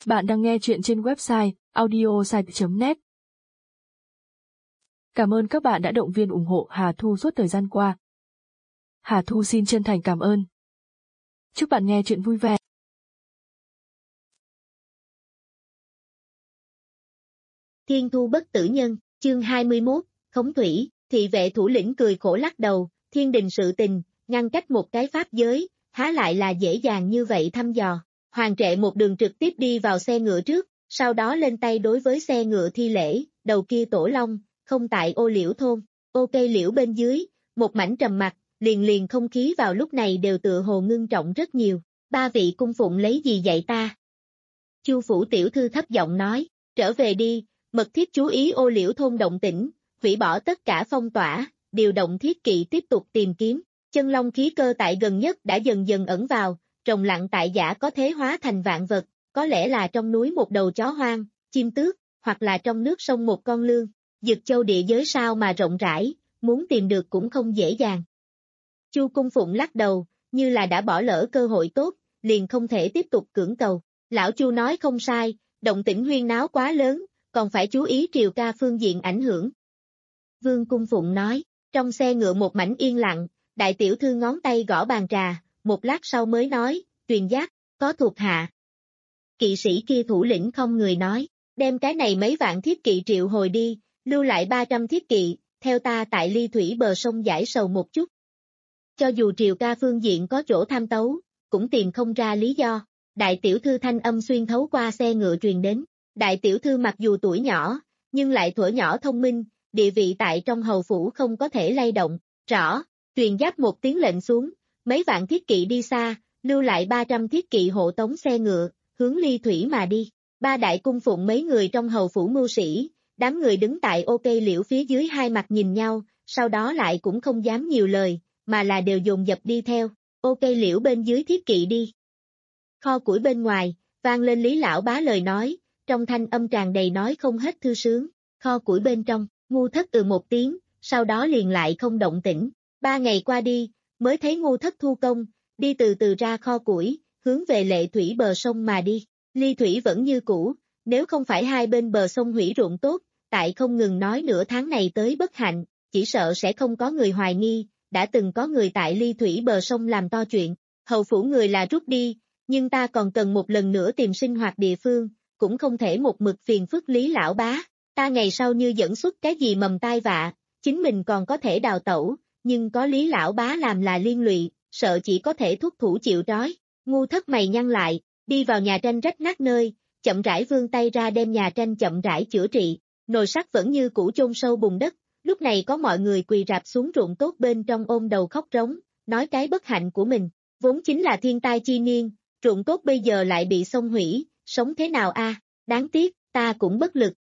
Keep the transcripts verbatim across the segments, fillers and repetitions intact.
Bạn đang nghe chuyện trên website audiosite chấm net. Cảm ơn các bạn đã động viên ủng hộ Hà Thu suốt thời gian qua. Hà Thu xin chân thành cảm ơn. Chúc bạn nghe chuyện vui vẻ. Thiên Thu bất tử nhân, chương hai mươi mốt, Khống Thủy, thị vệ thủ lĩnh cười khổ lắc đầu, thiên đình sự tình, ngăn cách một cái pháp giới, há lại là dễ dàng như vậy thăm dò. Hoàng Trệ một đường trực tiếp đi vào xe ngựa trước, sau đó lên tay đối với xe ngựa thi lễ, đầu kia tổ long, không tại ô liễu thôn, ô cây liễu bên dưới, một mảnh trầm mặc, liền liền không khí vào lúc này đều tựa hồ ngưng trọng rất nhiều, ba vị cung phụng lấy gì dạy ta? Chu phủ tiểu thư thấp giọng nói, trở về đi, mật thiết chú ý ô liễu thôn động tĩnh, hủy bỏ tất cả phong tỏa, điều động thiết kỵ tiếp tục tìm kiếm, chân long khí cơ tại gần nhất đã dần dần ẩn vào, trồng lặng tại giả có thế hóa thành vạn vật, có lẽ là trong núi một đầu chó hoang, chim tước, hoặc là trong nước sông một con lươn, Dực Châu địa giới sao mà rộng rãi, muốn tìm được cũng không dễ dàng. Chu cung phụng lắc đầu, như là đã bỏ lỡ cơ hội tốt, liền không thể tiếp tục cưỡng cầu. Lão Chu nói không sai, động tĩnh huyên náo quá lớn, còn phải chú ý triều ca phương diện ảnh hưởng. Vương cung phụng nói, trong xe ngựa một mảnh yên lặng, đại tiểu thư ngón tay gõ bàn trà, một lát sau mới nói, truyền giác, có thuộc hạ. Kỵ sĩ kia thủ lĩnh không người nói, đem cái này mấy vạn thiết kỵ triệu hồi đi, lưu lại ba trăm thiết kỵ, theo ta tại ly thủy bờ sông giải sầu một chút. Cho dù triều ca phương diện có chỗ tham tấu, cũng tìm không ra lý do. Đại tiểu thư thanh âm xuyên thấu qua xe ngựa truyền đến. Đại tiểu thư mặc dù tuổi nhỏ, nhưng lại thuở nhỏ thông minh, địa vị tại trong hầu phủ không có thể lay động. Rõ, truyền giáp một tiếng lệnh xuống, mấy vạn thiết kỵ đi xa, lưu lại ba trăm thiết kỵ hộ tống xe ngựa, hướng ly thủy mà đi. Ba đại cung phụng mấy người trong hầu phủ mưu sĩ, đám người đứng tại ô cây liễu phía dưới hai mặt nhìn nhau, sau đó lại cũng không dám nhiều lời, mà là đều dồn dập đi theo, ô cây liễu bên dưới thiết kỵ đi. Kho củi bên ngoài, vang lên Lý lão bá lời nói, trong thanh âm tràn đầy nói không hết thư sướng, kho củi bên trong, Ngu Thất ừ một tiếng, sau đó liền lại không động tĩnh. Ba ngày qua đi, mới thấy Ngu Thất thu công, đi từ từ ra kho củi, hướng về lệ thủy bờ sông mà đi. Ly thủy vẫn như cũ, nếu không phải hai bên bờ sông hủy ruộng tốt, tại không ngừng nói nửa tháng này tới bất hạnh, chỉ sợ sẽ không có người hoài nghi, đã từng có người tại ly thủy bờ sông làm to chuyện. Hầu phủ người là rút đi, nhưng ta còn cần một lần nữa tìm sinh hoạt địa phương, cũng không thể một mực phiền phức Lý lão bá. Ta ngày sau như dẫn xuất cái gì mầm tai vạ, chính mình còn có thể đào tẩu, nhưng có Lý lão bá làm là liên lụy, sợ chỉ có thể thúc thủ chịu trói. Ngu Thất mày nhăn lại, đi vào nhà tranh rách nát nơi, chậm rãi vươn tay ra đem nhà tranh chậm rãi chữa trị. Nồi sắt vẫn như cũ chôn sâu bùn đất, lúc này có mọi người quỳ rạp xuống ruộng tốt bên trong ôm đầu khóc rống, nói cái bất hạnh của mình, vốn chính là thiên tai chi niên, ruộng tốt bây giờ lại bị xông hủy, sống thế nào a? Đáng tiếc, ta cũng bất lực.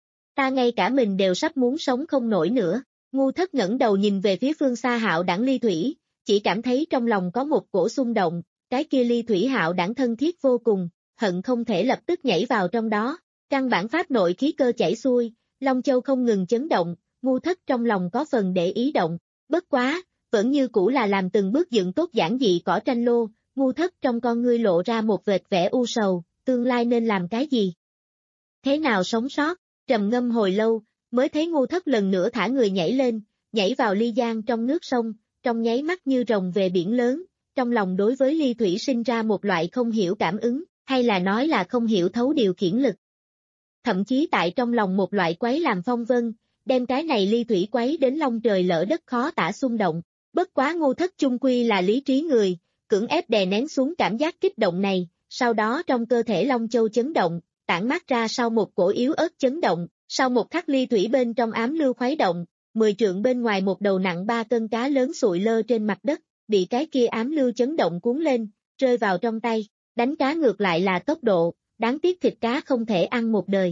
Ta ngay cả mình đều sắp muốn sống không nổi nữa. Ngu Thất ngẩng đầu nhìn về phía phương xa Hạo Đảng ly thủy, chỉ cảm thấy trong lòng có một cổ xung động, cái kia ly thủy Hạo Đảng thân thiết vô cùng, hận không thể lập tức nhảy vào trong đó. Căn bản pháp nội khí cơ chảy xuôi, Long Châu không ngừng chấn động, Ngu Thất trong lòng có phần để ý động, bất quá, vẫn như cũ là làm từng bước dựng tốt giản dị cỏ tranh lô. Ngu Thất trong con ngươi lộ ra một vệt vẻ u sầu, tương lai nên làm cái gì? Thế nào sống sót? Trầm ngâm hồi lâu, mới thấy Ngu Thất lần nữa thả người nhảy lên, nhảy vào ly giang trong nước sông, trong nháy mắt như rồng về biển lớn, trong lòng đối với ly thủy sinh ra một loại không hiểu cảm ứng, hay là nói là không hiểu thấu điều khiển lực. Thậm chí tại trong lòng một loại quấy làm phong vân, đem cái này ly thủy quấy đến long trời lỡ đất khó tả xung động. Bất quá Ngu Thất chung quy là lý trí người, cưỡng ép đè nén xuống cảm giác kích động này, sau đó trong cơ thể Long Châu chấn động, tản mát ra sau một cổ yếu ớt chấn động, sau một khắc ly thủy bên trong ám lưu khuấy động, mười trượng bên ngoài một đầu nặng ba cân cá lớn sụi lơ trên mặt đất, bị cái kia ám lưu chấn động cuốn lên, rơi vào trong tay, đánh cá ngược lại là tốc độ, đáng tiếc thịt cá không thể ăn một đời.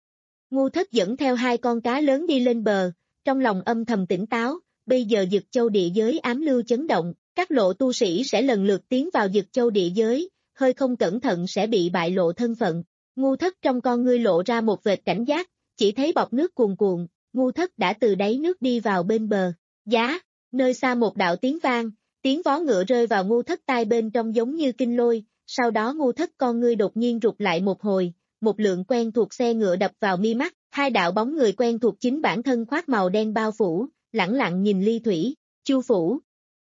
Ngu Thất dẫn theo hai con cá lớn đi lên bờ, trong lòng âm thầm tỉnh táo, bây giờ Dực Châu địa giới ám lưu chấn động, các lộ tu sĩ sẽ lần lượt tiến vào Dực Châu địa giới, hơi không cẩn thận sẽ bị bại lộ thân phận. Ngu Thất trong con ngươi lộ ra một vệt cảnh giác, chỉ thấy bọt nước cuồn cuộn, Ngu Thất đã từ đáy nước đi vào bên bờ. Giá, nơi xa một đạo tiếng vang, tiếng vó ngựa rơi vào Ngu Thất tai bên trong giống như kinh lôi, sau đó Ngu Thất con ngươi đột nhiên rụt lại một hồi, một lượng quen thuộc xe ngựa đập vào mi mắt, hai đạo bóng người quen thuộc chính bản thân khoác màu đen bao phủ, lẳng lặng nhìn Ly Thủy, Chu phủ.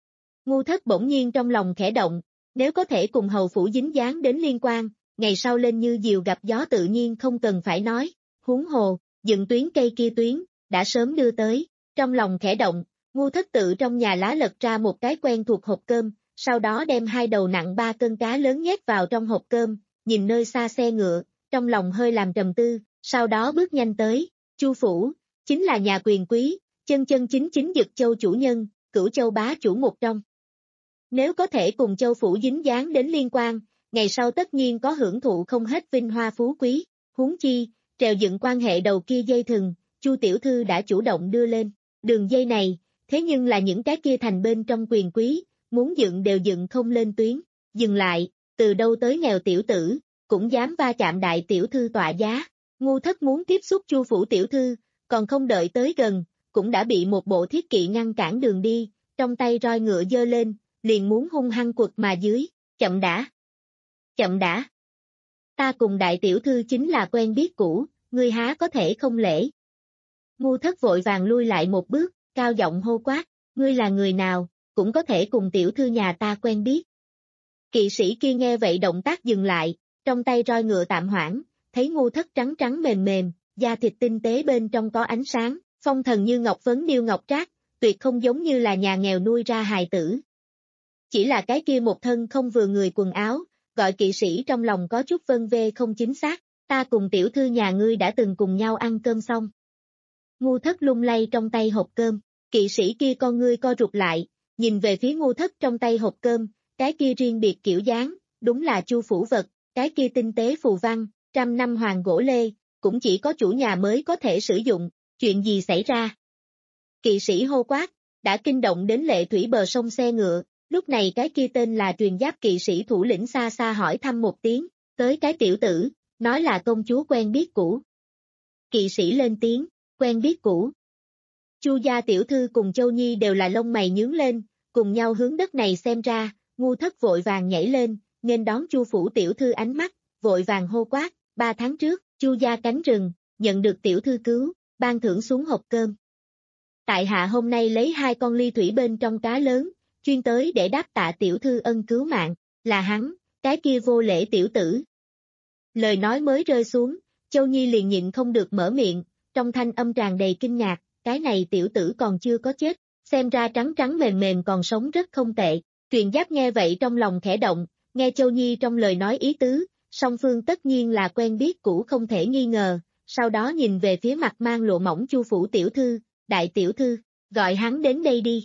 Ngu Thất bỗng nhiên trong lòng khẽ động, nếu có thể cùng hầu phủ dính dáng đến liên quan, ngày sau lên như diều gặp gió tự nhiên không cần phải nói, huống hồ, dựng tuyến cây kia tuyến, đã sớm đưa tới, trong lòng khẽ động, Ngu Thất tự trong nhà lá lật ra một cái quen thuộc hộp cơm, sau đó đem hai đầu nặng ba cân cá lớn nhét vào trong hộp cơm, nhìn nơi xa xe ngựa, trong lòng hơi làm trầm tư, sau đó bước nhanh tới, Chu phủ, chính là nhà quyền quý, chân chân chính chính Dực Châu chủ nhân, Cửu Châu bá chủ một trong. Nếu có thể cùng Châu phủ dính dáng đến liên quan, ngày sau tất nhiên có hưởng thụ không hết vinh hoa phú quý, huống chi, trèo dựng quan hệ đầu kia dây thừng, Chu tiểu thư đã chủ động đưa lên, đường dây này, thế nhưng là những cái kia thành bên trong quyền quý, muốn dựng đều dựng không lên tuyến, dừng lại, từ đâu tới nghèo tiểu tử, cũng dám va chạm đại tiểu thư tọa giá, Ngu Thất muốn tiếp xúc Chu phủ tiểu thư, còn không đợi tới gần, cũng đã bị một bộ thiết kỵ ngăn cản đường đi, trong tay roi ngựa giơ lên, liền muốn hung hăng quật mà dưới, chậm đã, chậm đã, ta cùng đại tiểu thư chính là quen biết cũ, ngươi há có thể không lễ. Ngu Thất vội vàng lui lại một bước, cao giọng hô quát, ngươi là người nào, cũng có thể cùng tiểu thư nhà ta quen biết. Kỵ sĩ kia nghe vậy động tác dừng lại, trong tay roi ngựa tạm hoãn, thấy Ngu Thất trắng trắng mềm mềm, da thịt tinh tế bên trong có ánh sáng, phong thần như ngọc phấn điêu ngọc trác, tuyệt không giống như là nhà nghèo nuôi ra hài tử. Chỉ là cái kia một thân không vừa người quần áo, gọi kỵ sĩ trong lòng có chút vân vê không chính xác, ta cùng tiểu thư nhà ngươi đã từng cùng nhau ăn cơm xong. Ngu Thất lung lay trong tay hộp cơm, kỵ sĩ kia con ngươi co rụt lại, nhìn về phía Ngu Thất trong tay hộp cơm, cái kia riêng biệt kiểu dáng, đúng là Chu phủ vật, cái kia tinh tế phù văn, trăm năm hoàng gỗ lê, cũng chỉ có chủ nhà mới có thể sử dụng, chuyện gì xảy ra? Kỵ sĩ hô quát, đã kinh động đến Lệ Thủy bờ sông xe ngựa, lúc này cái kia tên là truyền giáp kỵ sĩ thủ lĩnh xa xa hỏi thăm một tiếng, tới cái tiểu tử, nói là công chúa quen biết cũ. Kỵ sĩ lên tiếng, quen biết cũ. Chu gia tiểu thư cùng Châu Nhi đều là lông mày nhướng lên, cùng nhau hướng đất này xem ra, Ngu Thất vội vàng nhảy lên, nên đón Chu phủ tiểu thư ánh mắt, vội vàng hô quát, ba tháng trước, Chu gia cánh rừng, nhận được tiểu thư cứu, ban thưởng xuống hộp cơm. Tại hạ hôm nay lấy hai con ly thủy bên trong cá lớn, chuyên tới để đáp tạ tiểu thư ân cứu mạng, là hắn, cái kia vô lễ tiểu tử. Lời nói mới rơi xuống, Châu Nhi liền nhịn không được mở miệng, trong thanh âm tràn đầy kinh ngạc, cái này tiểu tử còn chưa có chết, xem ra trắng trắng mềm mềm còn sống rất không tệ. Truyền giáp nghe vậy trong lòng khẽ động, nghe Châu Nhi trong lời nói ý tứ, song phương tất nhiên là quen biết cũ không thể nghi ngờ, sau đó nhìn về phía mặt mang lụa mỏng Chu phủ tiểu thư, đại tiểu thư, gọi hắn đến đây đi.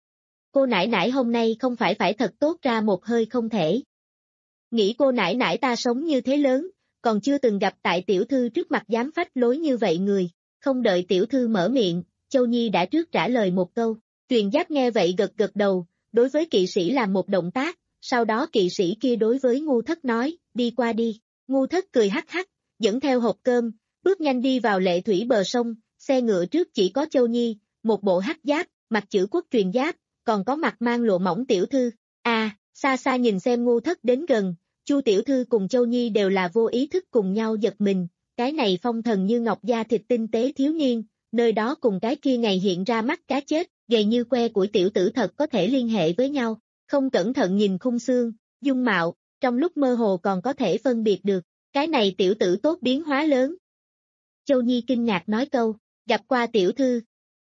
Cô nãi nãi hôm nay không phải phải thật tốt ra một hơi không thể. Nghĩ cô nãi nãi ta sống như thế lớn, còn chưa từng gặp tại tiểu thư trước mặt dám phách lối như vậy người, không đợi tiểu thư mở miệng, Châu Nhi đã trước trả lời một câu, Truyền giáp nghe vậy gật gật đầu, đối với kỵ sĩ làm một động tác, sau đó kỵ sĩ kia đối với Ngu Thất nói, đi qua đi, Ngu Thất cười hắc hắc, dẫn theo hộp cơm, bước nhanh đi vào Lệ Thủy bờ sông, xe ngựa trước chỉ có Châu Nhi, một bộ hắc giáp, mặt chữ quốc truyền giáp, còn có mặt mang lụa mỏng tiểu thư, à, xa xa nhìn xem Ngu Thất đến gần, Chu tiểu thư cùng Châu Nhi đều là vô ý thức cùng nhau giật mình, cái này phong thần như ngọc da thịt tinh tế thiếu niên, nơi đó cùng cái kia ngày hiện ra mắt cá chết, gầy như que của tiểu tử thật có thể liên hệ với nhau, không cẩn thận nhìn khung xương, dung mạo, trong lúc mơ hồ còn có thể phân biệt được, cái này tiểu tử tốt biến hóa lớn. Châu Nhi kinh ngạc nói câu, gặp qua tiểu thư.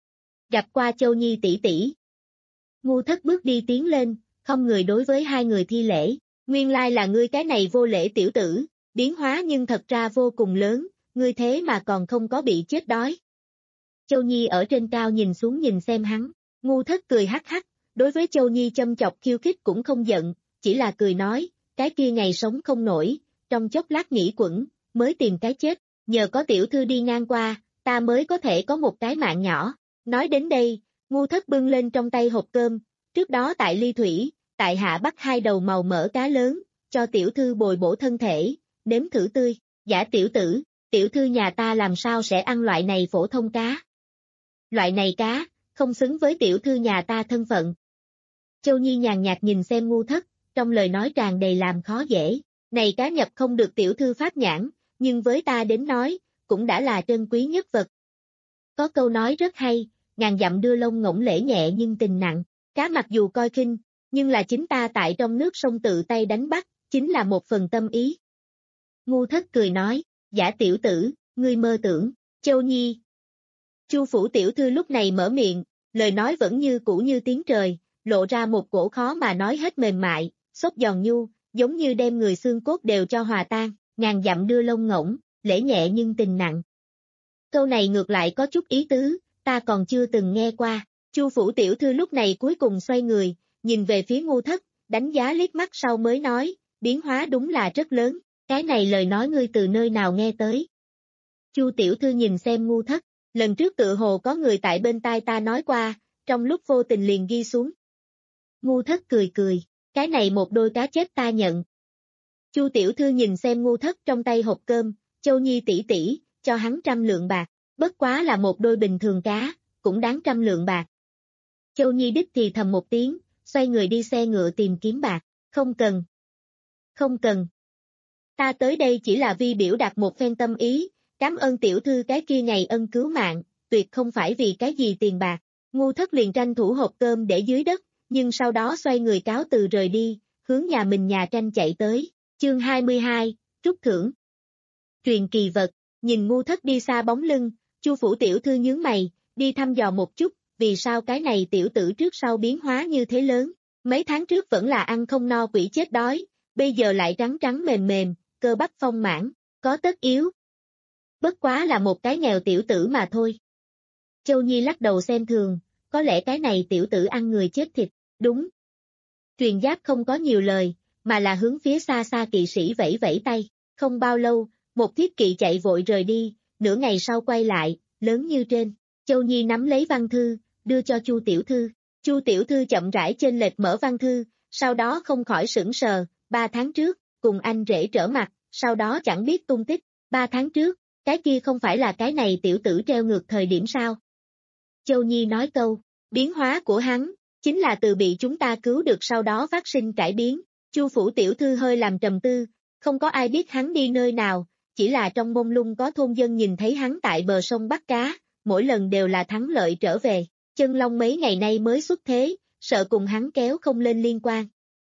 Gặp qua Châu Nhi tỷ tỷ. Ngu Thất bước đi tiến lên, không người đối với hai người thi lễ, nguyên lai là ngươi cái này vô lễ tiểu tử, biến hóa nhưng thật ra vô cùng lớn, ngươi thế mà còn không có bị chết đói. Châu Nhi ở trên cao nhìn xuống nhìn xem hắn, Ngu Thất cười hắc hắc, đối với Châu Nhi châm chọc khiêu khích cũng không giận, chỉ là cười nói, cái kia ngày sống không nổi, trong chốc lát nghĩ quẩn, mới tìm cái chết, nhờ có tiểu thư đi ngang qua, ta mới có thể có một cái mạng nhỏ. Nói đến đây, Ngu Thất bưng lên trong tay hộp cơm, trước đó tại Ly Thủy, tại hạ bắt hai đầu màu mỡ cá lớn, cho tiểu thư bồi bổ thân thể, nếm thử tươi, giả tiểu tử, tiểu thư nhà ta làm sao sẽ ăn loại này phổ thông cá. Loại này cá, không xứng với tiểu thư nhà ta thân phận. Châu Nhi nhàn nhạt nhìn xem Ngu Thất, trong lời nói tràn đầy làm khó dễ. Này cá nhập không được tiểu thư pháp nhãn, nhưng với ta đến nói, cũng đã là trân quý nhất vật. Có câu nói rất hay, ngàn dặm đưa lông ngỗng lễ nhẹ nhưng tình nặng, cá mặc dù coi khinh, nhưng là chính ta tại trong nước sông tự tay đánh bắt, chính là một phần tâm ý. Ngu Thất cười nói, giả tiểu tử, ngươi mơ tưởng, Châu Nhi. Chu phủ tiểu thư lúc này mở miệng, lời nói vẫn như cũ như tiếng trời, lộ ra một cổ khó mà nói hết mềm mại, xốp giòn nhu, giống như đem người xương cốt đều cho hòa tan, ngàn dặm đưa lông ngỗng, lễ nhẹ nhưng tình nặng. Câu này ngược lại có chút ý tứ, ta còn chưa từng nghe qua. Chu phủ tiểu thư lúc này cuối cùng xoay người, nhìn về phía Ngu Thất, đánh giá liếc mắt sau mới nói, biến hóa đúng là rất lớn, cái này lời nói ngươi từ nơi nào nghe tới. Chu tiểu thư nhìn xem Ngu Thất, lần trước tự hồ có người tại bên tai ta nói qua, trong lúc vô tình liền ghi xuống. Ngu Thất cười cười, cái này một đôi cá chép ta nhận. Chu tiểu thư nhìn xem Ngu Thất trong tay hộp cơm, Châu Nhi tỷ tỷ, cho hắn trăm lượng bạc, bất quá là một đôi bình thường cá, cũng đáng trăm lượng bạc. Châu Nhi đích thì thầm một tiếng, xoay người đi xe ngựa tìm kiếm bạc, không cần. Không cần. Ta tới đây chỉ là vi biểu đạt một phen tâm ý, cảm ơn tiểu thư cái kia ngày ân cứu mạng, tuyệt không phải vì cái gì tiền bạc. Ngu Thất liền tranh thủ hộp cơm để dưới đất, nhưng sau đó xoay người cáo từ rời đi, hướng nhà mình nhà tranh chạy tới. Chương hai mươi hai, Trúc Thưởng. Truyền kỳ vật, nhìn Ngu Thất đi xa bóng lưng, Chu phủ tiểu thư nhướng mày, đi thăm dò một chút, vì sao cái này tiểu tử trước sau biến hóa như thế lớn, mấy tháng trước vẫn là ăn không no quỷ chết đói, bây giờ lại trắng trắng mềm mềm, cơ bắp phong mãn, có tất yếu. Bất quá là một cái nghèo tiểu tử mà thôi. Châu Nhi lắc đầu xem thường, có lẽ cái này tiểu tử ăn người chết thịt, đúng. Truyền Giáp không có nhiều lời, mà là hướng phía xa xa kỵ sĩ vẫy vẫy tay, không bao lâu, một thiết kỵ chạy vội rời đi, nửa ngày sau quay lại, lớn như trên. Châu Nhi nắm lấy văn thư, đưa cho Chu tiểu thư. Chu tiểu thư chậm rãi chênh lệch mở văn thư, sau đó không khỏi sững sờ, ba tháng trước, cùng anh rể trở mặt, sau đó chẳng biết tung tích, ba tháng trước, cái kia không phải là cái này tiểu tử treo ngược thời điểm sao. Châu Nhi nói câu, biến hóa của hắn, chính là từ bị chúng ta cứu được sau đó phát sinh cải biến. Chu phủ tiểu thư hơi làm trầm tư, không có ai biết hắn đi nơi nào, chỉ là trong mông lung có thôn dân nhìn thấy hắn tại bờ sông bắt cá, mỗi lần đều là thắng lợi trở về. Chân Long mấy ngày nay mới xuất thế, sợ cùng hắn kéo không lên liên quan.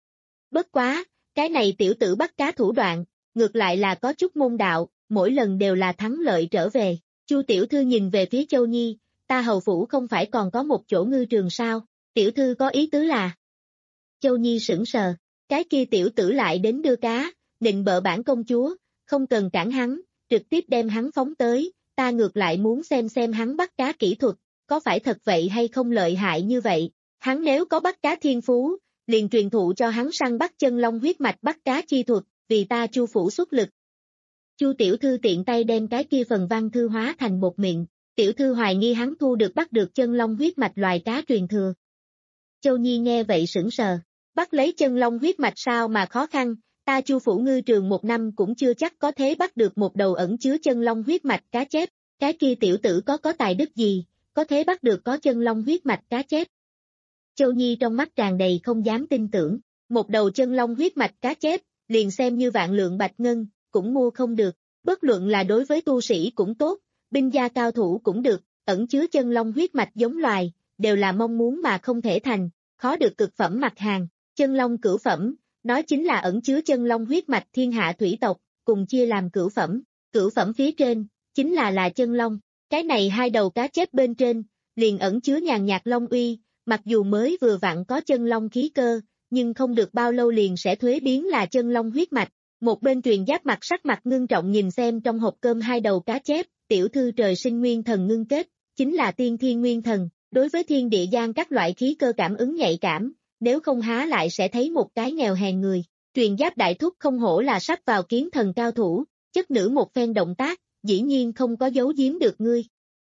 Bất quá, cái này tiểu tử bắt cá thủ đoạn, ngược lại là có chút môn đạo, mỗi lần đều là thắng lợi trở về. Chu tiểu thư nhìn về phía Châu Nhi, ta hầu phủ không phải còn có một chỗ ngư trường sao, tiểu thư có ý tứ là. Châu Nhi sững sờ, cái kia tiểu tử lại đến đưa cá, định bợ bản công chúa, không cần cản hắn, trực tiếp đem hắn phóng tới, ta ngược lại muốn xem xem hắn bắt cá kỹ thuật, có phải thật vậy hay không lợi hại như vậy, hắn nếu có bắt cá thiên phú, liền truyền thụ cho hắn săn bắt chân long huyết mạch bắt cá chi thuật, vì ta Chu phủ xuất lực. Chu tiểu thư tiện tay đem cái kia phần văn thư hóa thành một miệng, tiểu thư hoài nghi hắn thu được bắt được chân long huyết mạch loài cá truyền thừa. Châu Nhi nghe vậy sững sờ, bắt lấy chân long huyết mạch sao mà khó khăn, ta Chu phủ ngư trường một năm cũng chưa chắc có thể bắt được một đầu ẩn chứa chân long huyết mạch cá chép, cái kia tiểu tử có có tài đức gì, có thể bắt được có chân long huyết mạch cá chép. Châu Nhi trong mắt tràn đầy không dám tin tưởng, một đầu chân long huyết mạch cá chép, liền xem như vạn lượng bạch ngân, cũng mua không được, bất luận là đối với tu sĩ cũng tốt, binh gia cao thủ cũng được, ẩn chứa chân long huyết mạch giống loài, đều là mong muốn mà không thể thành, khó được cực phẩm mặt hàng, chân long cửu phẩm, nói chính là ẩn chứa chân long huyết mạch thiên hạ thủy tộc, cùng chia làm cửu phẩm, cửu phẩm phía trên, chính là là chân long, cái này hai đầu cá chép bên trên, liền ẩn chứa nhàn nhạt long uy, mặc dù mới vừa vặn có chân long khí cơ, nhưng không được bao lâu liền sẽ thuế biến là chân long huyết mạch. Một bên Truyền Giáp mặt sắc mặt ngưng trọng nhìn xem trong hộp cơm hai đầu cá chép, tiểu thư trời sinh nguyên thần ngưng kết, chính là tiên thiên nguyên thần, đối với thiên địa gian các loại khí cơ cảm ứng nhạy cảm, nếu không há lại sẽ thấy một cái nghèo hèn người. Truyền Giáp đại thúc không hổ là sắp vào kiến thần cao thủ, chất nữ một phen động tác, dĩ nhiên không có giấu giếm được ngươi.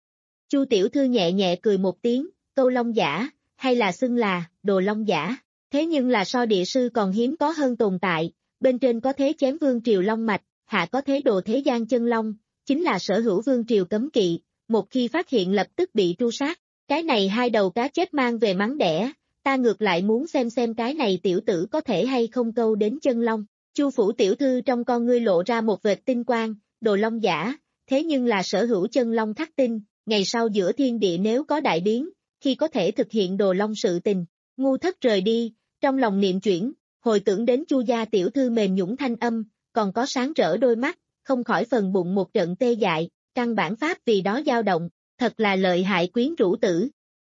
Chu tiểu thư nhẹ nhẹ cười một tiếng, câu long giả, hay là xưng là, đồ long giả, thế nhưng là so địa sư còn hiếm có hơn tồn tại, bên trên có thế chém vương triều long mạch, hạ có thế đồ thế gian chân long, chính là sở hữu vương triều cấm kỵ, một khi phát hiện lập tức bị tru sát, cái này hai đầu cá chép mang về mắng đẻ, ta ngược lại muốn xem xem cái này tiểu tử có thể hay không câu đến chân long. Chu phủ tiểu thư trong con ngươi lộ ra một vệt tinh quang, Đồ Long giả, thế nhưng là sở hữu chân long khắc tinh, ngày sau giữa thiên địa nếu có đại biến, khi có thể thực hiện Đồ Long sự tình. Ngu Thất rời đi, trong lòng niệm chuyển, hồi tưởng đến Chu gia tiểu thư mềm nhũn thanh âm, còn có sáng rỡ đôi mắt, không khỏi phần bụng một trận tê dại, căn bản pháp vì đó dao động, thật là lợi hại quyến rũ tử.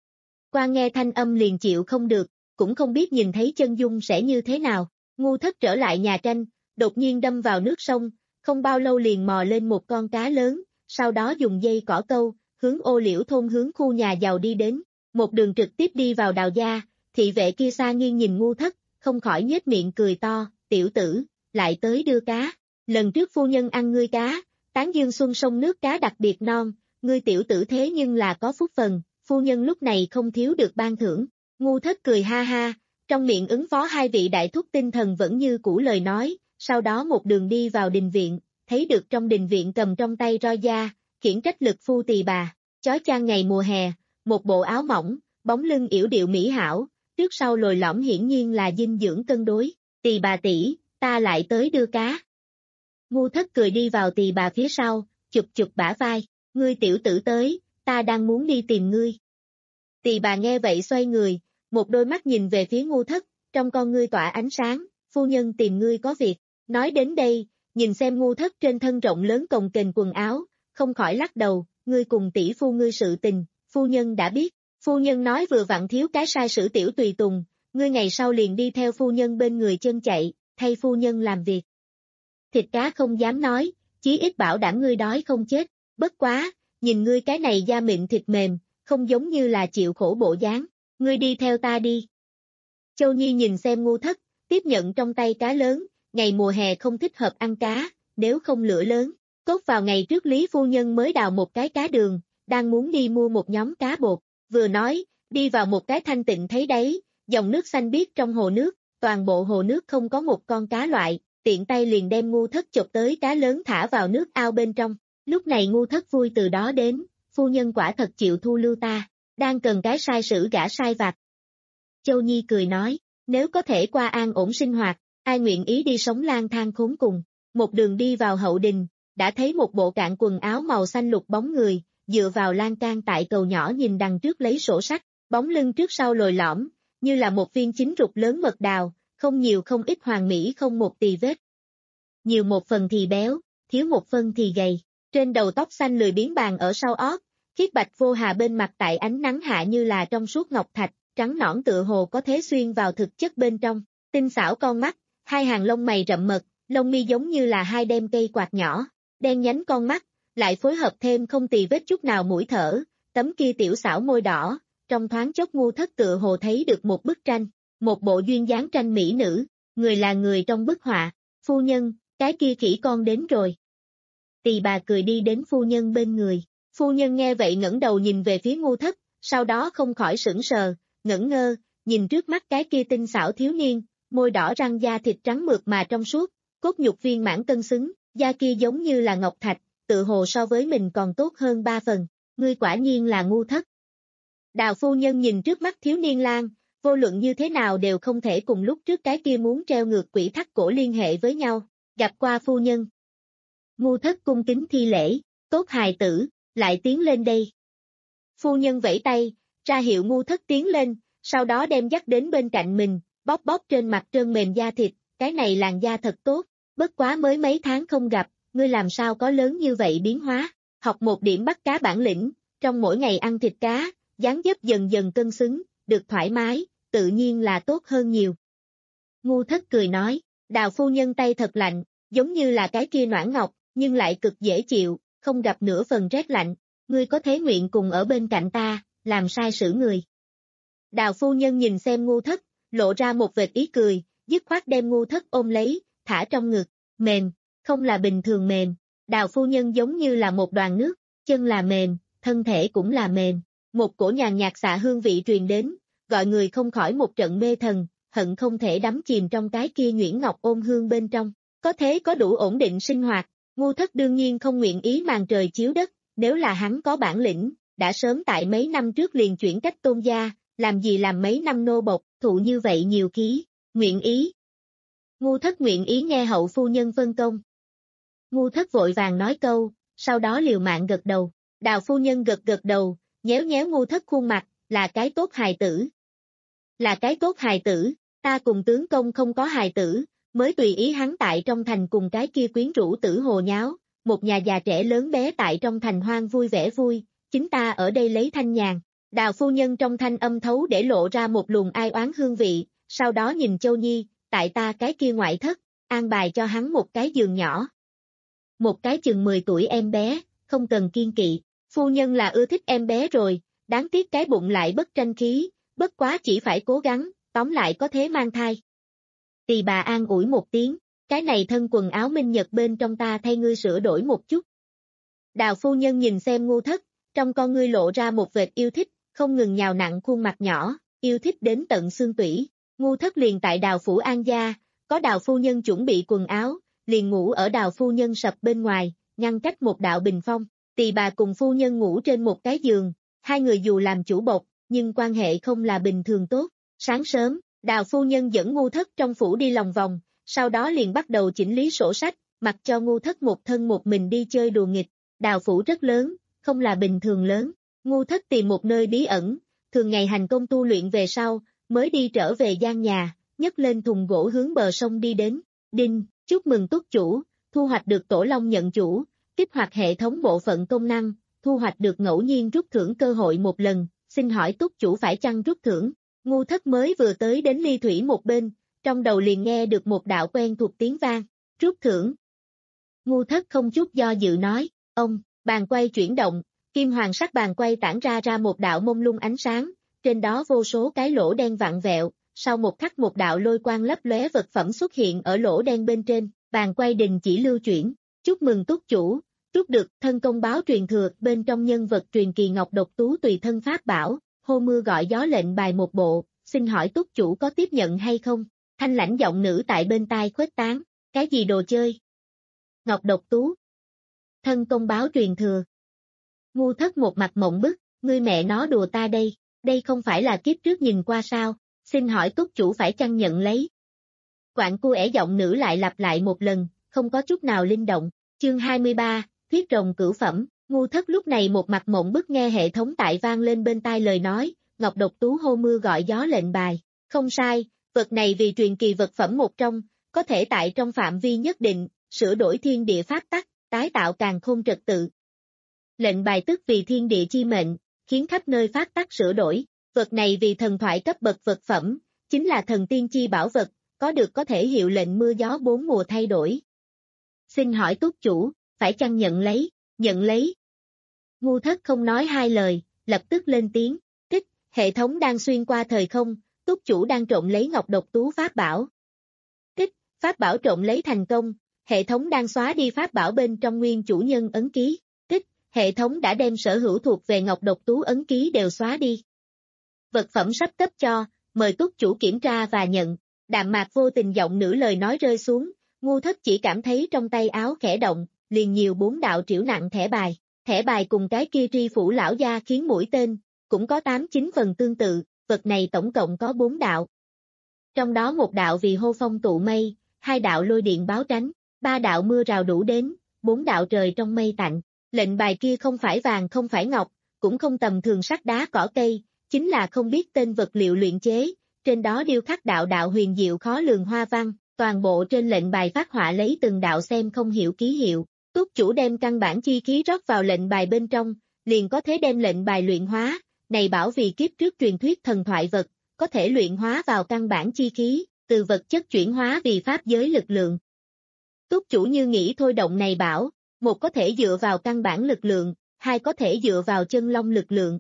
Quan nghe thanh âm liền chịu không được, cũng không biết nhìn thấy chân dung sẽ như thế nào. Ngu Thất trở lại nhà tranh, đột nhiên đâm vào nước sông, không bao lâu liền mò lên một con cá lớn, sau đó dùng dây cỏ câu, hướng Ô Liễu thôn hướng khu nhà giàu đi đến, một đường trực tiếp đi vào Đào gia. Thị vệ kia xa nghiêng nhìn Ngu Thất, không khỏi nhếch miệng cười to, tiểu tử, lại tới đưa cá. Lần trước phu nhân ăn ngươi cá, tán dương xuân sông nước cá đặc biệt non, ngươi tiểu tử thế nhưng là có phúc phần, phu nhân lúc này không thiếu được ban thưởng. Ngu Thất cười ha ha, trong miệng ứng phó hai vị đại thúc tinh thần vẫn như cũ lời nói, sau đó một đường đi vào đình viện, thấy được trong đình viện cầm trong tay roi da, khiển trách lực phu tỳ bà, chói chang ngày mùa hè, một bộ áo mỏng, bóng lưng yểu điệu mỹ hảo, trước sau lồi lõm hiển nhiên là dinh dưỡng cân đối, tỳ bà tỷ, ta lại tới đưa cá. Ngu Thất cười đi vào tỳ bà phía sau, chụp chụp bả vai, ngươi tiểu tử tới, ta đang muốn đi tìm ngươi. Tỳ bà nghe vậy xoay người, một đôi mắt nhìn về phía Ngu Thất, trong con ngươi tỏa ánh sáng, phu nhân tìm ngươi có việc. Nói đến đây, nhìn xem Ngu Thất trên thân rộng lớn cồng kềnh quần áo, không khỏi lắc đầu, ngươi cùng tỷ phu ngươi sự tình, phu nhân đã biết, phu nhân nói vừa vặn thiếu cái sai sử tiểu tùy tùng, ngươi ngày sau liền đi theo phu nhân bên người chân chạy, thay phu nhân làm việc. Thịt cá không dám nói, chí ít bảo đảm ngươi đói không chết, bất quá, nhìn ngươi cái này da mịn thịt mềm, không giống như là chịu khổ bộ dáng, ngươi đi theo ta đi. Châu Nhi nhìn xem Ngu Thất, tiếp nhận trong tay cá lớn, ngày mùa hè không thích hợp ăn cá, nếu không lửa lớn, cốt vào ngày trước Lý phu nhân mới đào một cái cá đường, đang muốn đi mua một nhóm cá bột, vừa nói, đi vào một cái thanh tịnh thấy đấy, dòng nước xanh biếc trong hồ nước, toàn bộ hồ nước không có một con cá loại, tiện tay liền đem Ngu Thất chộp tới cá lớn thả vào nước ao bên trong, lúc này Ngu Thất vui từ đó đến, phu nhân quả thật chịu thu lưu ta, đang cần cái sai sử gã sai vặt. Châu Nhi cười nói, nếu có thể qua an ổn sinh hoạt, ai nguyện ý đi sống lang thang khốn cùng, một đường đi vào hậu đình, đã thấy một bộ cạn quần áo màu xanh lục bóng người, dựa vào lan can tại cầu nhỏ nhìn đằng trước lấy sổ sách, bóng lưng trước sau lồi lõm, như là một viên chín rục lớn mật đào, không nhiều không ít hoàn mỹ không một tì vết. Nhiều một phần thì béo, thiếu một phần thì gầy, trên đầu tóc xanh lười biếng bàn ở sau ót, khiết bạch vô hà bên mặt tại ánh nắng hạ như là trong suốt ngọc thạch, trắng nõn tựa hồ có thế xuyên vào thực chất bên trong, tinh xảo con mắt, hai hàng lông mày rậm mật, lông mi giống như là hai đem cây quạt nhỏ, đen nhánh con mắt, lại phối hợp thêm không tì vết chút nào mũi thở, tấm kia tiểu xảo môi đỏ, trong thoáng chốc Ngu Thất tựa hồ thấy được một bức tranh, một bộ duyên dáng tranh mỹ nữ, người là người trong bức họa, phu nhân, cái kia khỉ con đến rồi. Tỳ bà cười đi đến phu nhân bên người, phu nhân nghe vậy ngẩng đầu nhìn về phía Ngu Thất, sau đó không khỏi sững sờ, ngẩn ngơ, nhìn trước mắt cái kia tinh xảo thiếu niên, môi đỏ răng da thịt trắng mượt mà trong suốt, cốt nhục viên mãn cân xứng, da kia giống như là ngọc thạch, tự hồ so với mình còn tốt hơn ba phần, ngươi quả nhiên là Ngu Thất. Đào phu nhân nhìn trước mắt thiếu niên lang, vô luận như thế nào đều không thể cùng lúc trước cái kia muốn treo ngược quỷ thắt cổ liên hệ với nhau, gặp qua phu nhân. Ngu Thất cung kính thi lễ, tốt hài tử, lại tiến lên đây. Phu nhân vẫy tay, ra hiệu Ngu Thất tiến lên, sau đó đem dắt đến bên cạnh mình, bóp bóp trên mặt trơn mềm da thịt, cái này làn da thật tốt, bất quá mới mấy tháng không gặp, ngươi làm sao có lớn như vậy biến hóa, học một điểm bắt cá bản lĩnh, trong mỗi ngày ăn thịt cá, dáng dấp dần dần cân xứng, được thoải mái, tự nhiên là tốt hơn nhiều. Ngu Thất cười nói, Đào phu nhân tay thật lạnh, giống như là cái kia noãn ngọc, nhưng lại cực dễ chịu, không gặp nửa phần rét lạnh, ngươi có thế nguyện cùng ở bên cạnh ta, làm sai sử người. Đào phu nhân nhìn xem Ngu Thất, lộ ra một vệt ý cười, dứt khoát đem Ngu Thất ôm lấy, thả trong ngực, mềm, không là bình thường mềm, Đào phu nhân giống như là một đoàn nước, chân là mềm, thân thể cũng là mềm, một cổ nhàn nhạt xạ hương vị truyền đến, gọi người không khỏi một trận mê thần, hận không thể đắm chìm trong cái kia nhuyễn ngọc ôn hương bên trong, có thế có đủ ổn định sinh hoạt, Ngu Thất đương nhiên không nguyện ý màn trời chiếu đất, nếu là hắn có bản lĩnh, đã sớm tại mấy năm trước liền chuyển cách Tôn gia, làm gì làm mấy năm nô bộc, thụ như vậy nhiều ký, nguyện ý. Ngu thất nguyện ý nghe hậu phu nhân phân công. Ngu thất vội vàng nói câu, sau đó liều mạng gật đầu, Đào phu nhân gật gật đầu, nhéo nhéo ngu thất khuôn mặt, là cái tốt hài tử. Là cái tốt hài tử, ta cùng tướng công không có hài tử, mới tùy ý hắn tại trong thành cùng cái kia quyến rũ tử hồ nháo, một nhà già trẻ lớn bé tại trong thành hoang vui vẻ vui, chính ta ở đây lấy thanh nhàn. Đào phu nhân trong thanh âm thấu để lộ ra một luồng ai oán hương vị, sau đó nhìn Châu Nhi, tại ta cái kia ngoại thất, an bài cho hắn một cái giường nhỏ. Một cái chừng mười tuổi em bé, không cần kiên kỵ, phu nhân là ưa thích em bé rồi, đáng tiếc cái bụng lại bất tranh khí, bất quá chỉ phải cố gắng, tóm lại có thế mang thai. Tỳ bà an ủi một tiếng, cái này thân quần áo minh nhật bên trong ta thay ngươi sửa đổi một chút. Đào phu nhân nhìn xem ngu thất, trong con ngươi lộ ra một vệt yêu thích, không ngừng nhào nặng khuôn mặt nhỏ, yêu thích đến tận xương tủy. Ngu thất liền tại đào phủ an gia, có đào phu nhân chuẩn bị quần áo, liền ngủ ở đào phu nhân sập bên ngoài, ngăn cách một đạo bình phong. Tỳ bà cùng phu nhân ngủ trên một cái giường, hai người dù làm chủ bộc, nhưng quan hệ không là bình thường tốt. Sáng sớm, đào phu nhân dẫn ngu thất trong phủ đi lòng vòng, sau đó liền bắt đầu chỉnh lý sổ sách, mặc cho ngu thất một thân một mình đi chơi đùa nghịch. Đào phủ rất lớn, không là bình thường lớn. Ngu thất tìm một nơi bí ẩn, thường ngày hành công tu luyện về sau, mới đi trở về gian nhà, nhấc lên thùng gỗ hướng bờ sông đi đến. Đinh, chúc mừng túc chủ, thu hoạch được tổ long nhận chủ, kích hoạt hệ thống bộ phận công năng, thu hoạch được ngẫu nhiên rút thưởng cơ hội một lần, xin hỏi túc chủ phải chăng rút thưởng. Ngu thất mới vừa tới đến ly thủy một bên, trong đầu liền nghe được một đạo quen thuộc tiếng vang, rút thưởng. Ngu thất không chút do dự nói, ông, bàn quay chuyển động, kim hoàng sắc bàn quay tản ra ra một đạo mông lung ánh sáng, trên đó vô số cái lỗ đen vặn vẹo, sau một khắc một đạo lôi quang lấp lóe vật phẩm xuất hiện ở lỗ đen bên trên, bàn quay đình chỉ lưu chuyển, chúc mừng túc chủ, rút được thân công báo truyền thừa bên trong nhân vật truyền kỳ Ngọc Độc Tú tùy thân pháp bảo, hô mưa gọi gió lệnh bài một bộ, xin hỏi túc chủ có tiếp nhận hay không? Thanh lãnh giọng nữ tại bên tai khuếch tán, cái gì đồ chơi? Ngọc Độc Tú, thân công báo truyền thừa. Ngu thất một mặt mộng bức, ngươi mẹ nó đùa ta đây, đây không phải là kiếp trước nhìn qua sao, xin hỏi túc chủ phải chăng nhận lấy? Quạng cu ẻ giọng nữ lại lặp lại một lần, không có chút nào linh động. Chương hai mươi ba, thuyết rồng cửu phẩm. Ngu thất lúc này một mặt mộng bức nghe hệ thống tại vang lên bên tai lời nói, Ngọc Độc Tú hô mưa gọi gió lệnh bài. Không sai, vật này vì truyền kỳ vật phẩm một trong, có thể tại trong phạm vi nhất định, sửa đổi thiên địa pháp tắc, tái tạo càn khôn trật tự. Lệnh bài tức vì thiên địa chi mệnh, khiến khắp nơi pháp tắc sửa đổi. Vật này vì thần thoại cấp bậc vật phẩm, chính là thần tiên chi bảo vật, có được có thể hiệu lệnh mưa gió bốn mùa thay đổi. Xin hỏi túc chủ, phải chăng nhận lấy, nhận lấy. Ngu thất không nói hai lời, lập tức lên tiếng, tích, hệ thống đang xuyên qua thời không, túc chủ đang trộm lấy Ngọc Độc Tú pháp bảo. Tích, pháp bảo trộm lấy thành công, hệ thống đang xóa đi pháp bảo bên trong nguyên chủ nhân ấn ký. Tích, hệ thống đã đem sở hữu thuộc về Ngọc Độc Tú ấn ký đều xóa đi. Vật phẩm sắp cấp cho, mời túc chủ kiểm tra và nhận. Đạm mạc vô tình giọng nữ lời nói rơi xuống, ngu thất chỉ cảm thấy trong tay áo khẽ động, liền nhiều bốn đạo triểu nặng thẻ bài. Thẻ bài cùng cái kia tri phủ lão gia khiến mũi tên, cũng có tám chín phần tương tự, vật này tổng cộng có bốn đạo. Trong đó một đạo vì hô phong tụ mây, hai đạo lôi điện báo tránh, ba đạo mưa rào đủ đến, bốn đạo trời trong mây tạnh. Lệnh bài kia không phải vàng không phải ngọc, cũng không tầm thường sắt đá cỏ cây, chính là không biết tên vật liệu luyện chế, trên đó điêu khắc đạo đạo huyền diệu khó lường hoa văn, toàn bộ trên lệnh bài phát họa lấy từng đạo xem không hiểu ký hiệu. Túc chủ đem căn bản chi khí rót vào lệnh bài bên trong, liền có thể đem lệnh bài luyện hóa, này bảo vì kiếp trước truyền thuyết thần thoại vật, có thể luyện hóa vào căn bản chi khí, từ vật chất chuyển hóa vì pháp giới lực lượng. Túc chủ như nghĩ thôi động này bảo, một có thể dựa vào căn bản lực lượng, hai có thể dựa vào chân long lực lượng.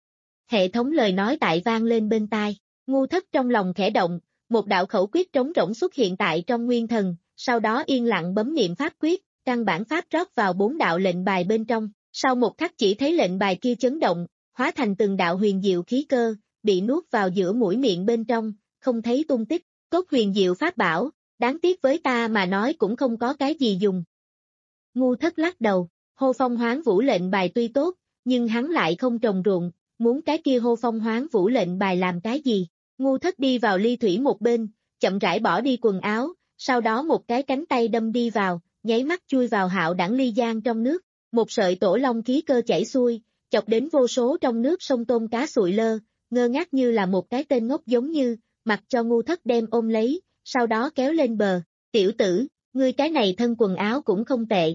Hệ thống lời nói tại vang lên bên tai, ngu thất trong lòng khẽ động, một đạo khẩu quyết trống rỗng xuất hiện tại trong nguyên thần, sau đó yên lặng bấm niệm pháp quyết. Căn bản pháp rót vào bốn đạo lệnh bài bên trong, sau một khắc chỉ thấy lệnh bài kia chấn động, hóa thành từng đạo huyền diệu khí cơ, bị nuốt vào giữa mũi miệng bên trong, không thấy tung tích, cốt huyền diệu pháp bảo, đáng tiếc với ta mà nói cũng không có cái gì dùng. Ngu thất lắc đầu, hô phong hoán vũ lệnh bài tuy tốt, nhưng hắn lại không trồng ruộng, muốn cái kia hô phong hoán vũ lệnh bài làm cái gì? Ngu Thất đi vào ly thủy một bên, chậm rãi bỏ đi quần áo, sau đó một cái cánh tay đâm đi vào, nháy mắt chui vào Hạo Đẳng ly giang trong nước, một sợi tổ long khí cơ chảy xuôi, chọc đến vô số trong nước sông tôm cá sụi lơ, ngơ ngác như là một cái tên ngốc giống như, mặc cho Ngu Thất đem ôm lấy, sau đó kéo lên bờ, tiểu tử, ngươi cái này thân quần áo cũng không tệ.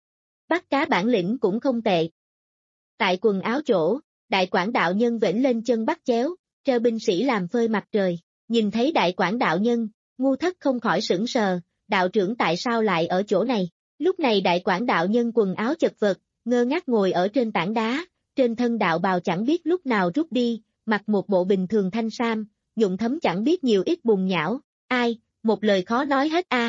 Bắt cá bản lĩnh cũng không tệ. Tại quần áo chỗ, đại quảng đạo nhân vểnh lên chân bắt chéo, treo binh sĩ làm phơi mặt trời, nhìn thấy đại quảng đạo nhân, Ngu Thất không khỏi sững sờ, đạo trưởng tại sao lại ở chỗ này? Lúc này đại quảng đạo nhân quần áo chật vật, ngơ ngác ngồi ở trên tảng đá, trên thân đạo bào chẳng biết lúc nào rút đi, mặc một bộ bình thường thanh sam, nhuộm thấm chẳng biết nhiều ít bùn nhão, ai, một lời khó nói hết a. À.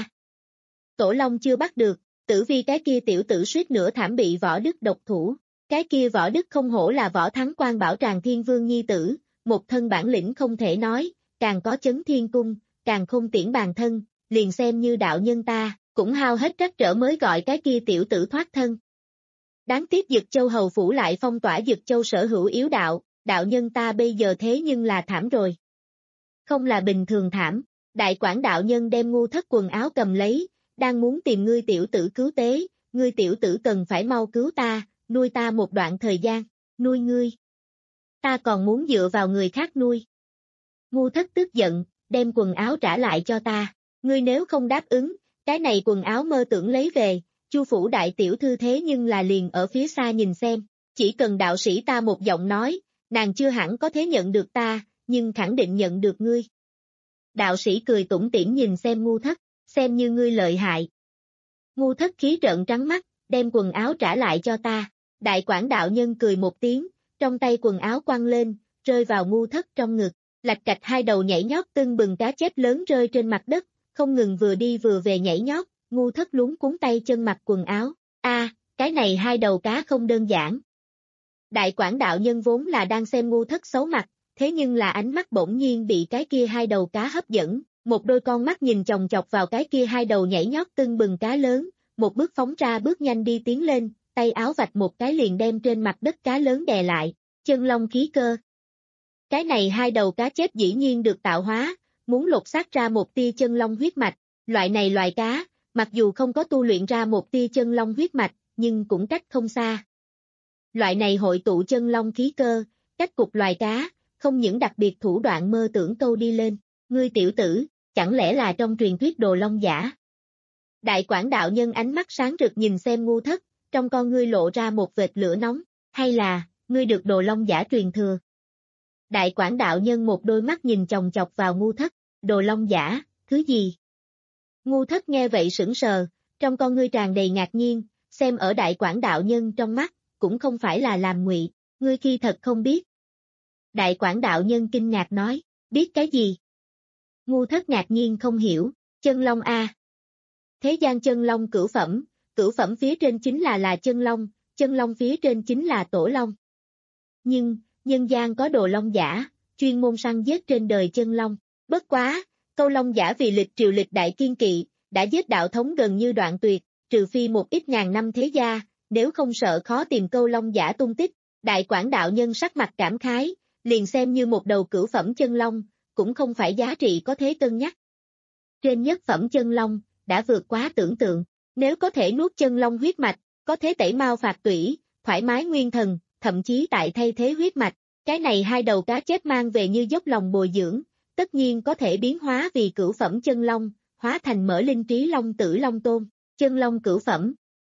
Tổ Long chưa bắt được, Tử Vi cái kia tiểu tử suýt nữa thảm bị Võ Đức độc thủ, cái kia Võ Đức không hổ là Võ Thắng Quan Bảo Tràng Thiên Vương nhi tử, một thân bản lĩnh không thể nói, càng có chấn thiên cung, càng không tiễn bàn thân, liền xem như đạo nhân ta, cũng hao hết trắc trở mới gọi cái kia tiểu tử thoát thân. Đáng tiếc Dực Châu hầu phủ lại phong tỏa Dực Châu sở hữu yếu đạo, đạo nhân ta bây giờ thế nhưng là thảm rồi. Không là bình thường thảm, đại quảng đạo nhân đem Ngu Thất quần áo cầm lấy, đang muốn tìm ngươi tiểu tử cứu tế, ngươi tiểu tử cần phải mau cứu ta, nuôi ta một đoạn thời gian, nuôi ngươi. Ta còn muốn dựa vào người khác nuôi. Ngu Thất tức giận, đem quần áo trả lại cho ta, ngươi nếu không đáp ứng, cái này quần áo mơ tưởng lấy về, Chu phủ đại tiểu thư thế nhưng là liền ở phía xa nhìn xem, chỉ cần đạo sĩ ta một giọng nói, nàng chưa hẳn có thể nhận được ta, nhưng khẳng định nhận được ngươi. Đạo sĩ cười tủm tỉm nhìn xem Ngu Thất, xem như ngươi lợi hại. Ngu Thất khí trợn trắng mắt, đem quần áo trả lại cho ta, đại quảng đạo nhân cười một tiếng, trong tay quần áo quăng lên, rơi vào Ngu Thất trong ngực, lạch cạch hai đầu nhảy nhót tưng bừng cá chép lớn rơi trên mặt đất, không ngừng vừa đi vừa về nhảy nhót, Ngu Thất luống cuống tay chân mặc quần áo, a, à, cái này hai đầu cá không đơn giản. Đại quảng đạo nhân vốn là đang xem Ngu Thất xấu mặt, thế nhưng là ánh mắt bỗng nhiên bị cái kia hai đầu cá hấp dẫn, một đôi con mắt nhìn chòng chọc vào cái kia hai đầu nhảy nhót tưng bừng cá lớn, một bước phóng ra bước nhanh đi tiến lên, tay áo vạch một cái liền đem trên mặt đất cá lớn đè lại, chân long khí cơ. Cái này hai đầu cá chép dĩ nhiên được tạo hóa, muốn lột xác ra một tia chân long huyết mạch, loại này loài cá, mặc dù không có tu luyện ra một tia chân long huyết mạch, nhưng cũng cách không xa. Loại này hội tụ chân long khí cơ, cách cục loài cá, không những đặc biệt thủ đoạn mơ tưởng câu đi lên, ngươi tiểu tử, chẳng lẽ là trong truyền thuyết đồ long giả? Đại quảng đạo nhân ánh mắt sáng rực nhìn xem Ngu Thất, trong con ngươi lộ ra một vệt lửa nóng, hay là, ngươi được đồ long giả truyền thừa? Đại quảng đạo nhân một đôi mắt nhìn chòng chọc vào Ngu Thất, đồ long giả, thứ gì? Ngu Thất nghe vậy sững sờ, trong con ngươi tràn đầy ngạc nhiên, xem ở đại quảng đạo nhân trong mắt, cũng không phải là làm ngụy, ngươi khi thật không biết. Đại quảng đạo nhân kinh ngạc nói, biết cái gì? Ngu Thất ngạc nhiên không hiểu, chân long a. Thế gian chân long cửu phẩm, cửu phẩm phía trên chính là là chân long, chân long phía trên chính là tổ long. Nhưng, nhân gian có đồ long giả, chuyên môn săn giết trên đời chân long, bất quá, câu long giả vì lịch triều lịch đại kiên kỵ, đã giết đạo thống gần như đoạn tuyệt, trừ phi một ít ngàn năm thế gia, nếu không sợ khó tìm câu long giả tung tích, đại quảng đạo nhân sắc mặt cảm khái, liền xem như một đầu cửu phẩm chân long, cũng không phải giá trị có thế cân nhắc. Trên nhất phẩm chân long, đã vượt quá tưởng tượng, nếu có thể nuốt chân long huyết mạch, có thể tẩy mau phạt tủy, thoải mái nguyên thần, thậm chí tại thay thế huyết mạch, cái này hai đầu cá chép mang về như dốc lòng bồi dưỡng, tất nhiên có thể biến hóa vì cửu phẩm chân long, hóa thành mở linh trí long tử long tôn, chân long cửu phẩm.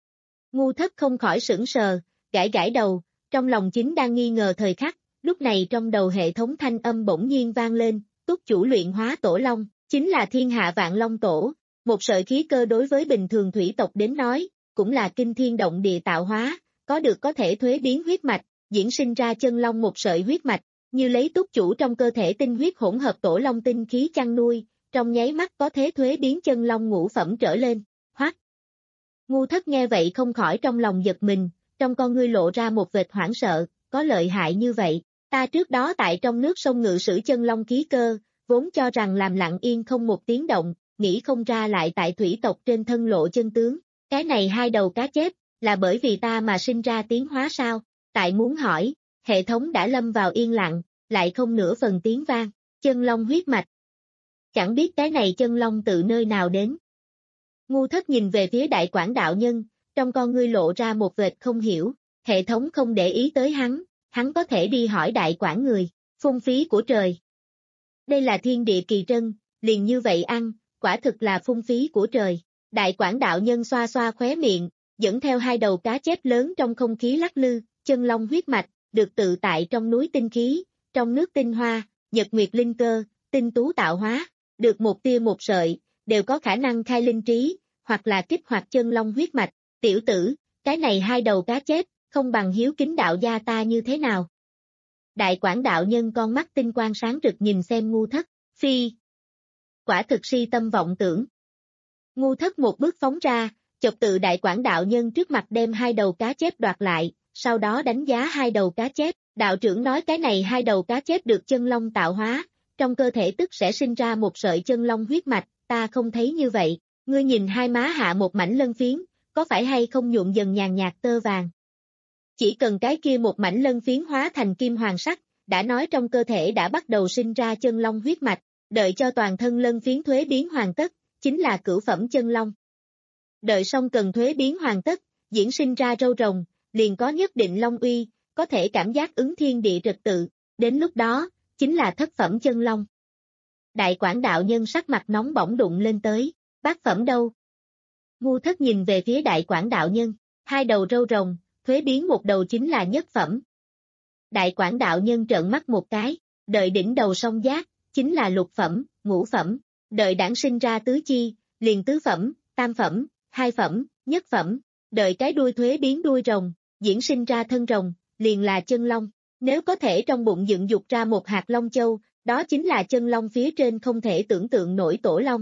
Ngu Thất không khỏi sững sờ, gãi gãi đầu, trong lòng chính đang nghi ngờ thời khắc, lúc này trong đầu hệ thống thanh âm bỗng nhiên vang lên, túc chủ luyện hóa tổ long, chính là thiên hạ vạn long tổ, một sợi khí cơ đối với bình thường thủy tộc đến nói, cũng là kinh thiên động địa tạo hóa, có được có thể thuế biến huyết mạch, diễn sinh ra chân long một sợi huyết mạch, như lấy túc chủ trong cơ thể tinh huyết hỗn hợp tổ long tinh khí chăn nuôi, trong nháy mắt có thế thuế biến chân long ngũ phẩm trở lên, hoắc. Ngu Thất nghe vậy không khỏi trong lòng giật mình, trong con ngươi lộ ra một vệt hoảng sợ, có lợi hại như vậy, ta trước đó tại trong nước sông ngự sử chân long khí cơ, vốn cho rằng làm lặng yên không một tiếng động, nghĩ không ra lại tại thủy tộc trên thân lộ chân tướng, cái này hai đầu cá chép, là bởi vì ta mà sinh ra tiến hóa sao, tại muốn hỏi, Hệ thống đã lâm vào yên lặng, lại không nửa phần tiếng vang. Chân long huyết mạch. Chẳng biết cái này chân long tự nơi nào đến. Ngu Thất nhìn về phía Đại Quảng đạo nhân, trong con ngươi lộ ra một vệt không hiểu, hệ thống không để ý tới hắn, hắn có thể đi hỏi Đại Quảng người, phung phí của trời. Đây là thiên địa kỳ trân, liền như vậy ăn, quả thực là phung phí của trời. Đại Quảng đạo nhân xoa xoa khóe miệng, dẫn theo hai đầu cá chép lớn trong không khí lắc lư, chân long huyết mạch, được tự tại trong núi tinh khí, trong nước tinh hoa, nhật nguyệt linh cơ, tinh tú tạo hóa, được một tia một sợi, đều có khả năng khai linh trí, hoặc là kích hoạt chân long huyết mạch. Tiểu tử, cái này hai đầu cá chép, không bằng hiếu kính đạo gia ta như thế nào? Đại Quảng đạo nhân con mắt tinh quang sáng rực nhìn xem Ngu Thất, phi. Quả thực si tâm vọng tưởng. Ngu Thất một bước phóng ra, chộp tự Đại Quảng đạo nhân trước mặt đem hai đầu cá chép đoạt lại, sau đó đánh giá hai đầu cá chép. Đạo trưởng nói cái này hai đầu cá chép được chân long tạo hóa, trong cơ thể tức sẽ sinh ra một sợi chân long huyết mạch, ta không thấy như vậy. Ngươi nhìn hai má hạ một mảnh lân phiến, có phải hay không nhuộm dần nhàn nhạt tơ vàng? Chỉ cần cái kia một mảnh lân phiến hóa thành kim hoàng sắc, đã nói trong cơ thể đã bắt đầu sinh ra chân long huyết mạch, đợi cho toàn thân lân phiến thuế biến hoàn tất, chính là cửu phẩm chân long. Đợi xong cần thuế biến hoàn tất, diễn sinh ra râu rồng, liền có nhất định long uy, có thể cảm giác ứng thiên địa trật tự, đến lúc đó, chính là thất phẩm chân long. Đại Quảng đạo nhân sắc mặt nóng bỏng đụng lên tới, bát phẩm đâu? Ngu Thất nhìn về phía Đại Quảng đạo nhân, hai đầu râu rồng, thuế biến một đầu chính là nhất phẩm. Đại Quảng đạo nhân trợn mắt một cái, đợi đỉnh đầu song giác, chính là lục phẩm, ngũ phẩm, đợi đản sinh ra tứ chi, liền tứ phẩm, tam phẩm, hai phẩm, nhất phẩm, đợi cái đuôi thuế biến đuôi rồng, diễn sinh ra thân rồng, liền là chân long. Nếu có thể trong bụng dựng dục ra một hạt long châu, đó chính là chân long phía trên không thể tưởng tượng nổi tổ long.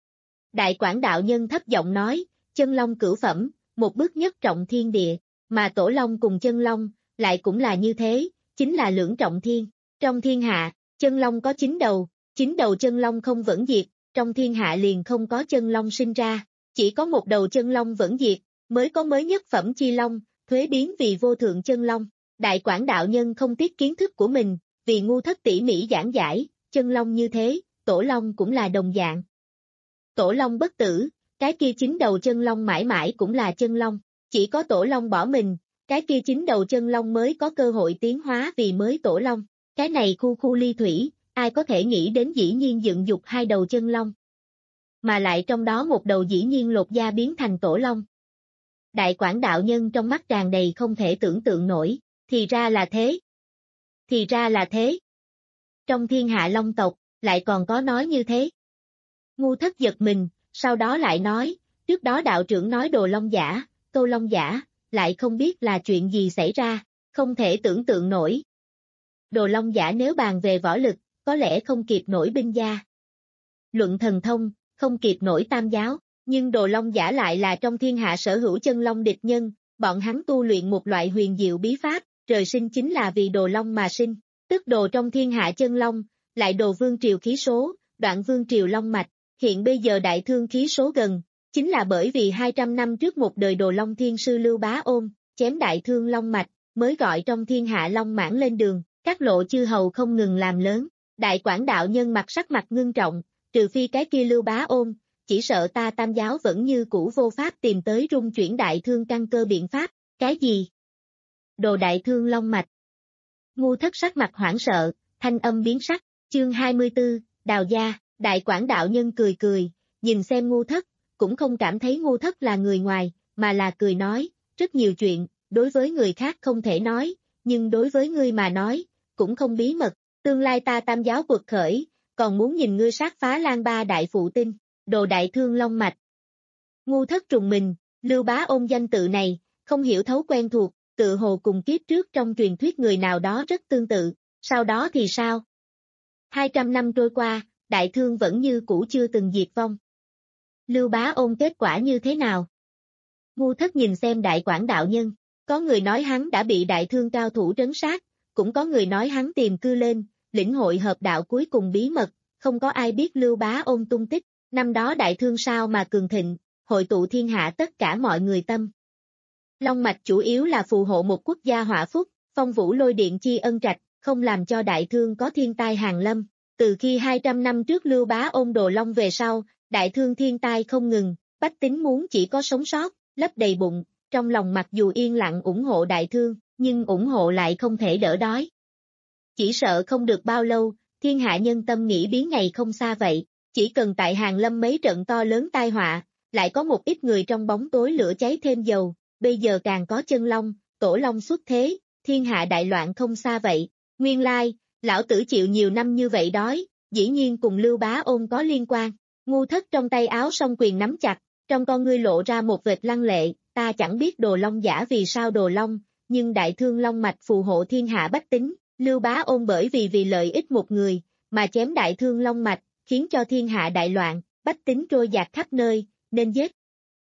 Đại Quảng đạo nhân thấp giọng nói, chân long cửu phẩm, một bước nhất trọng thiên địa, mà tổ long cùng chân long, lại cũng là như thế, chính là lưỡng trọng thiên. Trong thiên hạ, chân long có chín đầu, chín đầu chân long không vẫn diệt, trong thiên hạ liền không có chân long sinh ra, chỉ có một đầu chân long vẫn diệt, mới có mới nhất phẩm chi long, thuế biến vì vô thượng chân long. Đại Quảng đạo nhân không tiếc kiến thức của mình, vì Ngu Thất tỉ mỉ giảng giải, chân long như thế, tổ long cũng là đồng dạng. Tổ long bất tử, cái kia chín đầu chân long mãi mãi cũng là chân long, chỉ có tổ long bỏ mình, cái kia chín đầu chân long mới có cơ hội tiến hóa vì mới tổ long. Cái này khu khu ly thủy, ai có thể nghĩ đến dĩ nhiên dựng dục hai đầu chân long. Mà lại trong đó một đầu dĩ nhiên lột da biến thành tổ long. Đại Quảng đạo nhân trong mắt tràn đầy không thể tưởng tượng nổi, thì ra là thế. Thì ra là thế. Trong thiên hạ long tộc, lại còn có nói như thế. Ngu Thất giật mình, sau đó lại nói, trước đó đạo trưởng nói đồ long giả, câu long giả, lại không biết là chuyện gì xảy ra, không thể tưởng tượng nổi. Đồ long giả nếu bàn về võ lực, có lẽ không kịp nổi binh gia. Luận thần thông, không kịp nổi tam giáo, nhưng đồ long giả lại là trong thiên hạ sở hữu chân long địch nhân, bọn hắn tu luyện một loại huyền diệu bí pháp, trời sinh chính là vì đồ long mà sinh, tức đồ trong thiên hạ chân long, lại đồ vương triều khí số, đoạn vương triều long mạch, hiện bây giờ đại thương khí số gần, chính là bởi vì hai trăm năm trước một đời đồ long thiên sư Lưu Bá Ôn, chém đại thương long mạch, mới gọi trong thiên hạ long mãng lên đường, các lộ chư hầu không ngừng làm lớn. Đại Quảng đạo nhân mặt sắc mặt ngưng trọng, trừ phi cái kia Lưu Bá Ôn, chỉ sợ ta tam giáo vẫn như cũ vô pháp tìm tới rung chuyển đại thương căn cơ biện pháp. Cái gì? Đồ đại thương long mạch. Ngu Thất sắc mặt hoảng sợ, thanh âm biến sắc, chương hai mươi tư, Đào gia. Đại Quảng đạo nhân cười cười, nhìn xem Ngu Thất, cũng không cảm thấy Ngu Thất là người ngoài, mà là cười nói, rất nhiều chuyện, đối với người khác không thể nói, nhưng đối với ngươi mà nói, cũng không bí mật, tương lai ta tam giáo quật khởi, còn muốn nhìn ngươi sát phá Lan Ba đại phụ tinh, đồ đại thương long mạch. Ngu Thất trùng mình, Lưu Bá Ôn danh tự này, không hiểu thấu quen thuộc, tự hồ cùng kiếp trước trong truyền thuyết người nào đó rất tương tự, sau đó thì sao? Hai trăm năm trôi qua, đại thương vẫn như cũ chưa từng diệt vong. Lưu Bá Ôn kết quả như thế nào? Ngu Thất nhìn xem Đại Quảng đạo nhân, có người nói hắn đã bị đại thương cao thủ trấn sát, cũng có người nói hắn tìm cư lên, lĩnh hội hợp đạo cuối cùng bí mật, không có ai biết Lưu Bá Ôn tung tích, năm đó đại thương sao mà cường thịnh, hội tụ thiên hạ tất cả mọi người tâm. Long mạch chủ yếu là phù hộ một quốc gia họa phúc, phong vũ lôi điện chi ân trạch, không làm cho đại thương có thiên tai hàng lâm. Từ khi hai trăm năm trước Lưu Bá Ôn Đồ Long về sau, đại thương thiên tai không ngừng, bách tính muốn chỉ có sống sót, lấp đầy bụng, trong lòng mặc dù yên lặng ủng hộ đại thương, nhưng ủng hộ lại không thể đỡ đói. Chỉ sợ không được bao lâu, thiên hạ nhân tâm nghĩ biến ngày không xa vậy, chỉ cần tại hàng lâm mấy trận to lớn tai họa, lại có một ít người trong bóng tối lửa cháy thêm dầu, bây giờ càng có chân long, tổ long xuất thế, thiên hạ đại loạn không xa vậy. Nguyên lai, lão tử chịu nhiều năm như vậy đói, dĩ nhiên cùng Lưu Bá Ôn có liên quan. Ngu Thất trong tay áo song quyền nắm chặt, trong con ngươi lộ ra một vệt lăng lệ, ta chẳng biết Đồ Long giả vì sao Đồ Long, nhưng đại thương long mạch phù hộ thiên hạ bách tính, Lưu Bá Ôn bởi vì vì lợi ích một người, mà chém đại thương long mạch, khiến cho thiên hạ đại loạn, bách tính trôi dạt khắp nơi, nên giết.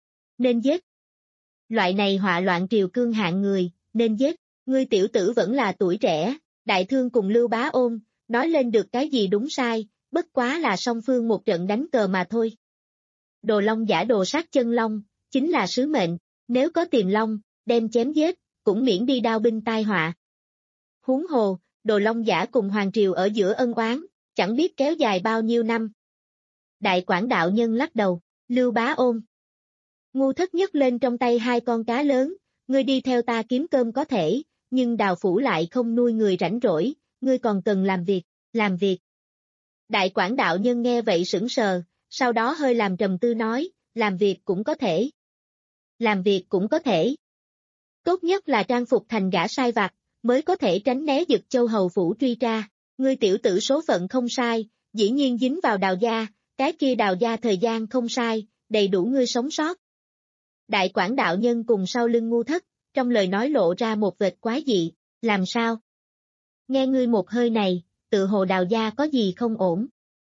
Nên giết. Loại này họa loạn triều cương hạng người, nên giết, ngươi tiểu tử vẫn là tuổi trẻ, đại thương cùng Lưu Bá Ôn, nói lên được cái gì đúng sai, bất quá là song phương một trận đánh cờ mà thôi. Đồ Long giả đồ sát chân long, chính là sứ mệnh, nếu có tiền long, đem chém giết, cũng miễn đi đao binh tai họa. Huống hồ, Đồ Long giả cùng Hoàng Triều ở giữa ân oán, chẳng biết kéo dài bao nhiêu năm. Đại Quảng đạo nhân lắc đầu, Lưu Bá Ôn. Ngu Thất nhấc lên trong tay hai con cá lớn, ngươi đi theo ta kiếm cơm có thể, nhưng Đào phủ lại không nuôi người rảnh rỗi, ngươi còn cần làm việc, làm việc. Đại Quảng đạo nhân nghe vậy sững sờ, sau đó hơi làm trầm tư nói, làm việc cũng có thể. Làm việc cũng có thể. Tốt nhất là trang phục thành gã sai vặt, mới có thể tránh né Dực Châu hầu phủ truy tra. Ngươi tiểu tử số phận không sai, dĩ nhiên dính vào Đào gia, cái kia Đào gia thời gian không sai, đầy đủ ngươi sống sót. Đại Quảng đạo nhân cùng sau lưng Ngu Thất, trong lời nói lộ ra một vệt quái dị, làm sao? Nghe ngươi một hơi này, tự hồ Đào gia có gì không ổn.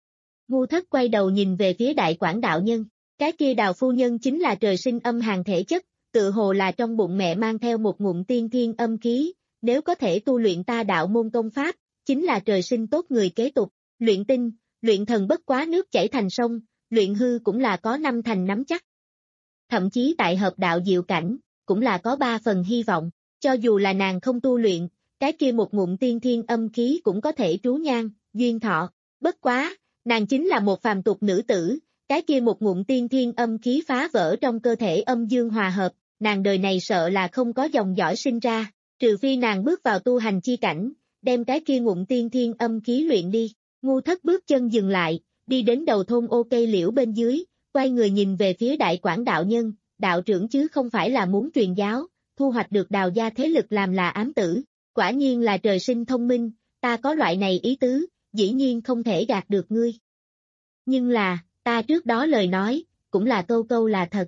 Ngu Thất quay đầu nhìn về phía Đại Quảng đạo nhân, cái kia Đào phu nhân chính là trời sinh âm hàn thể chất, tự hồ là trong bụng mẹ mang theo một ngụm tiên thiên âm khí, nếu có thể tu luyện ta đạo môn công pháp, chính là trời sinh tốt người kế tục, luyện tinh, luyện thần bất quá nước chảy thành sông, luyện hư cũng là có năm thành nắm chắc. Thậm chí tại hợp đạo diệu cảnh, cũng là có ba phần hy vọng, cho dù là nàng không tu luyện, cái kia một ngụm tiên thiên âm khí cũng có thể trú nhan, duyên thọ, bất quá, nàng chính là một phàm tục nữ tử, cái kia một ngụm tiên thiên âm khí phá vỡ trong cơ thể âm dương hòa hợp, nàng đời này sợ là không có dòng dõi sinh ra, trừ phi nàng bước vào tu hành chi cảnh, đem cái kia ngụm tiên thiên âm khí luyện đi. Ngu Thất bước chân dừng lại, đi đến đầu thôn ô cây liễu bên dưới, quay người nhìn về phía Đại Quảng đạo nhân, đạo trưởng chứ không phải là muốn truyền giáo, thu hoạch được Đào gia thế lực làm là ám tử, quả nhiên là trời sinh thông minh, ta có loại này ý tứ, dĩ nhiên không thể gạt được ngươi. Nhưng là, ta trước đó lời nói, cũng là câu câu là thật.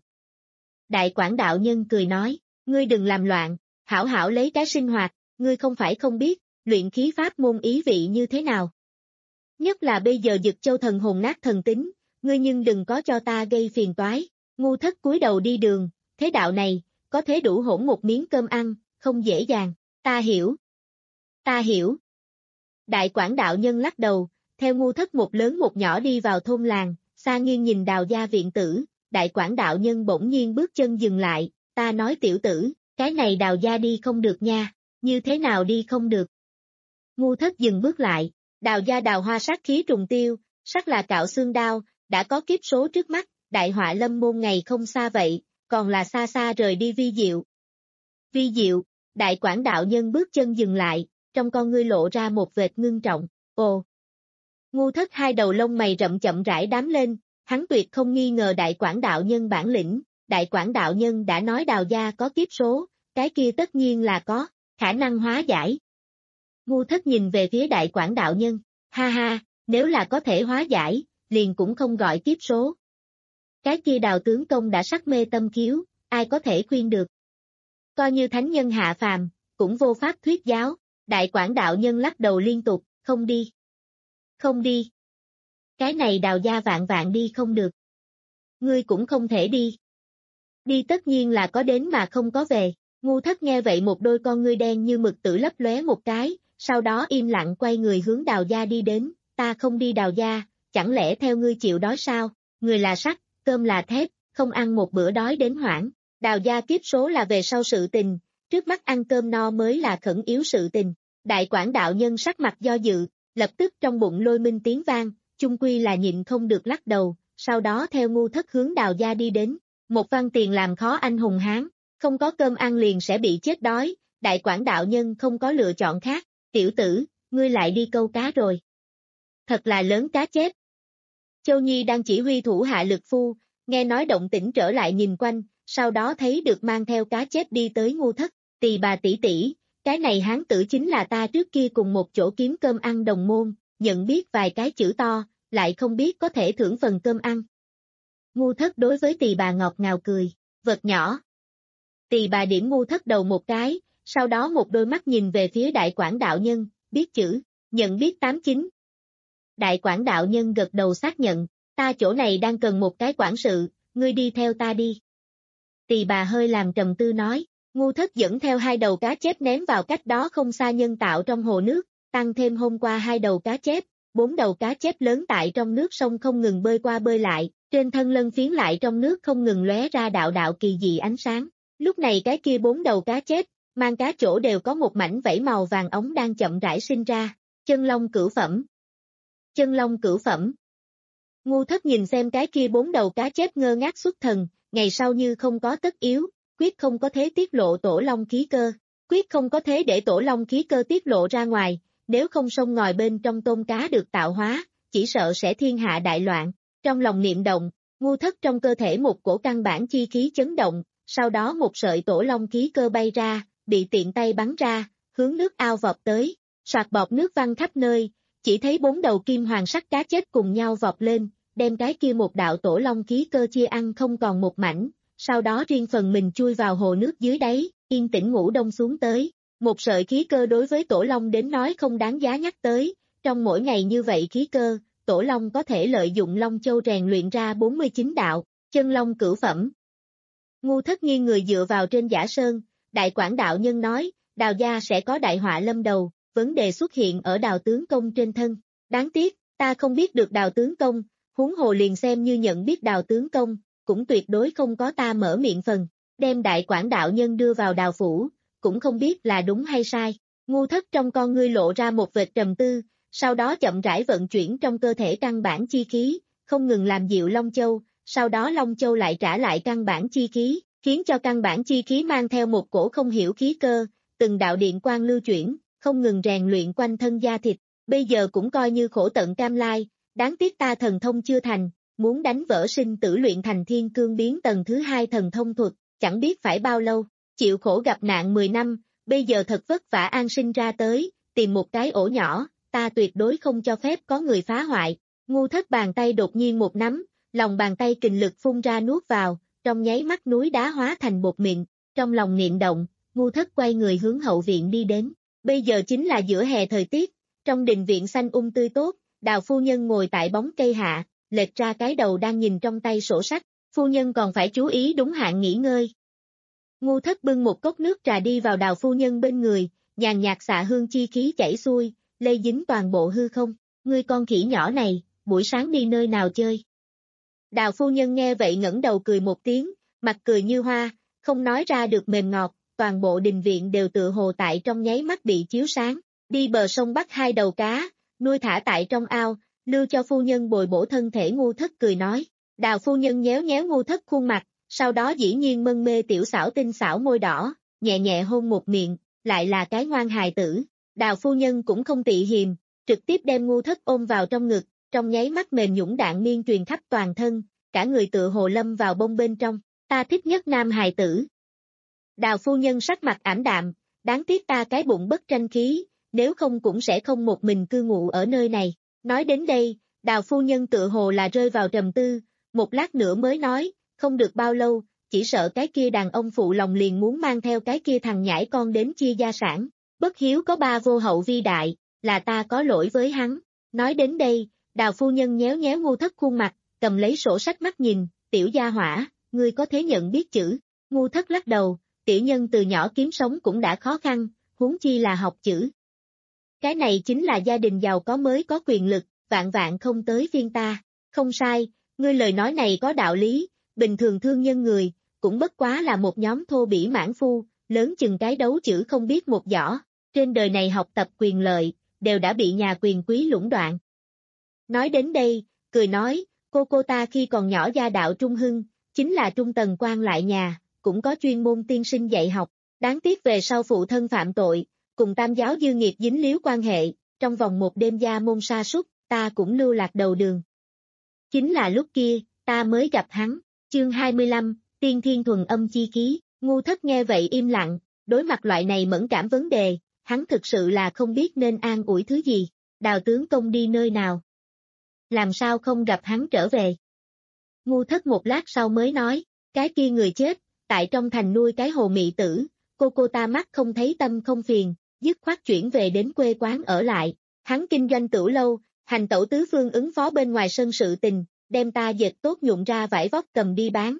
Đại Quảng đạo nhân cười nói, ngươi đừng làm loạn, hảo hảo lấy cái sinh hoạt, ngươi không phải không biết, luyện khí pháp môn ý vị như thế nào. Nhất là bây giờ Dực Châu thần hồn nát thần tính, ngươi nhưng đừng có cho ta gây phiền toái. Ngu Thất cúi đầu đi đường, thế đạo này, có thể đủ hỗn một miếng cơm ăn, không dễ dàng, ta hiểu. Ta hiểu. Đại Quảng đạo nhân lắc đầu, theo Ngu Thất một lớn một nhỏ đi vào thôn làng, xa nghiêng nhìn Đào gia viện tử, Đại Quảng đạo nhân bỗng nhiên bước chân dừng lại, ta nói tiểu tử, cái này Đào gia đi không được nha, như thế nào đi không được. Ngu Thất dừng bước lại, Đào gia Đào hoa sát khí trùng tiêu, sắc là cạo xương đao, đã có kiếp số trước mắt, đại họa lâm môn ngày không xa vậy, còn là xa xa rời đi vi diệu. Vi diệu, Đại Quảng đạo nhân bước chân dừng lại, trong con ngươi lộ ra một vệt ngưng trọng, ồ. Ngu Thất hai đầu lông mày rậm chậm rãi đám lên, hắn tuyệt không nghi ngờ Đại Quảng đạo nhân bản lĩnh, Đại Quảng đạo nhân đã nói Đào gia có kiếp số, cái kia tất nhiên là có, khả năng hóa giải. Ngu Thất nhìn về phía Đại Quảng đạo nhân, ha ha, nếu là có thể hóa giải, liền cũng không gọi kiếp số. Cái kia Đào tướng công đã sắc mê tâm kiếu, ai có thể khuyên được. Coi như thánh nhân hạ phàm, cũng vô pháp thuyết giáo, Đại Quảng đạo nhân lắc đầu liên tục, không đi. Không đi. Cái này Đào gia vạn vạn đi không được. Ngươi cũng không thể đi. Đi tất nhiên là có đến mà không có về. Ngu Thất nghe vậy một đôi con ngươi đen như mực tử lấp lóe một cái, sau đó im lặng quay người hướng Đào gia đi đến, ta không đi Đào gia, chẳng lẽ theo ngươi chịu đói sao, người là sắt, cơm là thép, không ăn một bữa đói đến hoảng, Đào gia kiếp số là về sau sự tình, trước mắt ăn cơm no mới là khẩn yếu sự tình. Đại quản đạo nhân sắc mặt do dự, lập tức trong bụng lôi minh tiếng vang, chung quy là nhịn không được lắc đầu, sau đó theo ngu thất hướng Đào gia đi đến. Một văn tiền làm khó anh hùng hán, không có cơm ăn liền sẽ bị chết đói, đại quản đạo nhân không có lựa chọn khác, tiểu tử, ngươi lại đi câu cá rồi. Thật là lớn cá chép. Châu Nhi đang chỉ huy thủ hạ lực phu, nghe nói động tĩnh trở lại nhìn quanh, sau đó thấy được mang theo cá chép đi tới ngu thất, Tỳ bà tỷ tỷ, cái này hán tử chính là ta trước kia cùng một chỗ kiếm cơm ăn đồng môn, nhận biết vài cái chữ to, lại không biết có thể thưởng phần cơm ăn. Ngu thất đối với Tỳ bà ngọt ngào cười, vật nhỏ. Tỳ bà điểm ngu thất đầu một cái, sau đó một đôi mắt nhìn về phía đại quản đạo nhân, biết chữ, nhận biết tám chín. Đại quản đạo nhân gật đầu xác nhận, ta chỗ này đang cần một cái quản sự, ngươi đi theo ta đi. Tỳ bà hơi làm trầm tư nói, ngu thất dẫn theo hai đầu cá chép ném vào cách đó không xa nhân tạo trong hồ nước, tăng thêm hôm qua hai đầu cá chép, bốn đầu cá chép lớn tại trong nước sông không ngừng bơi qua bơi lại, trên thân lân phiến lại trong nước không ngừng lóe ra đạo đạo kỳ dị ánh sáng. Lúc này cái kia bốn đầu cá chép, mang cá chỗ đều có một mảnh vảy màu vàng ống đang chậm rãi sinh ra, chân long cửu phẩm. Chân long cửu phẩm. Ngu thất nhìn xem cái kia bốn đầu cá chép ngơ ngác xuất thần, ngày sau như không có tất yếu, quyết không có thế tiết lộ tổ long khí cơ, quyết không có thế để tổ long khí cơ tiết lộ ra ngoài, nếu không sông ngòi bên trong tôm cá được tạo hóa, chỉ sợ sẽ thiên hạ đại loạn. Trong lòng niệm động, ngu thất trong cơ thể một cổ căn bản chi khí chấn động, sau đó một sợi tổ long khí cơ bay ra, bị tiện tay bắn ra, hướng nước ao vọt tới, soạt bọt nước văng khắp nơi, chỉ thấy bốn đầu kim hoàng sắc cá chết cùng nhau vọt lên, đem cái kia một đạo tổ long khí cơ chia ăn không còn một mảnh, sau đó riêng phần mình chui vào hồ nước dưới đáy, yên tĩnh ngủ đông xuống tới. Một sợi khí cơ đối với tổ long đến nói không đáng giá nhắc tới, trong mỗi ngày như vậy khí cơ, tổ long có thể lợi dụng long châu rèn luyện ra bốn mươi chín đạo, chân long cửu phẩm. Ngu thất nghiêng người dựa vào trên giả sơn, đại quản đạo nhân nói, Đào gia sẽ có đại họa lâm đầu, vấn đề xuất hiện ở Đào tướng công trên thân. Đáng tiếc, ta không biết được Đào tướng công, huống hồ liền xem như nhận biết Đào tướng công, cũng tuyệt đối không có ta mở miệng phần, đem đại quản đạo nhân đưa vào Đào phủ, cũng không biết là đúng hay sai. Ngu thất trong con ngươi lộ ra một vệt trầm tư, sau đó chậm rãi vận chuyển trong cơ thể căn bản chi khí, không ngừng làm dịu Long Châu, sau đó Long Châu lại trả lại căn bản chi khí, khiến cho căn bản chi khí mang theo một cổ không hiểu khí cơ, từng đạo điện quang lưu chuyển, không ngừng rèn luyện quanh thân da thịt, bây giờ cũng coi như khổ tận cam lai, đáng tiếc ta thần thông chưa thành, muốn đánh vỡ sinh tử luyện thành thiên cương biến tầng thứ hai thần thông thuật, chẳng biết phải bao lâu, chịu khổ gặp nạn mười năm, bây giờ thật vất vả an sinh ra tới, tìm một cái ổ nhỏ, ta tuyệt đối không cho phép có người phá hoại. Ngu thất bàn tay đột nhiên một nắm, lòng bàn tay kình lực phun ra nuốt vào, trong nháy mắt núi đá hóa thành bột mịn, trong lòng niệm động, ngu thất quay người hướng hậu viện đi đến. Bây giờ chính là giữa hè thời tiết, trong đình viện xanh um tươi tốt, Đào phu nhân ngồi tại bóng cây hạ, lệch ra cái đầu đang nhìn trong tay sổ sách, phu nhân còn phải chú ý đúng hạn nghỉ ngơi. Ngu thất bưng một cốc nước trà đi vào Đào phu nhân bên người, nhàn nhạt xạ hương chi khí chảy xuôi, lây dính toàn bộ hư không, ngươi con khỉ nhỏ này, buổi sáng đi nơi nào chơi. Đào phu nhân nghe vậy ngẩng đầu cười một tiếng, mặt cười như hoa, không nói ra được mềm ngọt, toàn bộ đình viện đều tựa hồ tại trong nháy mắt bị chiếu sáng, đi bờ sông bắt hai đầu cá, nuôi thả tại trong ao, lưu cho phu nhân bồi bổ thân thể. Ngu thất cười nói, Đào phu nhân nhéo nhéo ngu thất khuôn mặt, sau đó dĩ nhiên mân mê tiểu xảo tinh xảo môi đỏ, nhẹ nhẹ hôn một miệng, lại là cái ngoan hài tử. Đào phu nhân cũng không tị hiềm, trực tiếp đem ngu thất ôm vào trong ngực, trong nháy mắt mềm nhũn đạn miên truyền khắp toàn thân, cả người tựa hồ lâm vào bông bên trong, ta thích nhất nam hài tử. Đào phu nhân sắc mặt ảm đạm, đáng tiếc ta cái bụng bất tranh khí, nếu không cũng sẽ không một mình cư ngụ ở nơi này. Nói đến đây, Đào phu nhân tựa hồ là rơi vào trầm tư, một lát nữa mới nói, không được bao lâu, chỉ sợ cái kia đàn ông phụ lòng liền muốn mang theo cái kia thằng nhãi con đến chia gia sản. Bất hiếu có ba vô hậu vi đại, là ta có lỗi với hắn. Nói đến đây, Đào phu nhân nhéo nhéo ngu thất khuôn mặt, cầm lấy sổ sách mắt nhìn, tiểu gia hỏa, ngươi có thế nhận biết chữ. Ngu thất lắc đầu, tiểu nhân từ nhỏ kiếm sống cũng đã khó khăn, huống chi là học chữ. Cái này chính là gia đình giàu có mới có quyền lực, vạn vạn không tới phiên ta. Không sai, ngươi lời nói này có đạo lý, bình thường thương nhân người, cũng bất quá là một nhóm thô bỉ mãn phu, lớn chừng cái đấu chữ không biết một giỏ, trên đời này học tập quyền lợi, đều đã bị nhà quyền quý lũng đoạn. Nói đến đây, cười nói, cô cô ta khi còn nhỏ gia đạo trung hưng, chính là trung tầng quan lại nhà, cũng có chuyên môn tiên sinh dạy học, đáng tiếc về sau phụ thân phạm tội, cùng tam giáo dư nghiệp dính líu quan hệ, trong vòng một đêm gia môn sa sút, ta cũng lưu lạc đầu đường. Chính là lúc kia, ta mới gặp hắn, chương hai mươi lăm, tiên thiên thuần âm chi khí, Ngu Thất nghe vậy im lặng, đối mặt loại này mẫn cảm vấn đề, hắn thực sự là không biết nên an ủi thứ gì, Đào tướng công đi nơi nào. Làm sao không gặp hắn trở về? Ngu Thất một lát sau mới nói, cái kia người chết, tại trong thành nuôi cái hồ mị tử, cô cô ta mắt không thấy tâm không phiền, dứt khoát chuyển về đến quê quán ở lại, hắn kinh doanh tửu lâu, hành tẩu tứ phương ứng phó bên ngoài sân sự tình, đem ta dệt tốt nhuộm ra vải vóc cầm đi bán.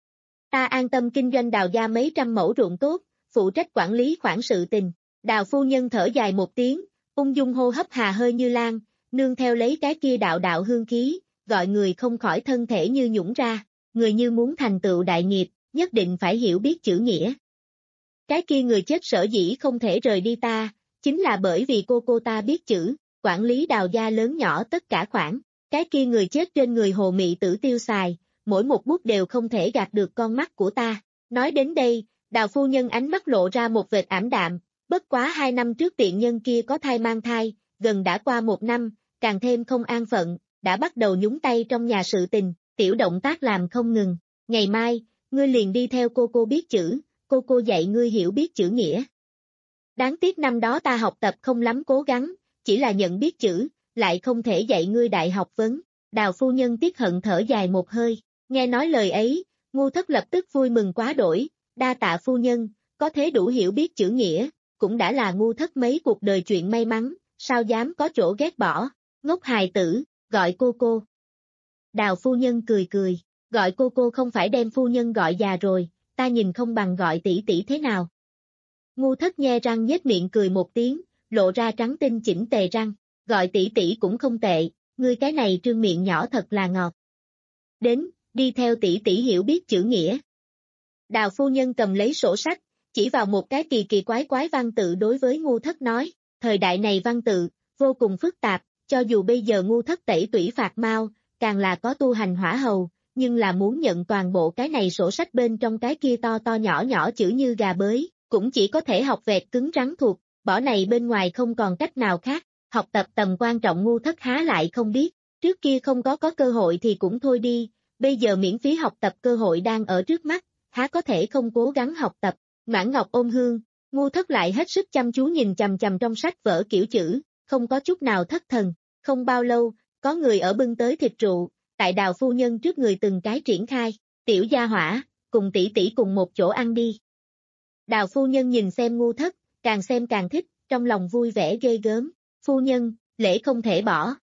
Ta an tâm kinh doanh đào gia mấy trăm mẫu ruộng tốt, phụ trách quản lý khoản sự tình. Đào phu nhân thở dài một tiếng, ung dung hô hấp hà hơi như lan, nương theo lấy cái kia đạo đạo hương khí, gọi người không khỏi thân thể như nhũng ra, người như muốn thành tựu đại nghiệp, nhất định phải hiểu biết chữ nghĩa. Cái kia người chết sở dĩ không thể rời đi ta, chính là bởi vì cô cô ta biết chữ, quản lý đào gia lớn nhỏ tất cả khoản, cái kia người chết trên người hồ mị tử tiêu xài, mỗi một bút đều không thể gạt được con mắt của ta. Nói đến đây, Đào phu nhân ánh mắt lộ ra một vệt ảm đạm, bất quá hai năm trước tiện nhân kia có thai mang thai, gần đã qua một năm, càng thêm không an phận, đã bắt đầu nhúng tay trong nhà sự tình, tiểu động tác làm không ngừng. Ngày mai, ngươi liền đi theo cô cô biết chữ, cô cô dạy ngươi hiểu biết chữ nghĩa. Đáng tiếc năm đó ta học tập không lắm cố gắng, chỉ là nhận biết chữ, lại không thể dạy ngươi đại học vấn. Đào phu nhân tiếc hận thở dài một hơi, nghe nói lời ấy, Ngu Thất lập tức vui mừng quá đổi, đa tạ phu nhân, có thế đủ hiểu biết chữ nghĩa, cũng đã là Ngu Thất mấy cuộc đời chuyện may mắn, sao dám có chỗ ghét bỏ, ngốc hài tử, gọi cô cô. Đào phu nhân cười cười, gọi cô cô không phải đem phu nhân gọi già rồi, ta nhìn không bằng gọi tỷ tỷ thế nào. Ngu Thất nhe răng nhếch miệng cười một tiếng, lộ ra trắng tinh chỉnh tề răng, gọi tỷ tỷ cũng không tệ, ngươi cái này trương miệng nhỏ thật là ngọt. Đến, đi theo tỷ tỷ hiểu biết chữ nghĩa. Đào phu nhân cầm lấy sổ sách, chỉ vào một cái kỳ kỳ quái quái văn tự đối với Ngu Thất nói, thời đại này văn tự, vô cùng phức tạp, cho dù bây giờ Ngu Thất tẩy tủy phạt mau, càng là có tu hành hỏa hầu, nhưng là muốn nhận toàn bộ cái này sổ sách bên trong cái kia to to nhỏ nhỏ chữ như gà bới, cũng chỉ có thể học vẹt cứng rắn thuộc, bỏ này bên ngoài không còn cách nào khác, học tập tầm quan trọng Ngu Thất há lại không biết, trước kia không có có cơ hội thì cũng thôi đi, bây giờ miễn phí học tập cơ hội đang ở trước mắt, há có thể không cố gắng học tập. Mãn Ngọc ôm hương, Ngu Thất lại hết sức chăm chú nhìn chằm chằm trong sách vở kiểu chữ, không có chút nào thất thần. Không bao lâu, có người ở bưng tới thịt rượu, tại Đào phu nhân trước người từng cái triển khai, tiểu gia hỏa, cùng tỷ tỷ cùng một chỗ ăn đi. Đào phu nhân nhìn xem Ngu Thất, càng xem càng thích, trong lòng vui vẻ ghê gớm, phu nhân, lễ không thể bỏ.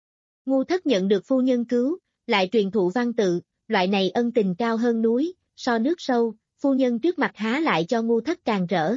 Ngu Thất nhận được phu nhân cứu, lại truyền thụ văn tự, loại này ân tình cao hơn núi, so nước sâu, phu nhân trước mặt há lại cho Ngu Thất càng rỡ.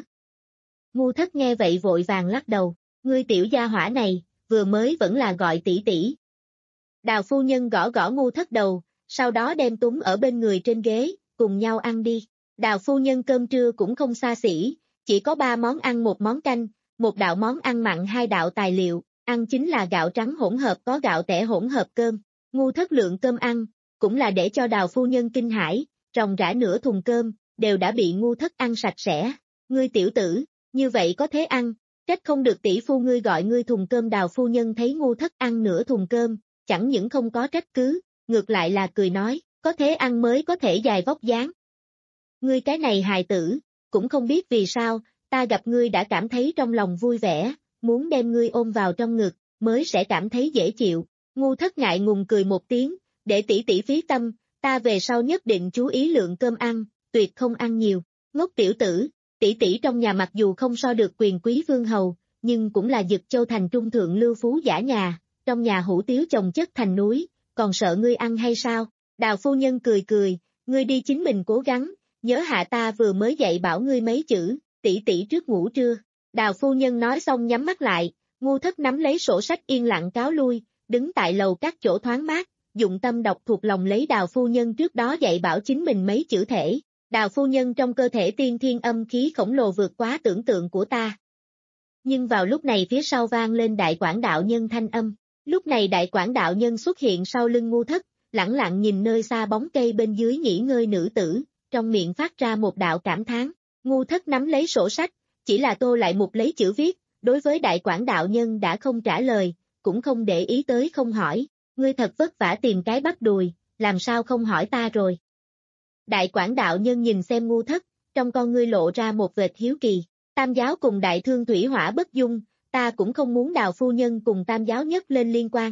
Ngu Thất nghe vậy vội vàng lắc đầu, ngươi tiểu gia hỏa này, vừa mới vẫn là gọi tỷ tỷ. Đào phu nhân gõ gõ Ngu Thất đầu, sau đó đem túm ở bên người trên ghế, cùng nhau ăn đi. Đào phu nhân cơm trưa cũng không xa xỉ, chỉ có ba món ăn một món canh, một đạo món ăn mặn hai đạo tài liệu, ăn chính là gạo trắng hỗn hợp có gạo tẻ hỗn hợp cơm. Ngu Thất lượng cơm ăn, cũng là để cho Đào phu nhân kinh hãi, ròng rã nửa thùng cơm, đều đã bị Ngu Thất ăn sạch sẽ. Ngươi tiểu tử, như vậy có thế ăn, trách không được tỷ phu ngươi gọi ngươi thùng cơm. Đào phu nhân thấy Ngu Thất ăn nửa thùng cơm, chẳng những không có trách cứ, ngược lại là cười nói, có thế ăn mới có thể dài vóc dáng. Ngươi cái này hài tử, cũng không biết vì sao, ta gặp ngươi đã cảm thấy trong lòng vui vẻ, muốn đem ngươi ôm vào trong ngực, mới sẽ cảm thấy dễ chịu. Ngu Thất ngại ngùng cười một tiếng, để tỷ tỷ phí tâm, ta về sau nhất định chú ý lượng cơm ăn, tuyệt không ăn nhiều. Ngốc tiểu tử, tỷ tỷ trong nhà mặc dù không so được quyền quý vương hầu, nhưng cũng là Dực Châu thành trung thượng lưu phú giả nhà, trong nhà hủ tiếu chồng chất thành núi, còn sợ ngươi ăn hay sao? Đào phu nhân cười cười, ngươi đi chính mình cố gắng, nhớ hạ ta vừa mới dạy bảo ngươi mấy chữ, tỷ tỷ trước ngủ trưa. Đào phu nhân nói xong nhắm mắt lại, Ngu Thất nắm lấy sổ sách yên lặng cáo lui, đứng tại lầu các chỗ thoáng mát, dụng tâm đọc thuộc lòng lấy Đào phu nhân trước đó dạy bảo chính mình mấy chữ thể. Đào phu nhân trong cơ thể tiên thiên âm khí khổng lồ vượt quá tưởng tượng của ta. Nhưng vào lúc này phía sau vang lên đại quảng đạo nhân thanh âm. Lúc này đại quảng đạo nhân xuất hiện sau lưng Ngu Thất, lẳng lặng nhìn nơi xa bóng cây bên dưới nghỉ ngơi nữ tử, trong miệng phát ra một đạo cảm thán. Ngu Thất nắm lấy sổ sách, chỉ là tô lại mục lấy chữ viết, đối với đại quảng đạo nhân đã không trả lời, cũng không để ý tới không hỏi. Ngươi thật vất vả tìm cái bắp đùi, làm sao không hỏi ta rồi. Đại quảng đạo nhân nhìn xem Ngu Thất, trong con ngươi lộ ra một vệt hiếu kỳ. Tam giáo cùng đại thương thủy hỏa bất dung, ta cũng không muốn Đào phu nhân cùng tam giáo nhất lên liên quan.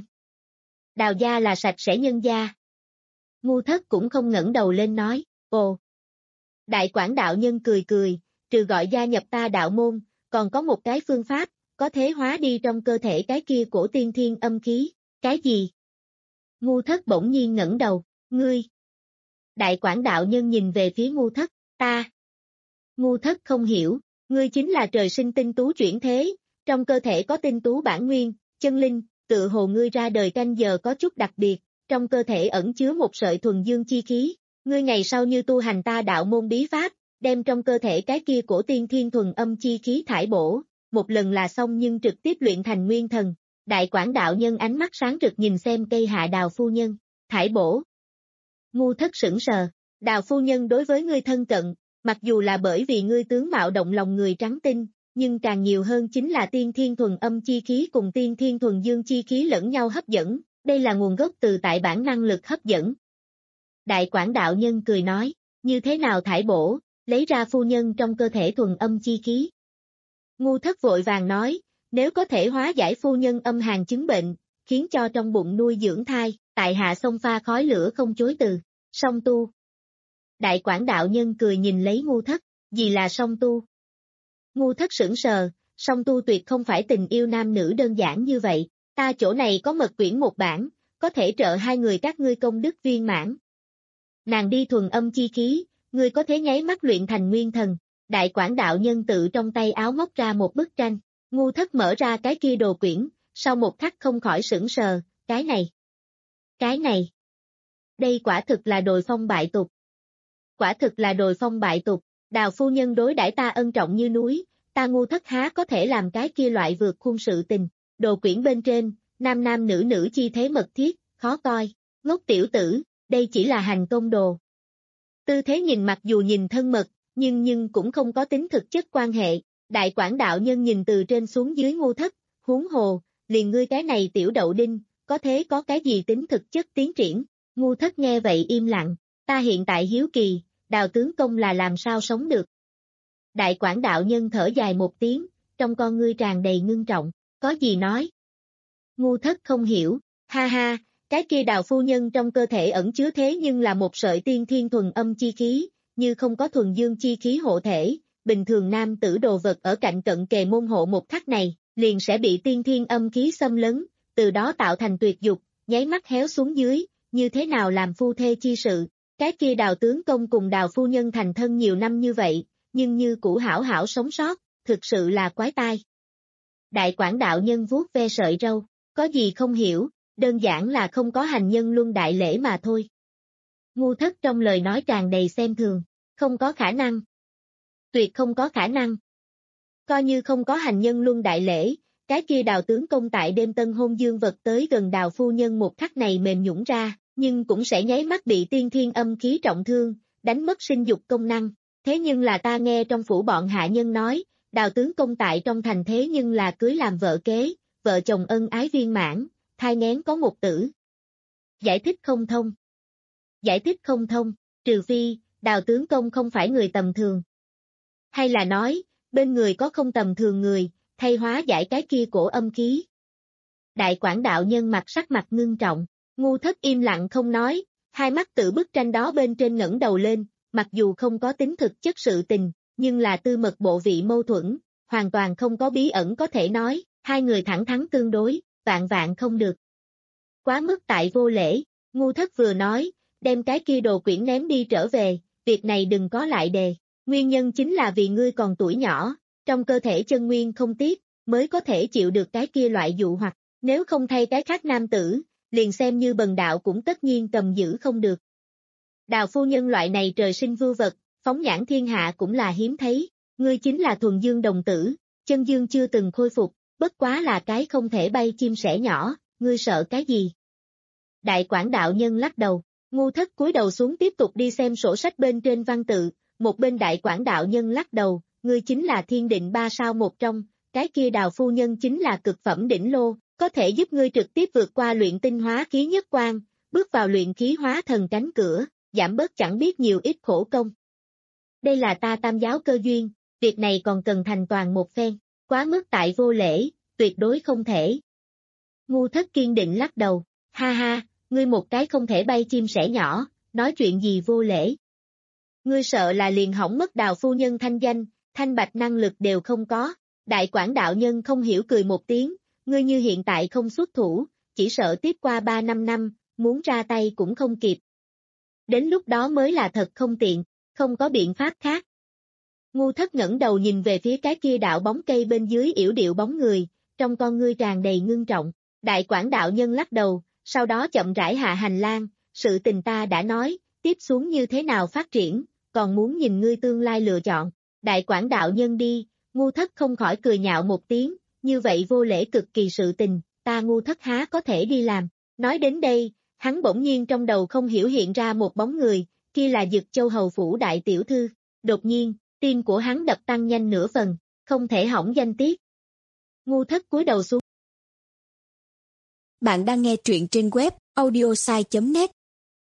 Đào gia là sạch sẽ nhân gia. Ngu Thất cũng không ngẩng đầu lên nói, ồ. Đại quảng đạo nhân cười cười, trừ gọi gia nhập ta đạo môn, còn có một cái phương pháp, có thể hóa đi trong cơ thể cái kia của tiên thiên âm khí, cái gì? Ngu Thất bỗng nhiên ngẩng đầu, ngươi. Đại quảng đạo nhân nhìn về phía Ngu Thất, ta. Ngu Thất không hiểu, ngươi chính là trời sinh tinh tú chuyển thế, trong cơ thể có tinh tú bản nguyên, chân linh, tự hồ ngươi ra đời canh giờ có chút đặc biệt, trong cơ thể ẩn chứa một sợi thuần dương chi khí, ngươi ngày sau như tu hành ta đạo môn bí pháp, đem trong cơ thể cái kia của tiên thiên thuần âm chi khí thải bổ, một lần là xong nhưng trực tiếp luyện thành nguyên thần. Đại quảng đạo nhân ánh mắt sáng rực nhìn xem cây hạ Đào phu nhân, thải bổ. Ngu Thất sững sờ, Đào phu nhân đối với ngươi thân cận, mặc dù là bởi vì ngươi tướng mạo động lòng người trắng tinh, nhưng càng nhiều hơn chính là tiên thiên thuần âm chi khí cùng tiên thiên thuần dương chi khí lẫn nhau hấp dẫn, đây là nguồn gốc từ tại bản năng lực hấp dẫn. Đại quảng đạo nhân cười nói, như thế nào thải bổ, lấy ra phu nhân trong cơ thể thuần âm chi khí. Ngu Thất vội vàng nói, nếu có thể hóa giải phu nhân âm hàn chứng bệnh, khiến cho trong bụng nuôi dưỡng thai, tại hạ sông pha khói lửa không chối từ, song tu. Đại quảng đạo nhân cười nhìn lấy Ngu Thất, gì là song tu? Ngu Thất sững sờ, song tu tuyệt không phải tình yêu nam nữ đơn giản như vậy, ta chỗ này có mật quyển một bản, có thể trợ hai người các ngươi công đức viên mãn. Nàng đi thuần âm chi khí, ngươi có thể nháy mắt luyện thành nguyên thần. Đại quảng đạo nhân tự trong tay áo móc ra một bức tranh, Ngu Thất mở ra cái kia đồ quyển, sau một khắc không khỏi sững sờ, cái này, cái này, đây quả thực là đồi phong bại tục. Quả thực là đồi phong bại tục, Đào phu nhân đối đãi ta ân trọng như núi, ta Ngu Thất há có thể làm cái kia loại vượt khuôn sự tình. Đồ quyển bên trên, nam nam nữ nữ chi thế mật thiết, khó coi, ngốc tiểu tử, đây chỉ là hành công đồ. Tư thế nhìn mặc dù nhìn thân mật, nhưng nhưng cũng không có tính thực chất quan hệ. Đại quảng đạo nhân nhìn từ trên xuống dưới Ngu Thất, huống hồ, liền ngươi cái này tiểu đậu đinh, có thế có cái gì tính thực chất tiến triển. Ngu Thất nghe vậy im lặng, ta hiện tại hiếu kỳ, Đào tướng công là làm sao sống được. Đại quảng đạo nhân thở dài một tiếng, trong con ngươi tràn đầy ngưng trọng, có gì nói. Ngu Thất không hiểu, ha ha, cái kia Đào phu nhân trong cơ thể ẩn chứa thế nhưng là một sợi tiên thiên thuần âm chi khí, như không có thuần dương chi khí hộ thể, bình thường nam tử đồ vật ở cạnh cận kề môn hộ một khắc này, liền sẽ bị tiên thiên âm khí xâm lấn, từ đó tạo thành tuyệt dục, nháy mắt héo xuống dưới, như thế nào làm phu thê chi sự. Cái kia Đào tướng công cùng Đào phu nhân thành thân nhiều năm như vậy, nhưng như cũ hảo hảo sống sót, thực sự là quái tai. Đại quảng đạo nhân vuốt ve sợi râu, có gì không hiểu, đơn giản là không có hành nhân luân đại lễ mà thôi. Ngu Thất trong lời nói tràn đầy xem thường, không có khả năng. Tuyệt không có khả năng. Coi như không có hành nhân luân đại lễ, cái kia Đào tướng công tại đêm tân hôn dương vật tới gần Đào phu nhân một khắc này mềm nhũn ra, nhưng cũng sẽ nháy mắt bị tiên thiên âm khí trọng thương, đánh mất sinh dục công năng. Thế nhưng là ta nghe trong phủ bọn hạ nhân nói, Đào tướng công tại trong thành thế nhưng là cưới làm vợ kế, vợ chồng ân ái viên mãn, thai nghén có một tử. Giải thích không thông. Giải thích không thông, trừ phi, Đào tướng công không phải người tầm thường. Hay là nói, bên người có không tầm thường người, thay hóa giải cái kia cổ âm khí. Đại quảng đạo nhân mặt sắc mặt ngưng trọng, Ngu Thất im lặng không nói, hai mắt tự bức tranh đó bên trên ngẩng đầu lên, mặc dù không có tính thực chất sự tình, nhưng là tư mật bộ vị mâu thuẫn, hoàn toàn không có bí ẩn có thể nói, hai người thẳng thắn tương đối, vạn vạn không được. Quá mức tại vô lễ, Ngu Thất vừa nói, đem cái kia đồ quyển ném đi trở về, việc này đừng có lại đề, nguyên nhân chính là vì ngươi còn tuổi nhỏ, trong cơ thể chân nguyên không tiếp, mới có thể chịu được cái kia loại dụ hoặc, nếu không thay cái khác nam tử, liền xem như bần đạo cũng tất nhiên cầm giữ không được. Đào phu nhân loại này trời sinh vưu vật, phóng nhãn thiên hạ cũng là hiếm thấy, ngươi chính là thuần dương đồng tử, chân dương chưa từng khôi phục, bất quá là cái không thể bay chim sẻ nhỏ, ngươi sợ cái gì? Đại Quảng đạo nhân lắc đầu, Ngu Thất cúi đầu xuống tiếp tục đi xem sổ sách bên trên văn tự, một bên Đại Quảng đạo nhân lắc đầu, ngươi chính là thiên định ba sao một trong, cái kia Đào phu nhân chính là cực phẩm đỉnh lô, có thể giúp ngươi trực tiếp vượt qua luyện tinh hóa khí nhất quan, bước vào luyện khí hóa thần cánh cửa, giảm bớt chẳng biết nhiều ít khổ công. Đây là ta tam giáo cơ duyên, việc này còn cần thành toàn một phen, quá mức tại vô lễ, tuyệt đối không thể. Ngu Thất kiên định lắc đầu, ha ha, ngươi một cái không thể bay chim sẻ nhỏ, nói chuyện gì vô lễ. Ngươi sợ là liền hỏng mất Đào phu nhân thanh danh, thanh bạch năng lực đều không có. Đại Quảng đạo nhân không hiểu cười một tiếng, ngươi như hiện tại không xuất thủ, chỉ sợ tiếp qua ba năm năm, muốn ra tay cũng không kịp. Đến lúc đó mới là thật không tiện, không có biện pháp khác. Ngu Thất ngẩng đầu nhìn về phía cái kia đạo bóng cây bên dưới yểu điệu bóng người, trong con ngươi tràn đầy ngưng trọng. Đại Quảng đạo nhân lắc đầu, sau đó chậm rãi hạ hành lang, sự tình ta đã nói, tiếp xuống như thế nào phát triển, còn muốn nhìn ngươi tương lai lựa chọn. Đại Quảng đạo nhân đi, Ngu Thất không khỏi cười nhạo một tiếng, như vậy vô lễ cực kỳ sự tình, ta Ngu Thất há có thể đi làm. Nói đến đây, hắn bỗng nhiên trong đầu không hiểu hiện ra một bóng người, kia là Dực Châu hầu phủ đại tiểu thư. Đột nhiên, tim của hắn đập tăng nhanh nửa phần, không thể hỏng danh tiết. Ngu Thất cúi đầu xuống. Bạn đang nghe truyện trên web audiosai chấm net.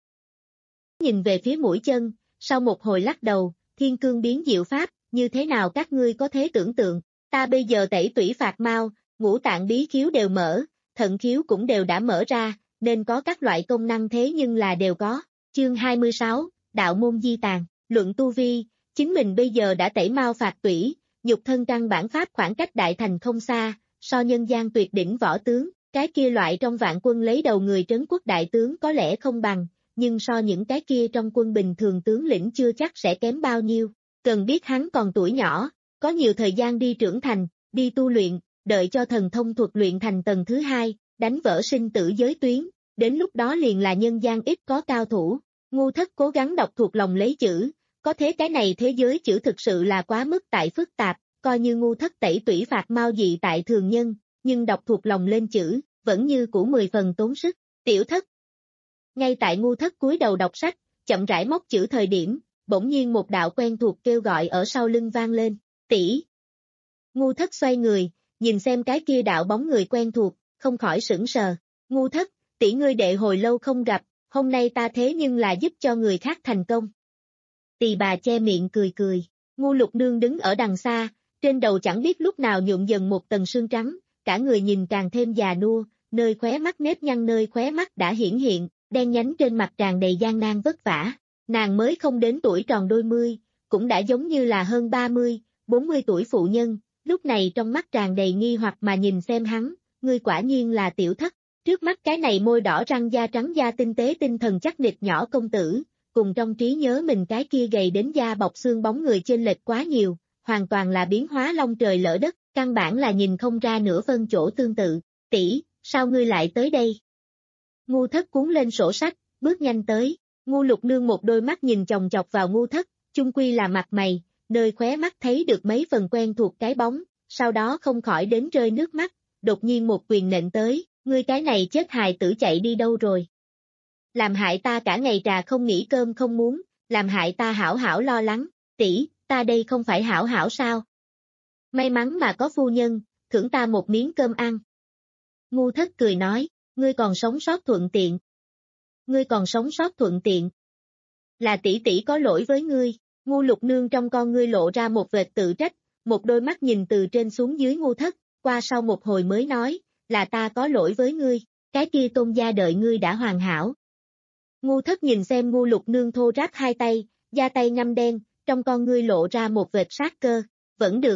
Nhìn về phía mũi chân, sau một hồi lắc đầu, thiên cương biến diệu pháp, như thế nào các ngươi có thể tưởng tượng, ta bây giờ tẩy tủy phạt mau, ngũ tạng bí khiếu đều mở, thận khiếu cũng đều đã mở ra, nên có các loại công năng thế nhưng là đều có. Chương hai mươi sáu, Đạo môn di tàn, luận tu vi, chính mình bây giờ đã tẩy mau phạt tủy, nhục thân căn bản pháp khoảng cách đại thành không xa, so nhân gian tuyệt đỉnh võ tướng, cái kia loại trong vạn quân lấy đầu người trấn quốc đại tướng có lẽ không bằng, nhưng so những cái kia trong quân bình thường tướng lĩnh chưa chắc sẽ kém bao nhiêu. Cần biết hắn còn tuổi nhỏ, có nhiều thời gian đi trưởng thành, đi tu luyện, đợi cho thần thông thuật luyện thành tầng thứ hai, đánh vỡ sinh tử giới tuyến, đến lúc đó liền là nhân gian ít có cao thủ. Ngu Thất cố gắng đọc thuộc lòng lấy chữ, có thế cái này thế giới chữ thực sự là quá mức tại phức tạp, coi như Ngu Thất tẩy tủy phạt mau dị tại thường nhân, nhưng đọc thuộc lòng lên chữ, vẫn như cũ mười phần tốn sức. Tiểu Thất. Ngay tại Ngu Thất cúi đầu đọc sách, chậm rãi móc chữ thời điểm, bỗng nhiên một đạo quen thuộc kêu gọi ở sau lưng vang lên, tỷ. Ngu Thất xoay người, nhìn xem cái kia đạo bóng người quen thuộc, không khỏi sững sờ. Ngu Thất, tỷ ngươi đệ hồi lâu không gặp, hôm nay ta thế nhưng là giúp cho người khác thành công. Tỳ bà che miệng cười cười, Ngu Lục Nương đứng ở đằng xa, trên đầu chẳng biết lúc nào nhuộm dần một tầng sương trắng, cả người nhìn càng thêm già nua, nơi khóe mắt nếp nhăn nơi khóe mắt đã hiển hiện, đen nhánh trên mặt tràn đầy gian nan vất vả. Nàng mới không đến tuổi tròn đôi mươi, cũng đã giống như là hơn ba mươi, bốn mươi tuổi phụ nhân, lúc này trong mắt tràn đầy nghi hoặc mà nhìn xem hắn, ngươi quả nhiên là Tiểu Thất, trước mắt cái này môi đỏ răng da trắng da tinh tế tinh thần chắc nịch nhỏ công tử, cùng trong trí nhớ mình cái kia gầy đến da bọc xương bóng người chênh lệch quá nhiều, hoàn toàn là biến hóa long trời lỡ đất, căn bản là nhìn không ra nửa phân chỗ tương tự. Tỷ, sao ngươi lại tới đây? Ngu Thất cuốn lên sổ sách, bước nhanh tới. Ngu Lục Nương một đôi mắt nhìn chòng chọc vào Ngu Thất, chung quy là mặt mày, nơi khóe mắt thấy được mấy phần quen thuộc cái bóng, sau đó không khỏi đến rơi nước mắt, đột nhiên một quyền nện tới, ngươi cái này chết hài tử chạy đi đâu rồi? Làm hại ta cả ngày trà không nghỉ cơm không muốn, làm hại ta hảo hảo lo lắng, tỷ, ta đây không phải hảo hảo sao? May mắn mà có phu nhân, thưởng ta một miếng cơm ăn. Ngu Thất cười nói, ngươi còn sống sót thuận tiện. Ngươi còn sống sót thuận tiện. Là tỷ tỷ có lỗi với ngươi. Ngu Lục Nương trong con ngươi lộ ra một vệt tự trách, một đôi mắt nhìn từ trên xuống dưới Ngu Thất, qua sau một hồi mới nói, là ta có lỗi với ngươi, cái kia Tôn gia đợi ngươi đã hoàn hảo. Ngu Thất nhìn xem Ngu Lục Nương thô ráp hai tay, da tay ngăm đen, trong con ngươi lộ ra một vệt sát cơ, vẫn được.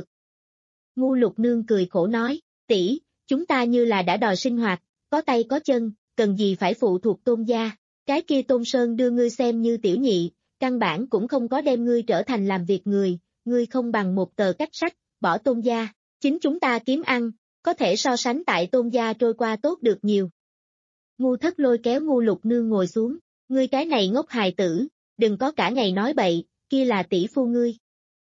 Ngu Lục Nương cười khổ nói, tỷ, chúng ta như là đã đòi sinh hoạt, có tay có chân, cần gì phải phụ thuộc Tôn gia, cái kia Tôn Sơn đưa ngươi xem như tiểu nhị, căn bản cũng không có đem ngươi trở thành làm việc người, ngươi không bằng một tờ cách sách, bỏ Tôn gia, chính chúng ta kiếm ăn, có thể so sánh tại Tôn gia trôi qua tốt được nhiều. Ngu Thất lôi kéo Ngu Lục Nương ngồi xuống, ngươi cái này ngốc hài tử, đừng có cả ngày nói bậy, kia là tỷ phu ngươi.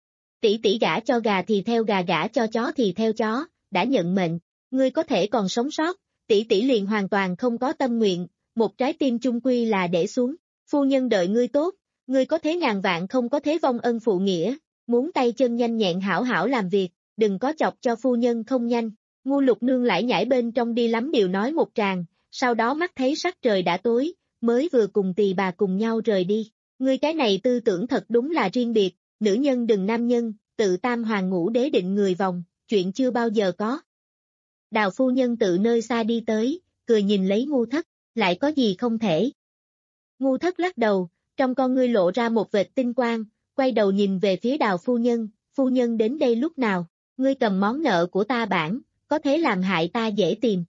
Tỷ tỷ gả cho gà thì theo gà, gả cho chó thì theo chó, đã nhận mệnh, ngươi có thể còn sống sót, tỷ tỷ liền hoàn toàn không có tâm nguyện, một trái tim chung quy là để xuống, phu nhân đợi ngươi tốt, ngươi có thế ngàn vạn không có thế vong ân phụ nghĩa, muốn tay chân nhanh nhẹn hảo hảo làm việc, đừng có chọc cho phu nhân không nhanh. Ngu Lục Nương lại nhảy bên trong đi lắm điều nói một tràng, sau đó mắt thấy sắc trời đã tối, mới vừa cùng tỳ bà cùng nhau rời đi. Ngươi cái này tư tưởng thật đúng là riêng biệt, nữ nhân đừng nam nhân, tự tam hoàng ngũ đế định người vòng, chuyện chưa bao giờ có. Đào phu nhân tự nơi xa đi tới, cười nhìn lấy Ngu Thất, lại có gì không thể. Ngu Thất lắc đầu, trong con ngươi lộ ra một vệt tinh quang, quay đầu nhìn về phía Đào phu nhân, phu nhân đến đây lúc nào, ngươi cầm món nợ của ta bản, có thế làm hại ta dễ tìm.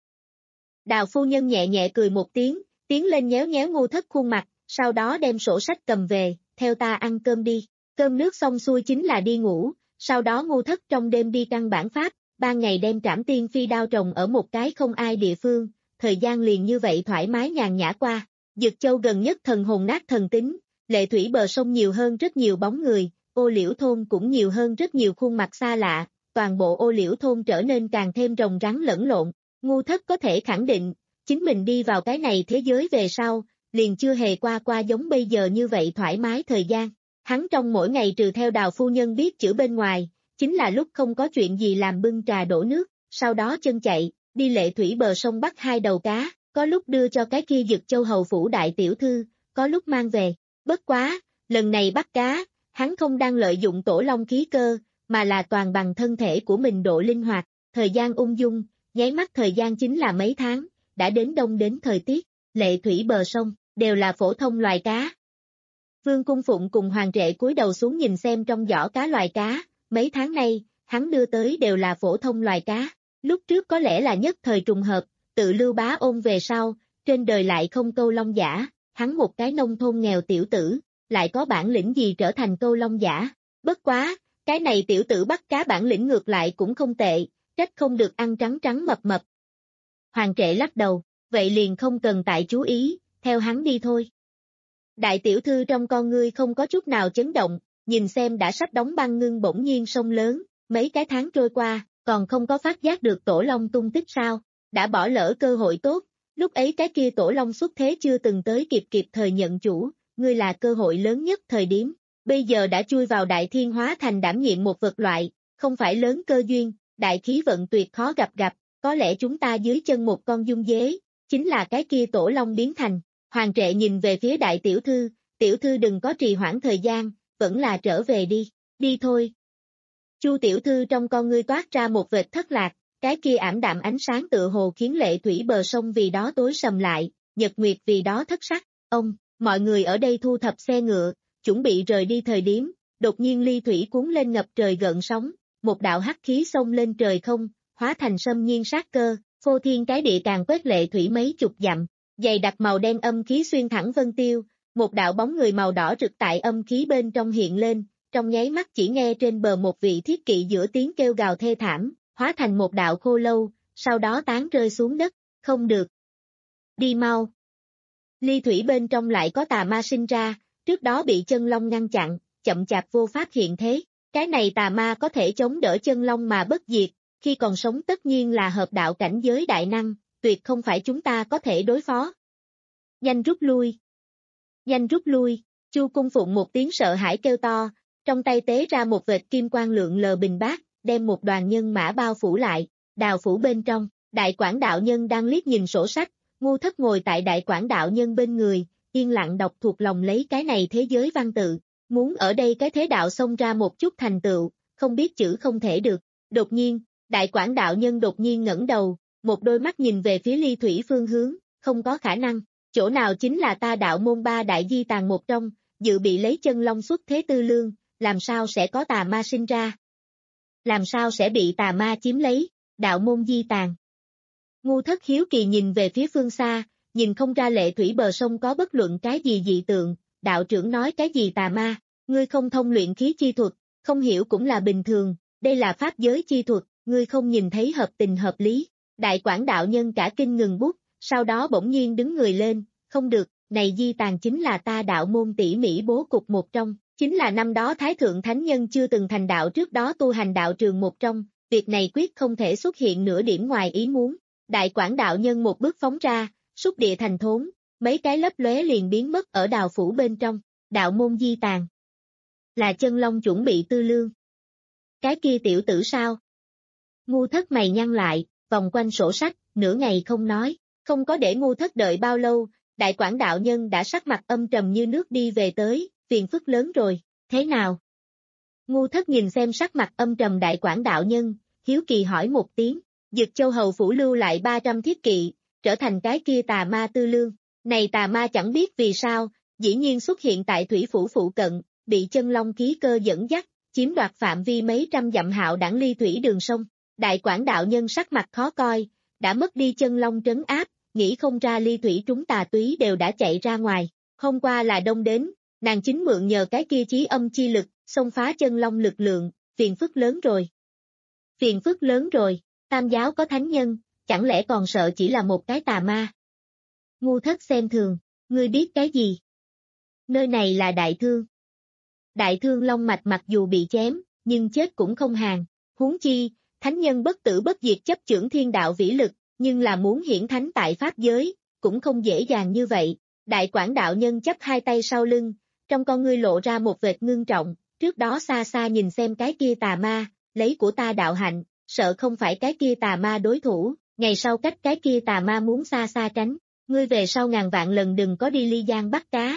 Đào phu nhân nhẹ nhẹ cười một tiếng, tiến lên nhéo nhéo Ngu Thất khuôn mặt, sau đó đem sổ sách cầm về, theo ta ăn cơm đi, cơm nước xong xuôi chính là đi ngủ, sau đó Ngu Thất trong đêm đi căn bản pháp, ban ngày đem Trảm Tiên Phi đao trồng ở một cái không ai địa phương, thời gian liền như vậy thoải mái nhàn nhã qua. Dực Châu gần nhất thần hồn nát thần tính, lệ thủy bờ sông nhiều hơn rất nhiều bóng người, ô liễu thôn cũng nhiều hơn rất nhiều khuôn mặt xa lạ, toàn bộ ô liễu thôn trở nên càng thêm rồng rắn lẫn lộn. Ngu Thất có thể khẳng định, chính mình đi vào cái này thế giới về sau, liền chưa hề qua qua giống bây giờ như vậy thoải mái thời gian. Hắn trong mỗi ngày trừ theo Đào phu nhân biết chữ bên ngoài, chính là lúc không có chuyện gì làm bưng trà đổ nước, sau đó chân chạy, đi lệ thủy bờ sông bắt hai đầu cá, có lúc đưa cho cái kia Dực Châu hầu phủ đại tiểu thư, có lúc mang về. Bất quá, lần này bắt cá, hắn không đang lợi dụng tổ long khí cơ, mà là toàn bằng thân thể của mình độ linh hoạt, thời gian ung dung, nháy mắt thời gian chính là mấy tháng, đã đến đông đến thời tiết, lệ thủy bờ sông, đều là phổ thông loài cá. Vương Cung Phụng cùng Hoàng Trệ cúi đầu xuống nhìn xem trong giỏ cá loài cá, mấy tháng nay, hắn đưa tới đều là phổ thông loài cá, lúc trước có lẽ là nhất thời trùng hợp, tự Lưu Bá Ôn về sau, trên đời lại không câu long giả, hắn một cái nông thôn nghèo tiểu tử, lại có bản lĩnh gì trở thành câu long giả, bất quá, cái này tiểu tử bắt cá bản lĩnh ngược lại cũng không tệ, trách không được ăn trắng trắng mập mập. Hoàng Trệ lắc đầu, vậy liền không cần tại chú ý, theo hắn đi thôi. Đại tiểu thư trong con ngươi không có chút nào chấn động, nhìn xem đã sắp đóng băng ngưng bỗng nhiên sông lớn, mấy cái tháng trôi qua, còn không có phát giác được tổ long tung tích sao, đã bỏ lỡ cơ hội tốt, lúc ấy cái kia tổ long xuất thế chưa từng tới kịp kịp thời nhận chủ, ngươi là cơ hội lớn nhất thời điểm, bây giờ đã chui vào đại thiên hóa thành đảm nhiệm một vật loại, không phải lớn cơ duyên, đại khí vận tuyệt khó gặp gặp, có lẽ chúng ta dưới chân một con dung dế, chính là cái kia tổ long biến thành. Hoàng Trệ nhìn về phía đại tiểu thư, tiểu thư đừng có trì hoãn thời gian, vẫn là trở về đi, đi thôi. Chu tiểu thư trong con ngươi toát ra một vệt thất lạc, cái kia ảm đạm ánh sáng tựa hồ khiến lệ thủy bờ sông vì đó tối sầm lại, nhật nguyệt vì đó thất sắc, ông, mọi người ở đây thu thập xe ngựa, chuẩn bị rời đi thời điểm, đột nhiên ly thủy cuốn lên ngập trời gợn sóng, một đạo hắc khí xông lên trời không, hóa thành xâm nhiên sát cơ, phô thiên cái địa càng quét lệ thủy mấy chục dặm. Dày đặc màu đen âm khí xuyên thẳng vân tiêu, một đạo bóng người màu đỏ rực tại âm khí bên trong hiện lên, trong nháy mắt chỉ nghe trên bờ một vị thiết kỵ giữa tiếng kêu gào thê thảm, hóa thành một đạo khô lâu, sau đó tán rơi xuống đất, không được. Đi mau. Ly thủy bên trong lại có tà ma sinh ra, trước đó bị chân long ngăn chặn, chậm chạp vô pháp hiện thế, cái này tà ma có thể chống đỡ chân long mà bất diệt, khi còn sống tất nhiên là hợp đạo cảnh giới đại năng. Tuyệt không phải chúng ta có thể đối phó. Nhanh rút lui. Nhanh rút lui, Chu Cung Phụng một tiếng sợ hãi kêu to, trong tay tế ra một vệt kim quang lượng lờ bình bát, đem một đoàn nhân mã bao phủ lại, đào phủ bên trong, đại quảng đạo nhân đang liếc nhìn sổ sách, Ngu Thất ngồi tại đại quảng đạo nhân bên người, yên lặng đọc thuộc lòng lấy cái này thế giới văn tự, muốn ở đây cái thế đạo xông ra một chút thành tựu, không biết chữ không thể được, đột nhiên, đại quảng đạo nhân đột nhiên ngẩng đầu, một đôi mắt nhìn về phía ly thủy phương hướng, không có khả năng, chỗ nào chính là ta đạo môn ba đại di tàng một trong, dự bị lấy chân long xuất thế tư lương, làm sao sẽ có tà ma sinh ra? Làm sao sẽ bị tà ma chiếm lấy, đạo môn di tàng? Ngu Thất hiếu kỳ nhìn về phía phương xa, nhìn không ra lệ thủy bờ sông có bất luận cái gì dị tượng, đạo trưởng nói cái gì tà ma, ngươi không thông luyện khí chi thuật, không hiểu cũng là bình thường, đây là pháp giới chi thuật, ngươi không nhìn thấy hợp tình hợp lý. Đại quảng đạo nhân cả kinh ngừng bút, sau đó bỗng nhiên đứng người lên, không được, này di tàng chính là ta đạo môn tỉ mỉ bố cục một trong, Chính là năm đó Thái Thượng Thánh Nhân chưa từng thành đạo trước đó tu hành đạo trường một trong, việc này quyết không thể xuất hiện nửa điểm ngoài ý muốn. Đại Quảng đạo nhân một bước phóng ra, xúc địa thành thốn, mấy cái lấp lóe liền biến mất ở đào phủ bên trong, đạo môn di tàn. Là Chân Long chuẩn bị tư lương. Cái kia tiểu tử sao? Ngu Thất mày nhăn lại, vòng quanh sổ sách, nửa ngày không nói, không có để Ngu Thất đợi bao lâu, Đại Quảng đạo nhân đã sắc mặt âm trầm như nước đi về tới, phiền phức lớn rồi, thế nào? Ngu Thất nhìn xem sắc mặt âm trầm Đại Quảng đạo nhân, hiếu kỳ hỏi một tiếng, Dực Châu hầu phủ lưu lại ba trăm thiết kỵ, trở thành cái kia tà ma tư lương, này tà ma chẳng biết vì sao, dĩ nhiên xuất hiện tại thủy phủ phụ cận, bị Chân Long khí cơ dẫn dắt, chiếm đoạt phạm vi mấy trăm dặm hạo đẳng ly thủy đường sông. Đại Quảng đạo nhân sắc mặt khó coi, đã mất đi Chân Long trấn áp, nghĩ không ra ly thủy trúng tà túy đều đã chạy ra ngoài. Hôm qua là đông đến, nàng chính mượn nhờ cái kia chí âm chi lực, xông phá Chân Long lực lượng, phiền phức lớn rồi. Phiền phức lớn rồi, Tam giáo có thánh nhân, chẳng lẽ còn sợ chỉ là một cái tà ma? Ngu Thất xem thường, ngươi biết cái gì? Nơi này là đại thương. Đại thương long mạch mặc dù bị chém, nhưng chết cũng không hàng. Huống chi, thánh nhân bất tử bất diệt chấp chưởng thiên đạo vĩ lực, nhưng là muốn hiển thánh tại pháp giới, cũng không dễ dàng như vậy. Đại Quảng đạo nhân chắp hai tay sau lưng, trong con ngươi lộ ra một vệt ngưng trọng, trước đó xa xa nhìn xem cái kia tà ma, lấy của ta đạo hạnh, sợ không phải cái kia tà ma đối thủ, ngày sau cách cái kia tà ma muốn xa xa tránh, ngươi về sau ngàn vạn lần đừng có đi ly giang bắt cá.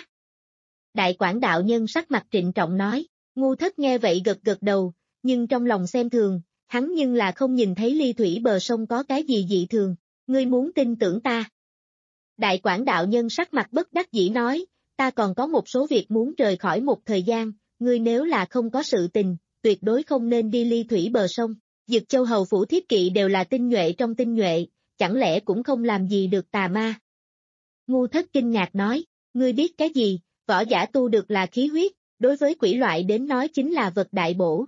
Đại Quảng đạo nhân sắc mặt trịnh trọng nói, Ngu Thất nghe vậy gật gật đầu, nhưng trong lòng xem thường, hắn nhưng là không nhìn thấy ly thủy bờ sông có cái gì dị thường, ngươi muốn tin tưởng ta. Đại Quảng đạo nhân sắc mặt bất đắc dĩ nói, ta còn có một số việc muốn rời khỏi một thời gian, ngươi nếu là không có sự tình, tuyệt đối không nên đi ly thủy bờ sông. Dực Châu hầu phủ thiết kỵ đều là tinh nhuệ trong tinh nhuệ, chẳng lẽ cũng không làm gì được tà ma? Ngu Thất kinh ngạc nói, ngươi biết cái gì, võ giả tu được là khí huyết, đối với quỷ loại đến nói chính là vật đại bổ.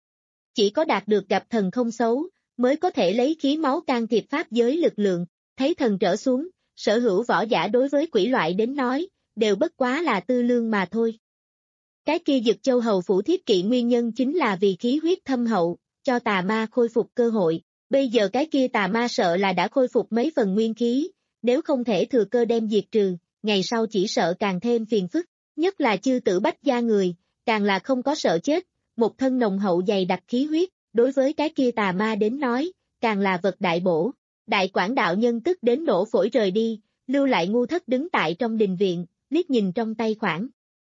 Chỉ có đạt được gặp thần không xấu, mới có thể lấy khí máu can thiệp pháp giới lực lượng, thấy thần trở xuống, sở hữu võ giả đối với quỷ loại đến nói, đều bất quá là tư lương mà thôi. Cái kia Dực Châu hầu phủ thiết kỵ nguyên nhân chính là vì khí huyết thâm hậu, cho tà ma khôi phục cơ hội, bây giờ cái kia tà ma sợ là đã khôi phục mấy phần nguyên khí, nếu không thể thừa cơ đem diệt trừ, ngày sau chỉ sợ càng thêm phiền phức, nhất là chư tử bách gia người, càng là không có sợ chết, một thân nồng hậu dày đặc khí huyết, đối với cái kia tà ma đến nói, càng là vật đại bổ. Đại Quảng đạo nhân tức đến nổ phổi rời đi, lưu lại Ngu Thất đứng tại trong đình viện, liếc nhìn trong tay khoảng.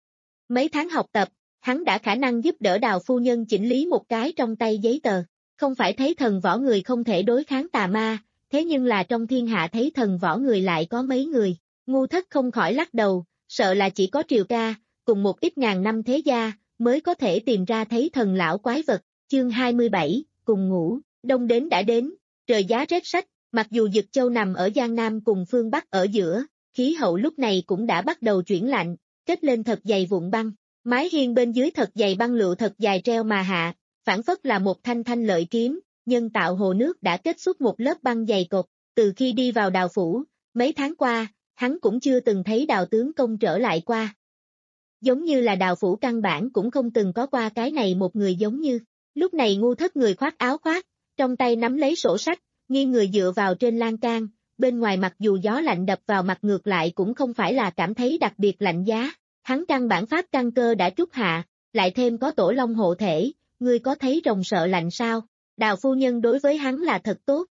Mấy tháng học tập, hắn đã khả năng giúp đỡ Đào phu nhân chỉnh lý một cái trong tay giấy tờ, không phải thấy thần võ người không thể đối kháng tà ma, thế nhưng là trong thiên hạ thấy thần võ người lại có mấy người. Ngu Thất không khỏi lắc đầu, sợ là chỉ có Triều Ca, cùng một ít ngàn năm thế gia, mới có thể tìm ra thấy thần lão quái vật. Chương hai mươi bảy, cùng ngủ, đông đến đã đến, trời giá rét rách, mặc dù Dực Châu nằm ở Giang Nam cùng phương Bắc ở giữa, khí hậu lúc này cũng đã bắt đầu chuyển lạnh, kết lên thật dày vụn băng, mái hiên bên dưới thật dày băng lụa thật dài treo mà hạ, phản phất là một thanh thanh lợi kiếm, nhân tạo hồ nước đã kết xuất một lớp băng dày cột. Từ khi đi vào Đào phủ, mấy tháng qua, hắn cũng chưa từng thấy Đào tướng công trở lại qua. Giống như là Đào phủ căn bản cũng không từng có qua cái này một người giống như. Lúc này Ngu Thất người khoác áo khoác, trong tay nắm lấy sổ sách, nghiêng người dựa vào trên lan can, bên ngoài mặc dù gió lạnh đập vào mặt ngược lại cũng không phải là cảm thấy đặc biệt lạnh giá. Hắn căn bản pháp căn cơ đã trút hạ, lại thêm có tổ long hộ thể, ngươi có thấy rồng sợ lạnh sao? Đào phu nhân đối với hắn là thật tốt,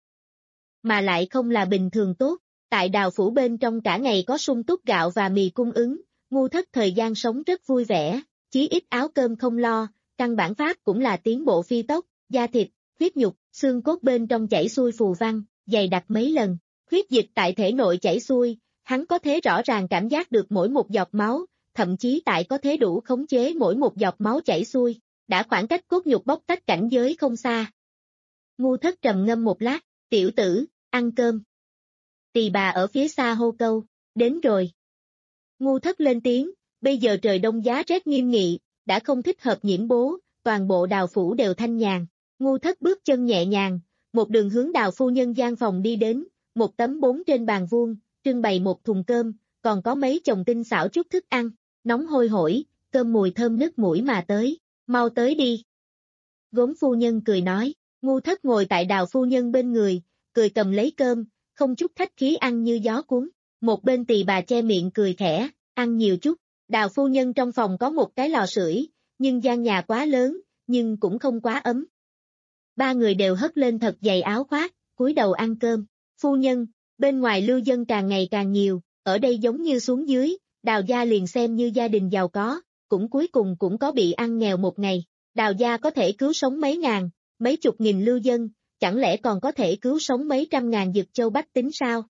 mà lại không là bình thường tốt. Tại Đào phủ bên trong cả ngày có sung túc gạo và mì cung ứng, Ngu Thất thời gian sống rất vui vẻ, chí ít áo cơm không lo, căn bản pháp cũng là tiến bộ phi tốc, da thịt, huyết nhục, xương cốt bên trong chảy xuôi phù văn, dày đặc mấy lần, huyết dịch tại thể nội chảy xuôi, hắn có thể rõ ràng cảm giác được mỗi một giọt máu, thậm chí tại có thể đủ khống chế mỗi một giọt máu chảy xuôi, đã khoảng cách cốt nhục bóc tách cảnh giới không xa. Ngu Thất trầm ngâm một lát, tiểu tử, ăn cơm. Tỳ bà ở phía xa hô câu, đến rồi. Ngu Thất lên tiếng, bây giờ trời đông giá rét nghiêm nghị, đã không thích hợp nhiễm bố, toàn bộ Đào phủ đều thanh nhàn. Ngu Thất bước chân nhẹ nhàng, một đường hướng Đào phu nhân gian phòng đi đến, một tấm bốn trên bàn vuông, trưng bày một thùng cơm, còn có mấy chồng tinh xảo chút thức ăn, nóng hôi hổi, cơm mùi thơm nức mũi mà tới, mau tới đi. Gốm phu nhân cười nói, Ngu Thất ngồi tại Đào phu nhân bên người, cười cầm lấy cơm, không chút khách khí ăn như gió cuốn. Một bên Tỳ bà che miệng cười khẽ, ăn nhiều chút. Đào phu nhân trong phòng có một cái lò sưởi, nhưng gian nhà quá lớn, nhưng cũng không quá ấm. Ba người đều hất lên thật dày áo khoác, cúi đầu ăn cơm. Phu nhân, bên ngoài lưu dân càng ngày càng nhiều, ở đây giống như xuống dưới, Đào gia liền xem như gia đình giàu có, cũng cuối cùng cũng có bị ăn nghèo một ngày. Đào gia có thể cứu sống mấy ngàn, mấy chục nghìn lưu dân, chẳng lẽ còn có thể cứu sống mấy trăm ngàn Dực Châu bách tính sao?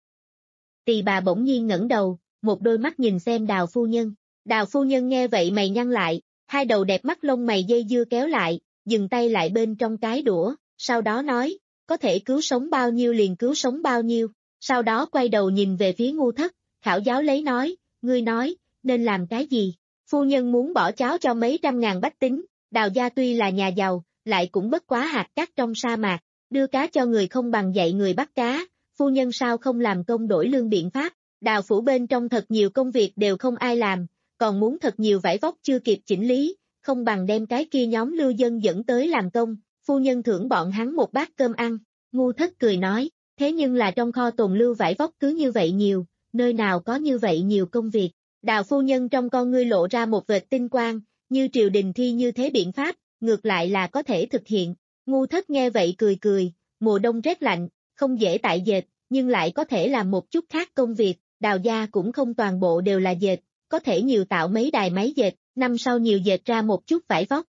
Tỳ bà bỗng nhiên ngẩng đầu, một đôi mắt nhìn xem Đào phu nhân. Đào phu nhân nghe vậy mày nhăn lại, hai đầu đẹp mắt lông mày dây dưa kéo lại, dừng tay lại bên trong cái đũa, sau đó nói, có thể cứu sống bao nhiêu liền cứu sống bao nhiêu, sau đó quay đầu nhìn về phía Ngu Thất, khảo giáo lấy nói, ngươi nói, nên làm cái gì? Phu nhân muốn bỏ cháo cho mấy trăm ngàn bách tính, Đào gia tuy là nhà giàu, lại cũng bất quá hạt cát trong sa mạc, đưa cá cho người không bằng dạy người bắt cá, phu nhân sao không làm công đổi lương biện pháp? Đào phủ bên trong thật nhiều công việc đều không ai làm, còn muốn thật nhiều vải vóc chưa kịp chỉnh lý, không bằng đem cái kia nhóm lưu dân dẫn tới làm công, phu nhân thưởng bọn hắn một bát cơm ăn. Ngu Thất cười nói, thế nhưng là trong kho tồn lưu vải vóc cứ như vậy nhiều, nơi nào có như vậy nhiều công việc. Đào phu nhân trong con ngươi lộ ra một vệt tinh quang, như triều đình thi như thế biện pháp, ngược lại là có thể thực hiện. Ngu Thất nghe vậy cười cười, mùa đông rét lạnh, không dễ tại dệt, nhưng lại có thể làm một chút khác công việc, Đào gia cũng không toàn bộ đều là dệt, có thể nhiều tạo mấy đài máy dệt, năm sau nhiều dệt ra một chút vải vóc.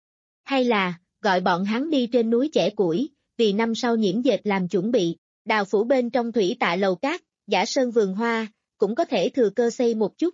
Hay là, gọi bọn hắn đi trên núi chẻ củi, vì năm sau nhiễm dệt làm chuẩn bị, Đào phủ bên trong thủy tạ lầu cát, giả sơn vườn hoa, cũng có thể thừa cơ xây một chút.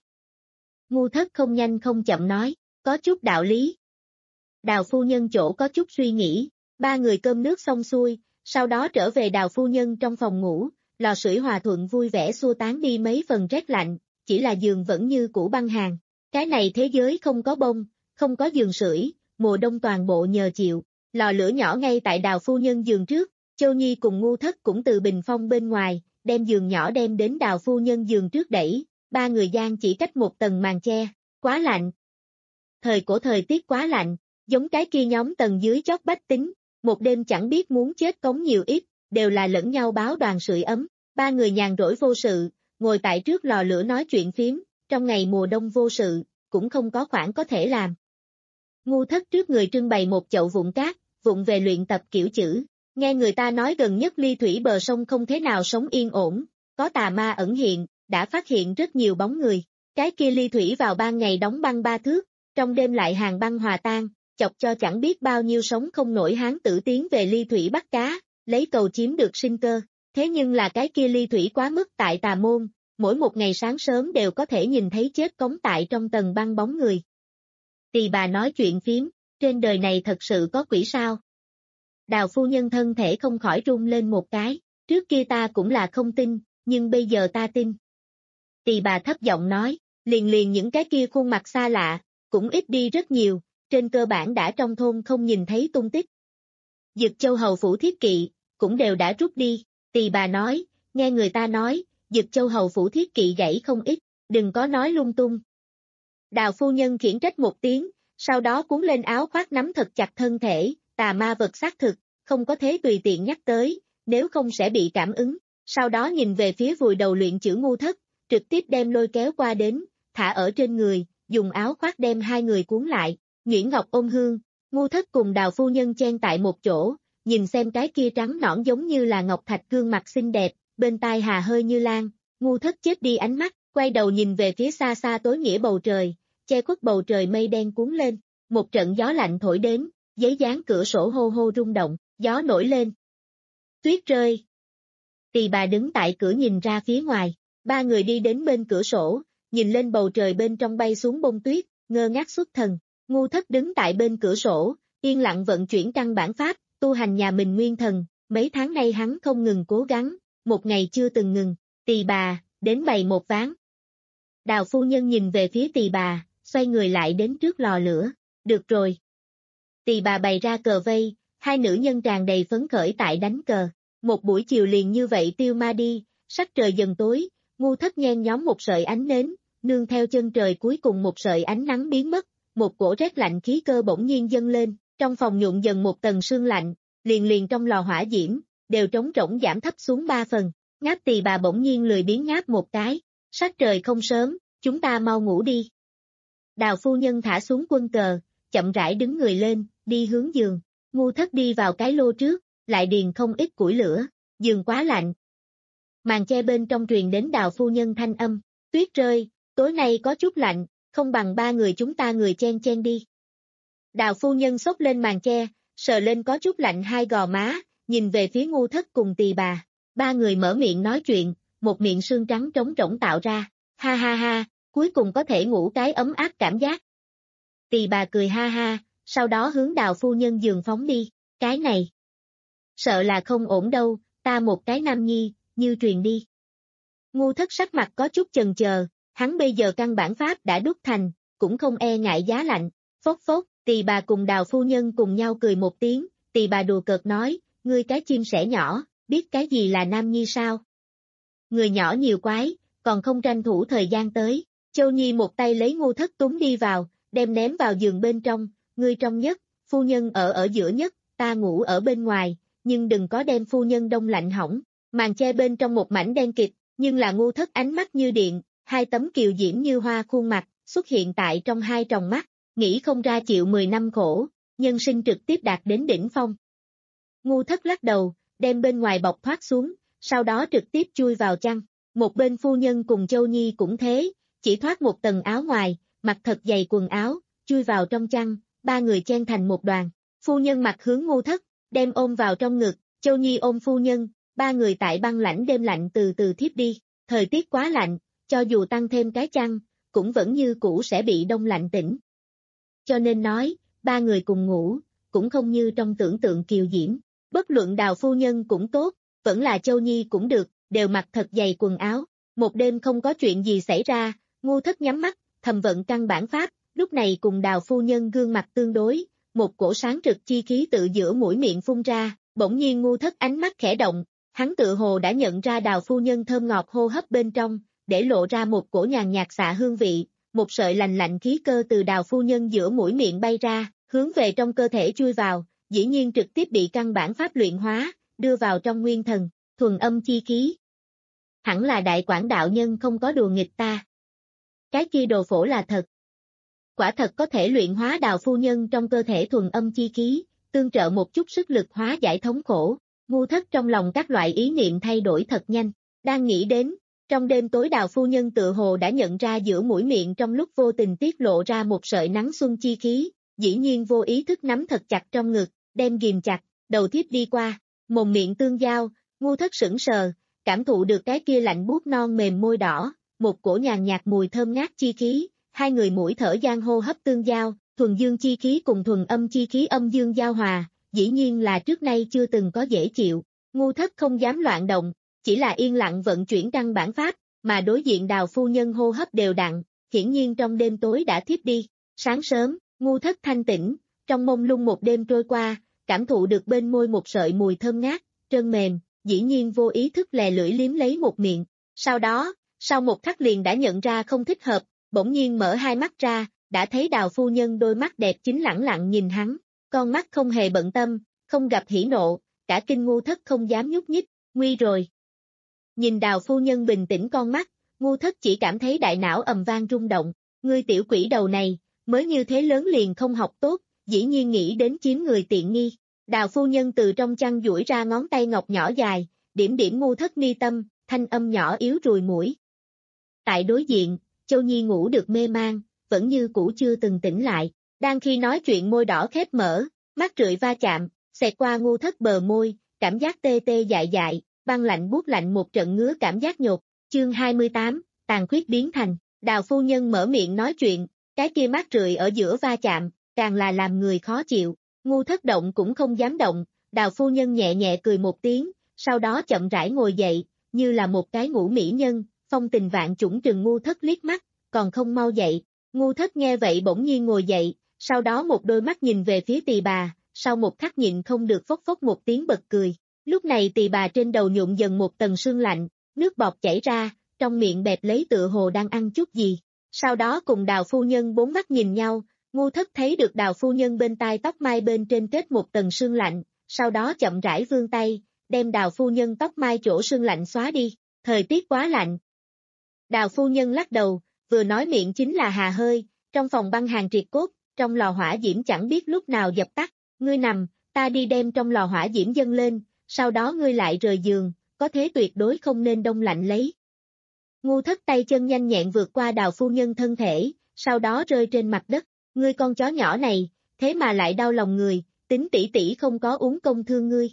Ngu Thất không nhanh không chậm nói, có chút đạo lý. Đào phu nhân chỗ có chút suy nghĩ, ba người cơm nước xong xuôi, sau đó trở về Đào phu nhân trong phòng ngủ, lò sưởi hòa thuận vui vẻ xua tán đi mấy phần rét lạnh, chỉ là giường vẫn như cũ băng hàng. Cái này thế giới không có bông, không có giường sưởi, mùa đông toàn bộ nhờ chịu. Lò lửa nhỏ ngay tại Đào phu nhân giường trước, Châu Nhi cùng Ngu Thất cũng từ bình phong bên ngoài, đem giường nhỏ đem đến Đào phu nhân giường trước đẩy, ba người gian chỉ cách một tầng màn che, quá lạnh. Thời cổ thời tiết quá lạnh, giống cái kia nhóm tầng dưới chót bách tính, một đêm chẳng biết muốn chết cống nhiều ít, đều là lẫn nhau báo đoàn sưởi ấm, ba người nhàn rỗi vô sự, ngồi tại trước lò lửa nói chuyện phiếm, trong ngày mùa đông vô sự, cũng không có khoản có thể làm. Ngu Thất trước người trưng bày một chậu vụn cát, vụn về luyện tập kiểu chữ, nghe người ta nói gần nhất ly thủy bờ sông không thế nào sống yên ổn, có tà ma ẩn hiện, đã phát hiện rất nhiều bóng người, cái kia ly thủy vào ban ngày đóng băng ba thước, trong đêm lại hàng băng hòa tan, chọc cho chẳng biết bao nhiêu sống không nổi hán tử tiến về ly thủy bắt cá, lấy cầu chiếm được sinh cơ, thế nhưng là cái kia ly thủy quá mức tại tà môn, mỗi một ngày sáng sớm đều có thể nhìn thấy chết cống tại trong tầng băng bóng người. Tỳ bà nói chuyện phiếm, trên đời này thật sự có quỷ sao? Đào phu nhân thân thể không khỏi run lên một cái, trước kia ta cũng là không tin, nhưng bây giờ ta tin. Tỳ bà thấp giọng nói, liền liền những cái kia khuôn mặt xa lạ, cũng ít đi rất nhiều, trên cơ bản đã trong thôn không nhìn thấy tung tích. Dực Châu hầu phủ thiết kỵ, cũng đều đã rút đi, tỳ bà nói, nghe người ta nói, Dực Châu hầu phủ thiết kỵ gãy không ít, đừng có nói lung tung. Đào phu nhân khiển trách một tiếng, sau đó cuốn lên áo khoác nắm thật chặt thân thể, tà ma vật xác thực, không có thế tùy tiện nhắc tới, nếu không sẽ bị cảm ứng, sau đó nhìn về phía vùi đầu luyện chữ Ngu Thất, trực tiếp đem lôi kéo qua đến, thả ở trên người, dùng áo khoác đem hai người cuốn lại, nhuyễn ngọc ôm hương, Ngu Thất cùng Đào phu nhân chen tại một chỗ, nhìn xem cái kia trắng nõn giống như là ngọc thạch gương mặt xinh đẹp, bên tai hà hơi như lan, Ngu Thất chết đi ánh mắt, quay đầu nhìn về phía xa xa tối nghĩa bầu trời, che khuất bầu trời mây đen cuốn lên, một trận gió lạnh thổi đến, giấy dán cửa sổ hô hô rung động, gió nổi lên. Tuyết rơi. Tỳ bà đứng tại cửa nhìn ra phía ngoài, ba người đi đến bên cửa sổ, nhìn lên bầu trời bên trong bay xuống bông tuyết, ngơ ngác xuất thần. Ngu Thất đứng tại bên cửa sổ, yên lặng vận chuyển căn bản pháp, tu hành nhà mình nguyên thần, mấy tháng nay hắn không ngừng cố gắng, một ngày chưa từng ngừng. Tỳ bà, đến bày một ván. Đào phu nhân nhìn về phía tỳ bà, xoay người lại đến trước lò lửa, được rồi. Tỳ bà bày ra cờ vây, hai nữ nhân tràn đầy phấn khởi tại đánh cờ, một buổi chiều liền như vậy tiêu ma đi, sắc trời dần tối, Ngu Thất nhen nhóm một sợi ánh nến, nương theo chân trời cuối cùng một sợi ánh nắng biến mất, một cổ rét lạnh khí cơ bỗng nhiên dâng lên, trong phòng nhuộm dần một tầng sương lạnh, liền liền trong lò hỏa diễm, đều trống rỗng giảm thấp xuống ba phần. Ngáp Tỳ bà bỗng nhiên lười biếng ngáp một cái, sắc trời không sớm, chúng ta mau ngủ đi. Đào phu nhân thả xuống quân cờ, chậm rãi đứng người lên, đi hướng giường. Ngu Thất đi vào cái lô trước, lại điền không ít củi lửa, giường quá lạnh. Màn che bên trong truyền đến Đào phu nhân thanh âm, tuyết rơi, tối nay có chút lạnh, không bằng ba người chúng ta người chen chen đi. Đào phu nhân xốc lên màn che, sờ lên có chút lạnh hai gò má, nhìn về phía Ngu Thất cùng Tỳ bà. Ba người mở miệng nói chuyện, một miệng sương trắng trống rỗng tạo ra. Ha ha ha, cuối cùng có thể ngủ cái ấm áp cảm giác. Tỳ bà cười ha ha, sau đó hướng Đào phu nhân giường phóng đi. Cái này, sợ là không ổn đâu, ta một cái nam nhi, như truyền đi. Ngu Thất sắc mặt có chút chần chờ, hắn bây giờ căn bản pháp đã đúc thành, cũng không e ngại giá lạnh. Phốc phốc, Tỳ bà cùng Đào phu nhân cùng nhau cười một tiếng, Tỳ bà đùa cợt nói, ngươi cái chim sẻ nhỏ, biết cái gì là nam nhi sao? Người nhỏ nhiều quái, còn không tranh thủ thời gian tới. Châu Nhi một tay lấy Ngu Thất túm đi vào, đem ném vào giường bên trong, ngươi trong nhất, phu nhân ở ở giữa nhất, ta ngủ ở bên ngoài, nhưng đừng có đem phu nhân đông lạnh hỏng. Màn che bên trong một mảnh đen kịt, nhưng là Ngu Thất ánh mắt như điện, hai tấm kiều diễm như hoa khuôn mặt, xuất hiện tại trong hai tròng mắt, nghĩ không ra chịu mười năm khổ, nhân sinh trực tiếp đạt đến đỉnh phong. Ngu Thất lắc đầu, đem bên ngoài bọc thoát xuống, sau đó trực tiếp chui vào chăn. Một bên phu nhân cùng Châu Nhi cũng thế, chỉ thoát một tầng áo ngoài, mặc thật dày quần áo, chui vào trong chăn, ba người chen thành một đoàn. Phu nhân mặt hướng Ngu Thất, đem ôm vào trong ngực, Châu Nhi ôm phu nhân, ba người tại băng lãnh đêm lạnh từ từ thiếp đi. Thời tiết quá lạnh, cho dù tăng thêm cái chăn, cũng vẫn như cũ sẽ bị đông lạnh tỉnh. Cho nên nói, ba người cùng ngủ, cũng không như trong tưởng tượng kiều diễm. Bất luận Đào phu nhân cũng tốt, vẫn là Châu Nhi cũng được, đều mặc thật dày quần áo. Một đêm không có chuyện gì xảy ra, Ngu Thất nhắm mắt, thầm vận căn bản pháp, lúc này cùng Đào phu nhân gương mặt tương đối, một cổ sáng rực chi khí tự giữa mũi miệng phun ra, bỗng nhiên Ngu Thất ánh mắt khẽ động, hắn tự hồ đã nhận ra Đào phu nhân thơm ngọt hô hấp bên trong, để lộ ra một cổ nhàn nhạt xạ hương vị, một sợi lành lạnh khí cơ từ Đào phu nhân giữa mũi miệng bay ra, hướng về trong cơ thể chui vào, dĩ nhiên trực tiếp bị căn bản pháp luyện hóa, đưa vào trong nguyên thần, thuần âm chi khí. Hẳn là đại quảng đạo nhân không có đùa nghịch ta. Cái kia đồ phổ là thật. Quả thật có thể luyện hóa Đào phu nhân trong cơ thể thuần âm chi khí, tương trợ một chút sức lực hóa giải thống khổ. Ngu Thất trong lòng các loại ý niệm thay đổi thật nhanh, đang nghĩ đến, trong đêm tối Đào phu nhân tự hồ đã nhận ra giữa mũi miệng trong lúc vô tình tiết lộ ra một sợi nắng xuân chi khí, dĩ nhiên vô ý thức nắm thật chặt trong ngực, đem ghim chặt, đầu thiếp đi qua, mồm miệng tương giao, Ngu Thất sững sờ, cảm thụ được cái kia lạnh buốt non mềm môi đỏ, một cổ nhàn nhạt mùi thơm ngát chi khí, hai người mũi thở gian hô hấp tương giao, thuần dương chi khí cùng thuần âm chi khí âm dương giao hòa, dĩ nhiên là trước nay chưa từng có dễ chịu. Ngu Thất không dám loạn động, chỉ là yên lặng vận chuyển căn bản pháp, mà đối diện Đào phu nhân hô hấp đều đặn, hiển nhiên trong đêm tối đã thiếp đi. Sáng sớm, Ngu Thất thanh tĩnh, trong mông lung một đêm trôi qua, cảm thụ được bên môi một sợi mùi thơm ngát, trơn mềm, dĩ nhiên vô ý thức lè lưỡi liếm lấy một miệng. Sau đó, sau một khắc liền đã nhận ra không thích hợp, bỗng nhiên mở hai mắt ra, đã thấy Đào phu nhân đôi mắt đẹp chính lẳng lặng nhìn hắn, con mắt không hề bận tâm, không gặp hỉ nộ, cả kinh Ngu Thất không dám nhúc nhích, nguy rồi. Nhìn Đào phu nhân bình tĩnh con mắt, Ngu Thất chỉ cảm thấy đại não ầm vang rung động, ngươi tiểu quỷ đầu này, mới như thế lớn liền không học tốt, dĩ nhiên nghĩ đến chiếm người tiện nghi. Đào phu nhân từ trong chăn duỗi ra ngón tay ngọc nhỏ dài, điểm điểm Ngu Thất mi tâm, thanh âm nhỏ yếu rùi mũi. Tại đối diện, Châu Nhi ngủ được mê man, vẫn như cũ chưa từng tỉnh lại, đang khi nói chuyện môi đỏ khép mở, mắt rượi va chạm, xẹt qua Ngu Thất bờ môi, cảm giác tê tê dại dại, băng lạnh buốt lạnh một trận ngứa cảm giác nhột. Chương hai mươi tám, tàn khuyết biến thành, Đào phu nhân mở miệng nói chuyện, cái kia mắt rượi ở giữa va chạm, càng là làm người khó chịu. Ngu Thất động cũng không dám động, Đào phu nhân nhẹ nhẹ cười một tiếng, sau đó chậm rãi ngồi dậy, như là một cái ngủ mỹ nhân, phong tình vạn chủng trừng Ngu Thất liếc mắt, còn không mau dậy. Ngu Thất nghe vậy bỗng nhiên ngồi dậy, sau đó một đôi mắt nhìn về phía Tỳ bà, sau một khắc nhịn không được phốc phốc một tiếng bật cười. Lúc này Tỳ bà trên đầu nhuộm dần một tầng sương lạnh, nước bọt chảy ra, trong miệng bẹp lấy tựa hồ đang ăn chút gì. Sau đó cùng Đào phu nhân bốn mắt nhìn nhau, Ngu Thất thấy được Đào phu nhân bên tai tóc mai bên trên kết một tầng sương lạnh, sau đó chậm rãi vươn tay, đem Đào phu nhân tóc mai chỗ sương lạnh xóa đi, thời tiết quá lạnh. Đào phu nhân lắc đầu, vừa nói miệng chính là hà hơi, trong phòng băng hàng triệt cốt, trong lò hỏa diễm chẳng biết lúc nào dập tắt, ngươi nằm, ta đi đem trong lò hỏa diễm dâng lên, sau đó ngươi lại rời giường, có thế tuyệt đối không nên đông lạnh lấy. Ngu Thất tay chân nhanh nhẹn vượt qua Đào phu nhân thân thể, sau đó rơi trên mặt đất, ngươi con chó nhỏ này, thế mà lại đau lòng người, tính tỷ tỷ không có uống công thương ngươi.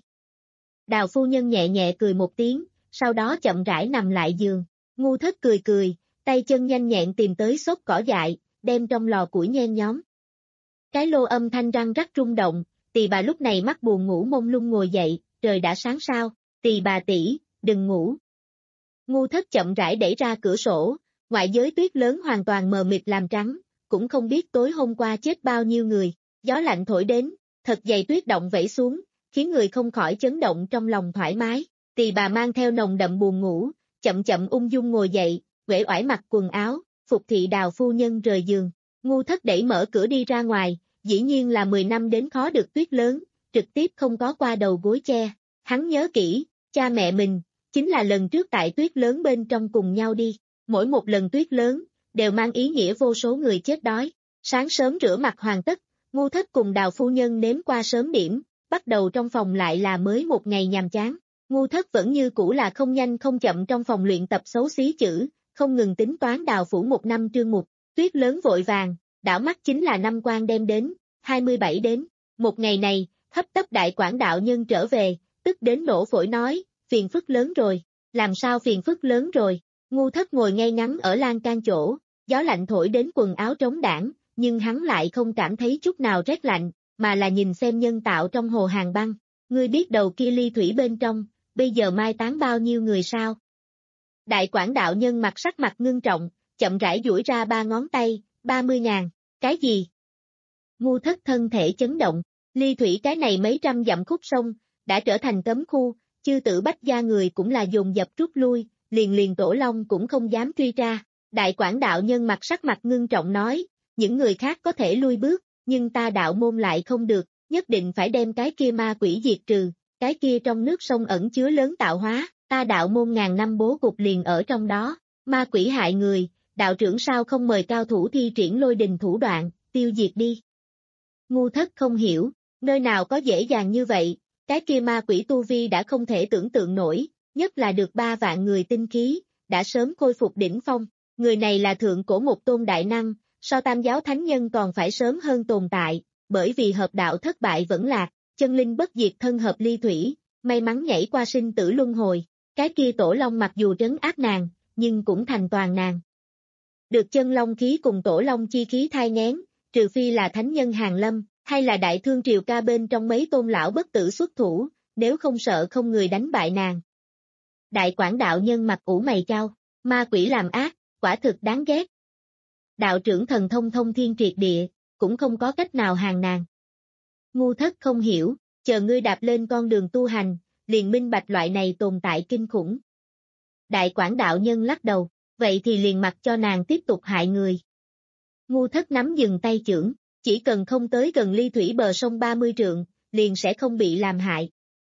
Đào phu nhân nhẹ nhẹ cười một tiếng, sau đó chậm rãi nằm lại giường, Ngu Thất cười cười, tay chân nhanh nhẹn tìm tới xốp cỏ dại, đem trong lò củi nhen nhóm. Cái lô âm thanh răng rắc rung động, Tỳ bà lúc này mắt buồn ngủ mông lung ngồi dậy, trời đã sáng sao, Tỳ bà tỷ, đừng ngủ. Ngu Thất chậm rãi đẩy ra cửa sổ, ngoại giới tuyết lớn hoàn toàn mờ mịt làm trắng, cũng không biết tối hôm qua chết bao nhiêu người, gió lạnh thổi đến, thật dày tuyết động vẩy xuống, khiến người không khỏi chấn động trong lòng thoải mái. Tỳ bà mang theo nồng đậm buồn ngủ, chậm chậm ung dung ngồi dậy, uể oải mặc quần áo, phục thị Đào phu nhân rời giường. Ngu Thất đẩy mở cửa đi ra ngoài, dĩ nhiên là mười năm đến khó được tuyết lớn, trực tiếp không có qua đầu gối che. Hắn nhớ kỹ, cha mẹ mình, chính là lần trước tại tuyết lớn bên trong cùng nhau đi. Mỗi một lần tuyết lớn, đều mang ý nghĩa vô số người chết đói. Sáng sớm rửa mặt hoàn tất, Ngu Thất cùng Đào phu nhân nếm qua sớm điểm, bắt đầu trong phòng lại là mới một ngày nhàm chán. Ngu Thất vẫn như cũ là không nhanh không chậm trong phòng luyện tập xấu xí chữ, không ngừng tính toán Đào phủ một năm trương mục. Tuyết lớn vội vàng, đảo mắt chính là năm quan đem đến, hai mươi bảy đến. Một ngày này, hấp tấp đại quản đạo nhân trở về, tức đến nổ phổi nói, phiền phức lớn rồi. Làm sao phiền phức lớn rồi? Ngu Thất ngồi ngay ngắn ở lan can chỗ, gió lạnh thổi đến quần áo trống đảng, nhưng hắn lại không cảm thấy chút nào rét lạnh, mà là nhìn xem nhân tạo trong hồ hàng băng. Ngươi biết đầu kia ly thủy bên trong, bây giờ mai táng bao nhiêu người sao? Đại quản đạo nhân mặt sắc mặt ngưng trọng, chậm rãi duỗi ra ba ngón tay, ba mươi ngàn, cái gì? Ngu Thất thân thể chấn động, ly thủy cái này mấy trăm dặm khúc sông, đã trở thành cấm khu, chư tử bách gia người cũng là dồn dập rút lui, liền liền Tổ Long cũng không dám truy tra. Đại quản đạo nhân mặt sắc mặt ngưng trọng nói, những người khác có thể lui bước, nhưng ta đạo môn lại không được, nhất định phải đem cái kia ma quỷ diệt trừ, cái kia trong nước sông ẩn chứa lớn tạo hóa, ta đạo môn ngàn năm bố cục liền ở trong đó, ma quỷ hại người, đạo trưởng sao không mời cao thủ thi triển lôi đình thủ đoạn, tiêu diệt đi. Ngu Thất không hiểu, nơi nào có dễ dàng như vậy, cái kia ma quỷ tu vi đã không thể tưởng tượng nổi, nhất là được ba vạn người tinh khí, đã sớm khôi phục đỉnh phong, người này là thượng cổ một tôn đại năng, so tam giáo thánh nhân còn phải sớm hơn tồn tại, bởi vì hợp đạo thất bại vẫn lạc, chân linh bất diệt thân hợp ly thủy, may mắn nhảy qua sinh tử luân hồi, cái kia Tổ Long mặc dù trấn áp nàng, nhưng cũng thành toàn nàng. Được chân long khí cùng Tổ Long chi khí thai nghén, trừ phi là thánh nhân hàng lâm, hay là đại thương triều ca bên trong mấy tôn lão bất tử xuất thủ, nếu không sợ không người đánh bại nàng. Đại quản đạo nhân mặt ủ mày chau, ma quỷ làm ác, quả thực đáng ghét. Đạo trưởng thần thông thông thiên triệt địa, cũng không có cách nào hàng nàng. Ngu Thất không hiểu, chờ ngươi đạp lên con đường tu hành, liền minh bạch loại này tồn tại kinh khủng. Đại quản đạo nhân lắc đầu, vậy thì liền mặc cho nàng tiếp tục hại người. Ngu Thất nắm dừng tay chưởng, chỉ cần không tới gần ly thủy bờ sông ba mươi trượng, liền sẽ không bị làm hại.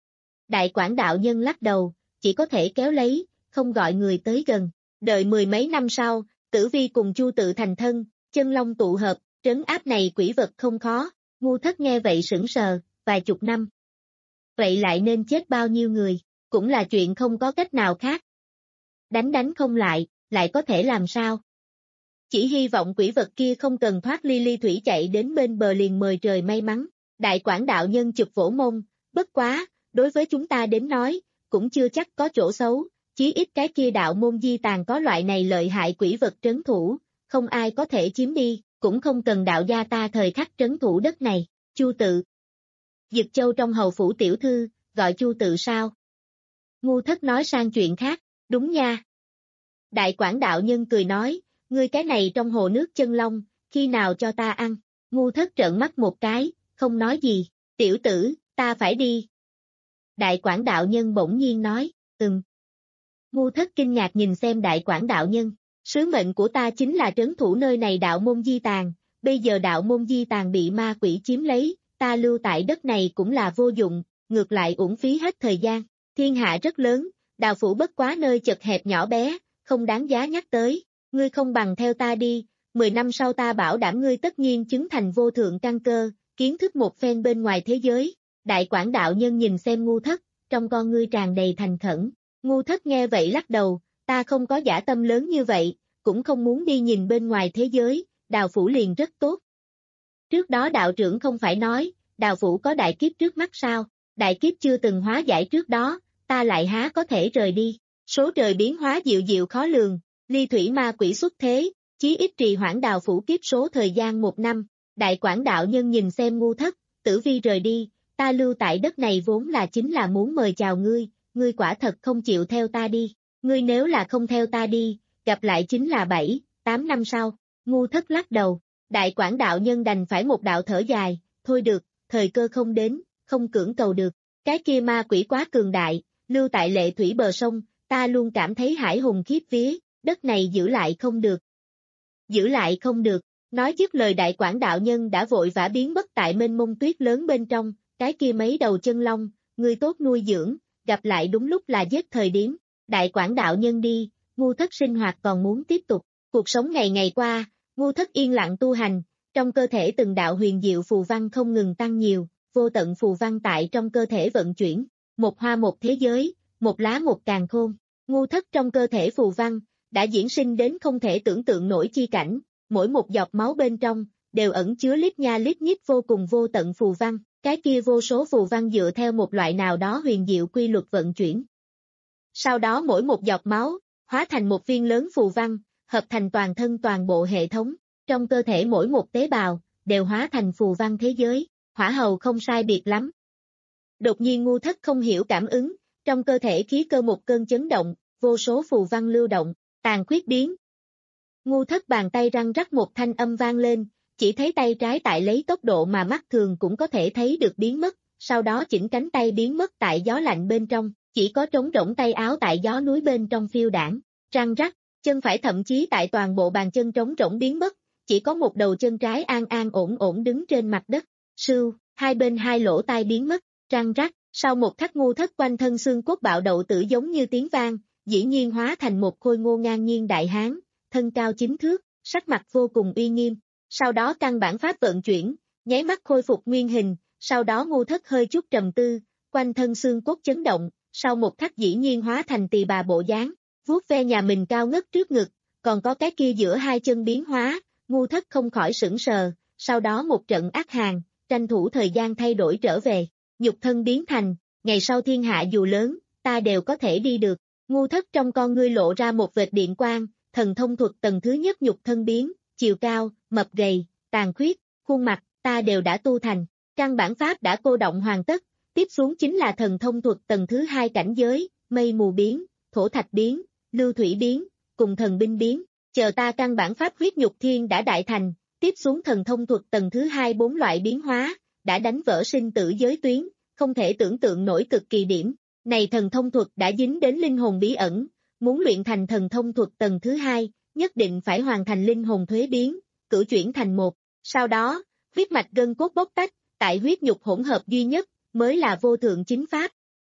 Đại quản đạo nhân lắc đầu, chỉ có thể kéo lấy, không gọi người tới gần. Đợi mười mấy năm sau, Tử Vi cùng Chu tự thành thân, chân long tụ hợp, trấn áp này quỷ vật không khó. Ngu Thất nghe vậy sững sờ, vài chục năm. Vậy lại nên chết bao nhiêu người, cũng là chuyện không có cách nào khác. Đánh đánh không lại, lại có thể làm sao? Chỉ hy vọng quỷ vật kia không cần thoát ly ly thủy chạy đến bên bờ liền mời trời may mắn. Đại quản đạo nhân chụp vỗ mông, bất quá, đối với chúng ta đến nói, cũng chưa chắc có chỗ xấu, chí ít cái kia đạo môn di tàn có loại này lợi hại quỷ vật trấn thủ, không ai có thể chiếm đi, cũng không cần đạo gia ta thời khắc trấn thủ đất này. Chu tự. Dực Châu trong hầu phủ tiểu thư, gọi Chu tự sao? Ngu Thất nói sang chuyện khác, đúng nha. Đại quản đạo nhân cười nói, ngươi cái này trong hồ nước chân long, khi nào cho ta ăn? Ngu Thất trợn mắt một cái, không nói gì, tiểu tử, ta phải đi. Đại quản đạo nhân bỗng nhiên nói, ừm. Ngu Thất kinh ngạc nhìn xem đại quản đạo nhân, sứ mệnh của ta chính là trấn thủ nơi này đạo môn di tàn, bây giờ đạo môn di tàn bị ma quỷ chiếm lấy, ta lưu tại đất này cũng là vô dụng, ngược lại uổng phí hết thời gian. Thiên hạ rất lớn, đào phủ bất quá nơi chật hẹp nhỏ bé, không đáng giá nhắc tới, ngươi không bằng theo ta đi, mười năm sau ta bảo đảm ngươi tất nhiên chứng thành vô thượng căn cơ, kiến thức một phen bên ngoài thế giới. Đại Quảng đạo nhân nhìn xem Ngu Thất, trong con ngươi tràn đầy thành khẩn. Ngu Thất nghe vậy lắc đầu, ta không có dã tâm lớn như vậy, cũng không muốn đi nhìn bên ngoài thế giới, đào phủ liền rất tốt. Trước đó đạo trưởng không phải nói, đào phủ có đại kiếp trước mắt sao, đại kiếp chưa từng hóa giải trước đó, ta lại há có thể rời đi. Số trời biến hóa diệu diệu khó lường, ly thủy ma quỷ xuất thế, chí ít trì hoãn đào phủ kiếp số thời gian một năm. Đại Quảng đạo nhân nhìn xem Ngu Thất, Tử Vi rời đi, ta lưu tại đất này vốn là chính là muốn mời chào ngươi, ngươi quả thật không chịu theo ta đi, ngươi nếu là không theo ta đi, gặp lại chính là bảy, tám năm sau. Ngu Thất lắc đầu, Đại Quảng đạo nhân đành phải một đạo thở dài, thôi được, thời cơ không đến, không cưỡng cầu được, cái kia ma quỷ quá cường đại, lưu tại lệ thủy bờ sông, ta luôn cảm thấy hải hùng khiếp vía, đất này giữ lại không được. Giữ lại không được, nói dứt lời Đại Quảng đạo nhân đã vội vã biến mất tại mênh mông tuyết lớn bên trong, cái kia mấy đầu chân long, người tốt nuôi dưỡng, gặp lại đúng lúc là giết thời điểm. Đại Quảng đạo nhân đi, Ngu Thất sinh hoạt còn muốn tiếp tục, cuộc sống ngày ngày qua, Ngu Thất yên lặng tu hành, trong cơ thể từng đạo huyền diệu phù văn không ngừng tăng nhiều, vô tận phù văn tại trong cơ thể vận chuyển, một hoa một thế giới, một lá một càn khôn. Ngu Thất trong cơ thể phù văn đã diễn sinh đến không thể tưởng tượng nổi chi cảnh, mỗi một giọt máu bên trong đều ẩn chứa lít nha lít nhít vô cùng vô tận phù văn, cái kia vô số phù văn dựa theo một loại nào đó huyền diệu quy luật vận chuyển. Sau đó mỗi một giọt máu hóa thành một viên lớn phù văn, hợp thành toàn thân toàn bộ hệ thống, trong cơ thể mỗi một tế bào đều hóa thành phù văn thế giới, hỏa hầu không sai biệt lắm. Đột nhiên Ngu Thất không hiểu cảm ứng, trong cơ thể khí cơ một cơn chấn động, vô số phù văn lưu động, tàn khuyết biến. Ngu Thất bàn tay răng rắc một thanh âm vang lên, chỉ thấy tay trái tại lấy tốc độ mà mắt thường cũng có thể thấy được biến mất, sau đó chỉnh cánh tay biến mất tại gió lạnh bên trong, chỉ có trống rỗng tay áo tại gió núi bên trong phiêu đảng, răng rắc, chân phải thậm chí tại toàn bộ bàn chân trống rỗng biến mất, chỉ có một đầu chân trái an an ổn ổn đứng trên mặt đất, sưu, hai bên hai lỗ tai biến mất, răng rắc, sau một khắc Ngu Thất quanh thân xương cốt bạo đậu tử giống như tiếng vang, dĩ nhiên hóa thành một khôi ngô ngang nhiên đại hán, thân cao chín thước, sắc mặt vô cùng uy nghiêm, sau đó căn bản pháp vận chuyển, nháy mắt khôi phục nguyên hình, sau đó Ngu Thất hơi chút trầm tư, quanh thân xương cốt chấn động, sau một khắc dĩ nhiên hóa thành tỳ bà bộ dáng, vuốt ve nhà mình cao ngất trước ngực, còn có cái kia giữa hai chân biến hóa, Ngu Thất không khỏi sững sờ, sau đó một trận ác hàn, tranh thủ thời gian thay đổi trở về, nhục thân biến thành, ngày sau thiên hạ dù lớn, ta đều có thể đi được. Ngu Thất trong con ngươi lộ ra một vệt điện quang, thần thông thuật tầng thứ nhất nhục thân biến, chiều cao, mập gầy, tàn khuyết, khuôn mặt, ta đều đã tu thành, căn bản pháp đã cô động hoàn tất, tiếp xuống chính là thần thông thuật tầng thứ hai cảnh giới, mây mù biến, thổ thạch biến, lưu thủy biến, cùng thần binh biến, chờ ta căn bản pháp huyết nhục thiên đã đại thành, tiếp xuống thần thông thuật tầng thứ hai bốn loại biến hóa, đã đánh vỡ sinh tử giới tuyến, không thể tưởng tượng nổi cực kỳ điểm. Này thần thông thuật đã dính đến linh hồn bí ẩn, muốn luyện thành thần thông thuật tầng thứ hai, nhất định phải hoàn thành linh hồn thuế biến, cử chuyển thành một, sau đó, huyết mạch gân cốt bóc tách, tại huyết nhục hỗn hợp duy nhất, mới là vô thượng chính pháp.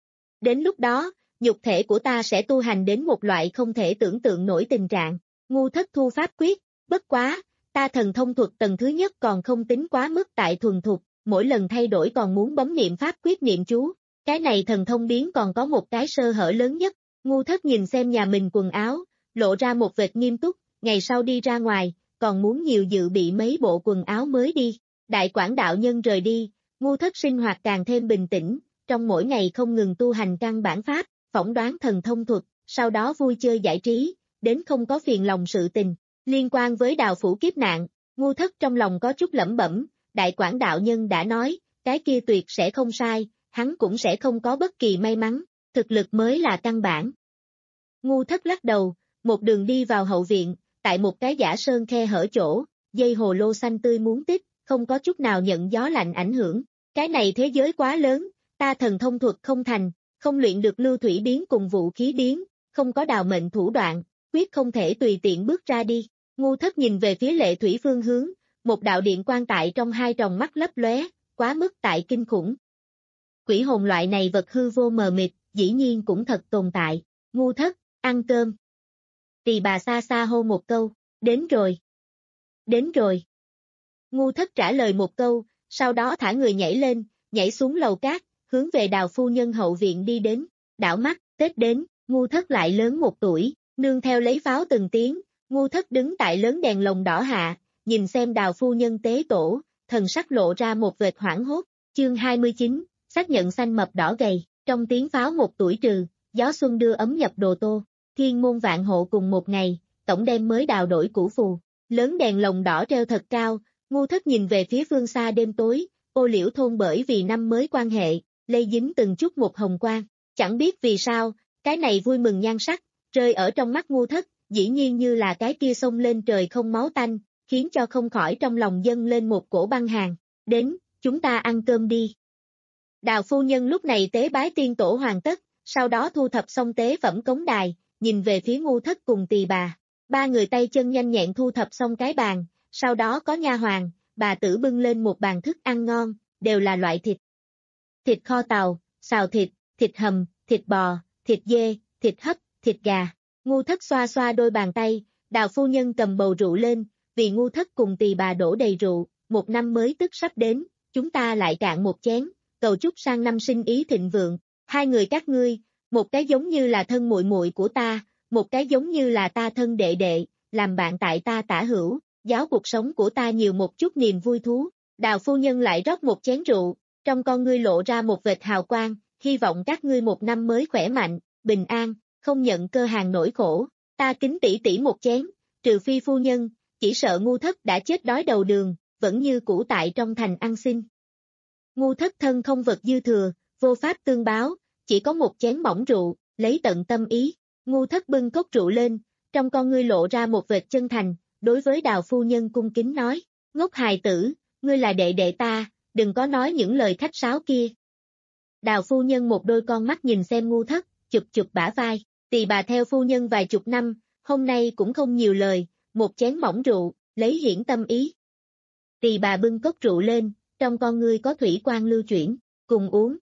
Đến lúc đó, nhục thể của ta sẽ tu hành đến một loại không thể tưởng tượng nổi tình trạng, Ngu Thất thu pháp quyết, bất quá, ta thần thông thuật tầng thứ nhất còn không tính quá mức tại thuần thục, mỗi lần thay đổi còn muốn bấm niệm pháp quyết niệm chú. Cái này thần thông biến còn có một cái sơ hở lớn nhất, Ngu Thất nhìn xem nhà mình quần áo, lộ ra một vệt nghiêm túc, ngày sau đi ra ngoài, còn muốn nhiều dự bị mấy bộ quần áo mới đi. Đại Quảng đạo nhân rời đi, Ngu Thất sinh hoạt càng thêm bình tĩnh, trong mỗi ngày không ngừng tu hành căn bản pháp, phỏng đoán thần thông thuật, sau đó vui chơi giải trí, đến không có phiền lòng sự tình. Liên quan với đào phủ kiếp nạn, Ngu Thất trong lòng có chút lẩm bẩm, Đại Quảng đạo nhân đã nói, cái kia tuyệt sẽ không sai. Hắn cũng sẽ không có bất kỳ may mắn, thực lực mới là căn bản. Ngu Thất lắc đầu, một đường đi vào hậu viện, tại một cái giả sơn khe hở chỗ, dây hồ lô xanh tươi muốn tích, không có chút nào nhận gió lạnh ảnh hưởng. Cái này thế giới quá lớn, ta thần thông thuật không thành, không luyện được lưu thủy biến cùng vũ khí biến, không có đào mệnh thủ đoạn, quyết không thể tùy tiện bước ra đi. Ngu Thất nhìn về phía lệ thủy phương hướng, một đạo điện quang tại trong hai tròng mắt lấp lóe, quá mức tại kinh khủng. Quỷ hồn loại này vật hư vô mờ mịt, dĩ nhiên cũng thật tồn tại. Ngu thất, ăn cơm. Tỳ bà xa xa hô một câu, đến rồi. Đến rồi. Ngu thất trả lời một câu, sau đó thả người nhảy lên, nhảy xuống lầu cát, hướng về Đào phu nhân hậu viện đi đến. Đảo mắt, Tết đến, ngu thất lại lớn một tuổi, nương theo lấy pháo từng tiếng, ngu thất đứng tại lớn đèn lồng đỏ hạ, nhìn xem Đào phu nhân tế tổ, thần sắc lộ ra một vệt hoảng hốt. Chương hai mươi chín, xác nhận xanh mập đỏ gầy, trong tiếng pháo một tuổi trừ, gió xuân đưa ấm nhập đồ tô, thiên môn vạn hộ cùng một ngày, tổng đem mới đào đổi cũ phù, lớn đèn lồng đỏ treo thật cao, ngu thất nhìn về phía phương xa đêm tối, ô liễu thôn bởi vì năm mới quan hệ, lây dính từng chút một hồng quang, chẳng biết vì sao, cái này vui mừng nhan sắc, rơi ở trong mắt ngu thất, dĩ nhiên như là cái kia sông lên trời không máu tanh, khiến cho không khỏi trong lòng dâng lên một cổ băng hàn, đến, chúng ta ăn cơm đi. Đào phu nhân lúc này tế bái tiên tổ hoàn tất, sau đó thu thập xong tế phẩm cống đài, nhìn về phía ngu thất cùng tỳ bà. Ba người tay chân nhanh nhẹn thu thập xong cái bàn, sau đó có nha hoàn, bà tử bưng lên một bàn thức ăn ngon, đều là loại thịt. Thịt kho tàu, xào thịt, thịt hầm, thịt bò, thịt dê, thịt hấp, thịt gà. Ngu thất xoa xoa đôi bàn tay, Đào phu nhân cầm bầu rượu lên, vì ngu thất cùng tỳ bà đổ đầy rượu, một năm mới tức sắp đến, chúng ta lại cạn một chén, cầu chúc sang năm sinh ý thịnh vượng. Hai người các ngươi, một cái giống như là thân muội muội của ta, một cái giống như là ta thân đệ đệ, làm bạn tại ta tả hữu, giáo cuộc sống của ta nhiều một chút niềm vui thú. Đào phu nhân lại rót một chén rượu, trong con ngươi lộ ra một vệt hào quang, hy vọng các ngươi một năm mới khỏe mạnh, bình an, không nhận cơ hàng nỗi khổ. Ta kính tỷ tỷ một chén, trừ phi phu nhân, chỉ sợ ngu thất đã chết đói đầu đường, vẫn như cũ tại trong thành ăn xin. Ngu thất thân không vật dư thừa, vô pháp tương báo, chỉ có một chén mỏng rượu, lấy tận tâm ý. Ngu thất bưng cốc rượu lên, trong con ngươi lộ ra một vệt chân thành, đối với Đào phu nhân cung kính nói, ngốc hài tử, ngươi là đệ đệ ta, đừng có nói những lời khách sáo kia. Đào phu nhân một đôi con mắt nhìn xem ngu thất, chụp chụp bả vai, tỳ bà theo phu nhân vài chục năm, hôm nay cũng không nhiều lời, một chén mỏng rượu, lấy hiển tâm ý. Tỳ bà bưng cốc rượu lên, trong con ngươi có thủy quang lưu chuyển, cùng uống.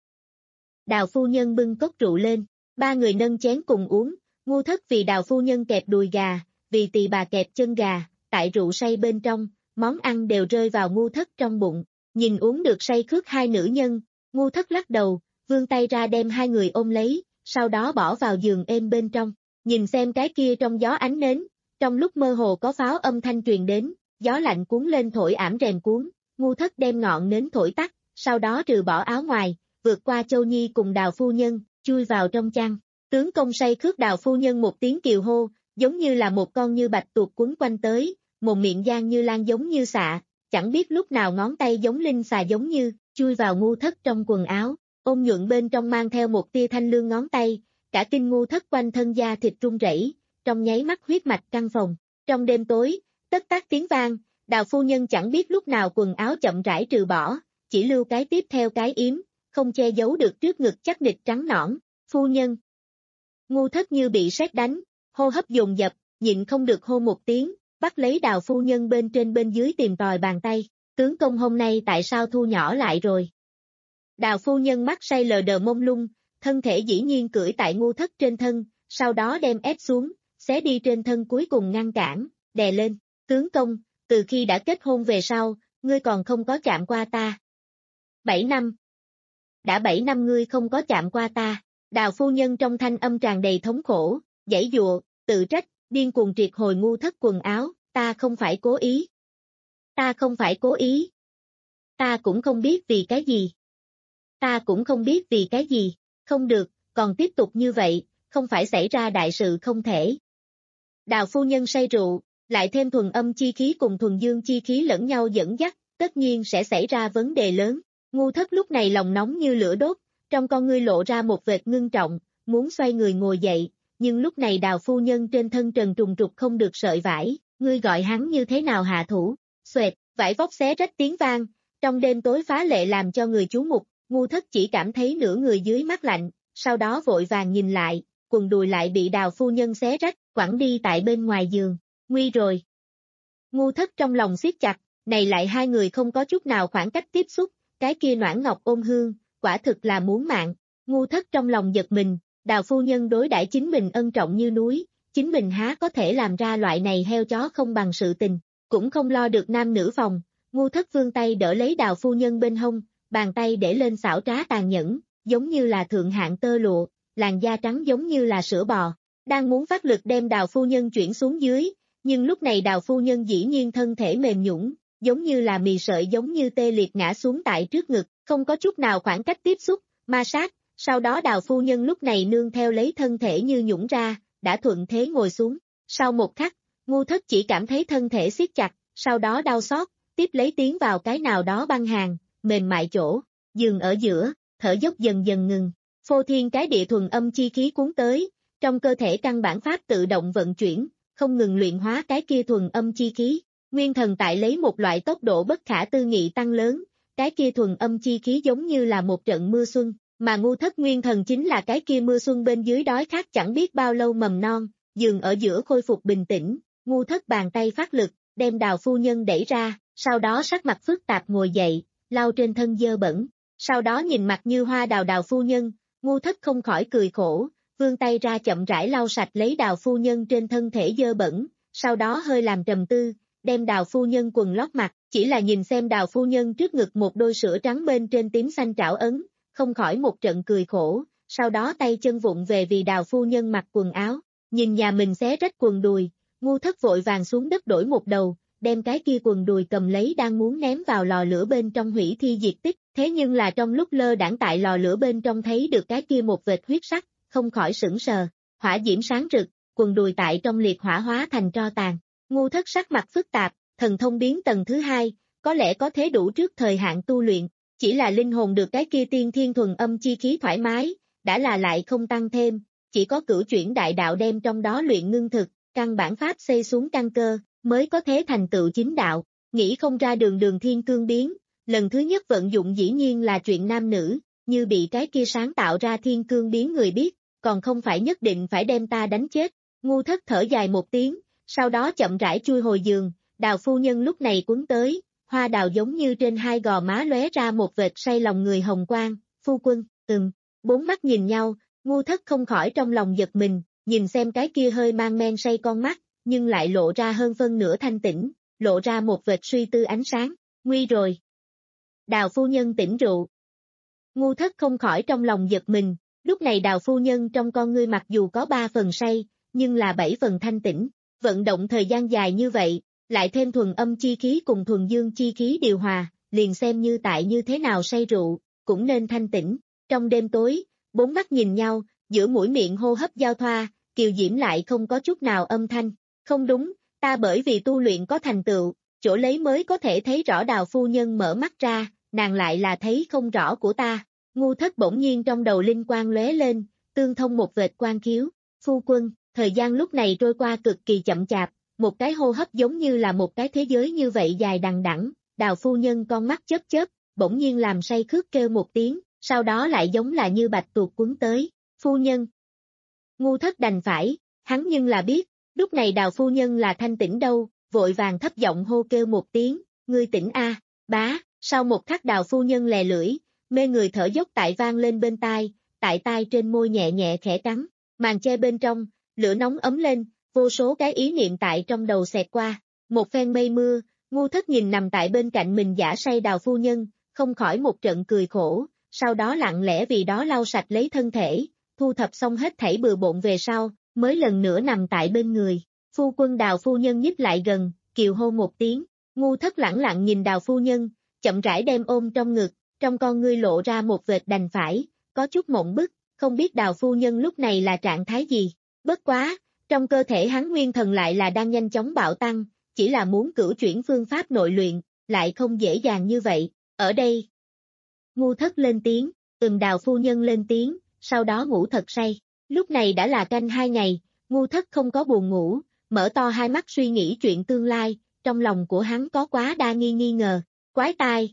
Đào phu nhân bưng cốc rượu lên, ba người nâng chén cùng uống, ngu thất vì Đào phu nhân kẹp đùi gà, vì tỳ bà kẹp chân gà, tại rượu say bên trong, món ăn đều rơi vào ngu thất trong bụng, nhìn uống được say khước hai nữ nhân, ngu thất lắc đầu, vươn tay ra đem hai người ôm lấy, sau đó bỏ vào giường êm bên trong, nhìn xem cái kia trong gió ánh nến, trong lúc mơ hồ có pháo âm thanh truyền đến, gió lạnh cuốn lên thổi ảm rèm cuốn, ngu thất đem ngọn nến thổi tắt, sau đó trừ bỏ áo ngoài, vượt qua Châu Nhi cùng Đào phu nhân, chui vào trong chăn. Tướng công say khước Đào phu nhân một tiếng kiều hô, giống như là một con như bạch tuộc quấn quanh tới, một miệng giang như lan giống như xạ, chẳng biết lúc nào ngón tay giống linh xà giống như, chui vào ngu thất trong quần áo, ôm nhuận bên trong mang theo một tia thanh lương ngón tay, cả kinh ngu thất quanh thân da thịt run rẩy, trong nháy mắt huyết mạch căng phòng. Trong đêm tối, tất tác tiếng vang, Đào phu nhân chẳng biết lúc nào quần áo chậm rãi trừ bỏ, chỉ lưu cái tiếp theo cái yếm, không che giấu được trước ngực chắc nịch trắng nõn. Phu nhân. Ngu thất như bị sét đánh, hô hấp dồn dập, nhịn không được hô một tiếng, bắt lấy Đào phu nhân bên trên bên dưới tìm tòi bàn tay, tướng công hôm nay tại sao thu nhỏ lại rồi. Đào phu nhân mắt say lờ đờ mông lung, thân thể dĩ nhiên cưỡi tại ngu thất trên thân, sau đó đem ép xuống, xé đi trên thân cuối cùng ngăn cản, đè lên, tướng công, từ khi đã kết hôn về sau, ngươi còn không có chạm qua ta. Bảy năm. Đã bảy năm ngươi không có chạm qua ta, Đào phu nhân trong thanh âm tràn đầy thống khổ, giãy giụa, tự trách, điên cuồng triệt hồi ngu thất quần áo, ta không phải cố ý. Ta không phải cố ý. Ta cũng không biết vì cái gì. Ta cũng không biết vì cái gì, không được, còn tiếp tục như vậy, không phải xảy ra đại sự không thể. Đào phu nhân say rượu, lại thêm thuần âm chi khí cùng thuần dương chi khí lẫn nhau dẫn dắt, tất nhiên sẽ xảy ra vấn đề lớn. Ngu thất lúc này lòng nóng như lửa đốt, trong con ngươi lộ ra một vệt ngưng trọng, muốn xoay người ngồi dậy, nhưng lúc này Đào phu nhân trên thân trần trùng trục không được sợi vải, ngươi gọi hắn như thế nào hạ thủ, xoẹt, vải vóc xé rách tiếng vang, trong đêm tối phá lệ làm cho người chú mục, ngu thất chỉ cảm thấy nửa người dưới mát lạnh, sau đó vội vàng nhìn lại, quần đùi lại bị Đào phu nhân xé rách, quẳng đi tại bên ngoài giường, nguy rồi. Ngu thất trong lòng siết chặt, này lại hai người không có chút nào khoảng cách tiếp xúc, cái kia noãn ngọc ôm hương, quả thực là muốn mạng. Ngu Thất trong lòng giật mình, Đào phu nhân đối đãi chính mình ân trọng như núi, chính mình há có thể làm ra loại này heo chó không bằng sự tình, cũng không lo được nam nữ phòng. Ngu Thất vươn tay đỡ lấy Đào phu nhân bên hông, bàn tay để lên xảo trá tàn nhẫn, giống như là thượng hạng tơ lụa, làn da trắng giống như là sữa bò, đang muốn phát lực đem Đào phu nhân chuyển xuống dưới, nhưng lúc này Đào phu nhân dĩ nhiên thân thể mềm nhũn, giống như là mì sợi giống như tê liệt ngã xuống tại trước ngực, không có chút nào khoảng cách tiếp xúc, ma sát, sau đó Đào phu nhân lúc này nương theo lấy thân thể như nhũn ra, đã thuận thế ngồi xuống. Sau một khắc, Ngu Thất chỉ cảm thấy thân thể siết chặt, sau đó đau xót, tiếp lấy tiến vào cái nào đó băng hàng, mềm mại chỗ, giường ở giữa, thở dốc dần dần ngừng. Phô thiên cái địa thuần âm chi khí cuốn tới, trong cơ thể căn bản pháp tự động vận chuyển, không ngừng luyện hóa cái kia thuần âm chi khí. Nguyên thần tại lấy một loại tốc độ bất khả tư nghị tăng lớn, cái kia thuần âm chi khí giống như là một trận mưa xuân, mà Ngu Thất nguyên thần chính là cái kia mưa xuân bên dưới đói khát chẳng biết bao lâu mầm non, giường ở giữa khôi phục bình tĩnh. Ngu Thất bàn tay phát lực, đem Đào phu nhân đẩy ra, sau đó sắc mặt phức tạp ngồi dậy, lau trên thân dơ bẩn, sau đó nhìn mặt như hoa đào Đào phu nhân, Ngu Thất không khỏi cười khổ, vươn tay ra chậm rãi lau sạch lấy Đào phu nhân trên thân thể dơ bẩn, sau đó hơi làm trầm tư, đem Đào phu nhân quần lót mặt, chỉ là nhìn xem Đào phu nhân trước ngực một đôi sữa trắng bên trên tím xanh trảo ấn, không khỏi một trận cười khổ, sau đó tay chân vụng về vì Đào phu nhân mặc quần áo, nhìn nhà mình xé rách quần đùi, Ngu Thất vội vàng xuống đất đổi một đầu, đem cái kia quần đùi cầm lấy đang muốn ném vào lò lửa bên trong hủy thi diệt tích, thế nhưng là trong lúc lơ đãng tại lò lửa bên trong thấy được cái kia một vệt huyết sắc, không khỏi sững sờ, hỏa diễm sáng rực, quần đùi tại trong liệt hỏa hóa thành tro tàn. Ngu Thất sắc mặt phức tạp, thần thông biến tầng thứ hai, có lẽ có thế đủ trước thời hạn tu luyện, chỉ là linh hồn được cái kia tiên thiên thuần âm chi khí thoải mái, đã là lại không tăng thêm, chỉ có cửu chuyển đại đạo đem trong đó luyện ngưng thực, căn bản pháp xây xuống căn cơ, mới có thế thành tựu chính đạo, nghĩ không ra đường đường thiên cương biến, lần thứ nhất vận dụng dĩ nhiên là chuyện nam nữ, như bị cái kia sáng tạo ra thiên cương biến người biết, còn không phải nhất định phải đem ta đánh chết. Ngu Thất thở dài một tiếng, sau đó chậm rãi chui hồi giường, Đào phu nhân lúc này cuốn tới, hoa đào giống như trên hai gò má lóe ra một vệt say lòng người hồng quang, phu quân, ừm, bốn mắt nhìn nhau, Ngu Thất không khỏi trong lòng giật mình, nhìn xem cái kia hơi mang men say con mắt, nhưng lại lộ ra hơn phân nửa thanh tĩnh, lộ ra một vệt suy tư ánh sáng, nguy rồi. Đào phu nhân tỉnh rượu. Ngu Thất không khỏi trong lòng giật mình, lúc này Đào phu nhân trong con ngươi mặc dù có ba phần say, nhưng là bảy phần thanh tĩnh, vận động thời gian dài như vậy, lại thêm thuần âm chi khí cùng thuần dương chi khí điều hòa, liền xem như tại như thế nào say rượu, cũng nên thanh tĩnh. Trong đêm tối, bốn mắt nhìn nhau, giữa mũi miệng hô hấp giao thoa, kiều diễm lại không có chút nào âm thanh. Không đúng, ta bởi vì tu luyện có thành tựu, chỗ lấy mới có thể thấy rõ Đào phu nhân mở mắt ra, nàng lại là thấy không rõ của ta. Ngu Thất bỗng nhiên trong đầu linh quang lóe lên, tương thông một vệt quang khiếu, phu quân, thời gian lúc này trôi qua cực kỳ chậm chạp, một cái hô hấp giống như là một cái thế giới như vậy dài đằng đẵng. Đào phu nhân con mắt chớp chớp, bỗng nhiên làm say khước kêu một tiếng, sau đó lại giống là như bạch tuộc cuốn tới, phu nhân. Ngu Thất đành phải, hắn nhưng là biết, lúc này Đào phu nhân là thanh tĩnh đâu, vội vàng thấp giọng hô kêu một tiếng, ngươi tỉnh a, bá, sau một khắc Đào phu nhân lè lưỡi, mê người thở dốc tại vang lên bên tai, tại tai trên môi nhẹ nhẹ khẽ cắn, màn che bên trong, lửa nóng ấm lên, vô số cái ý niệm tại trong đầu xẹt qua, một phen mây mưa, Ngu Thất nhìn nằm tại bên cạnh mình giả say Đào phu nhân, không khỏi một trận cười khổ, sau đó lặng lẽ vì đó lau sạch lấy thân thể, thu thập xong hết thảy bừa bộn về sau, mới lần nữa nằm tại bên người. Phu quân Đào phu nhân nhích lại gần, kiều hô một tiếng, Ngu Thất lẳng lặng nhìn Đào phu nhân, chậm rãi đem ôm trong ngực, trong con ngươi lộ ra một vệt đành phải, có chút mộng bức, không biết Đào phu nhân lúc này là trạng thái gì. Bất quá, trong cơ thể hắn nguyên thần lại là đang nhanh chóng bạo tăng, chỉ là muốn cửu chuyển phương pháp nội luyện, lại không dễ dàng như vậy. Ở đây, Ngu Thất lên tiếng, ừm Đào phu nhân lên tiếng, sau đó ngủ thật say. Lúc này đã là canh hai ngày, Ngu Thất không có buồn ngủ, mở to hai mắt suy nghĩ chuyện tương lai, trong lòng của hắn có quá đa nghi nghi ngờ, quái tai.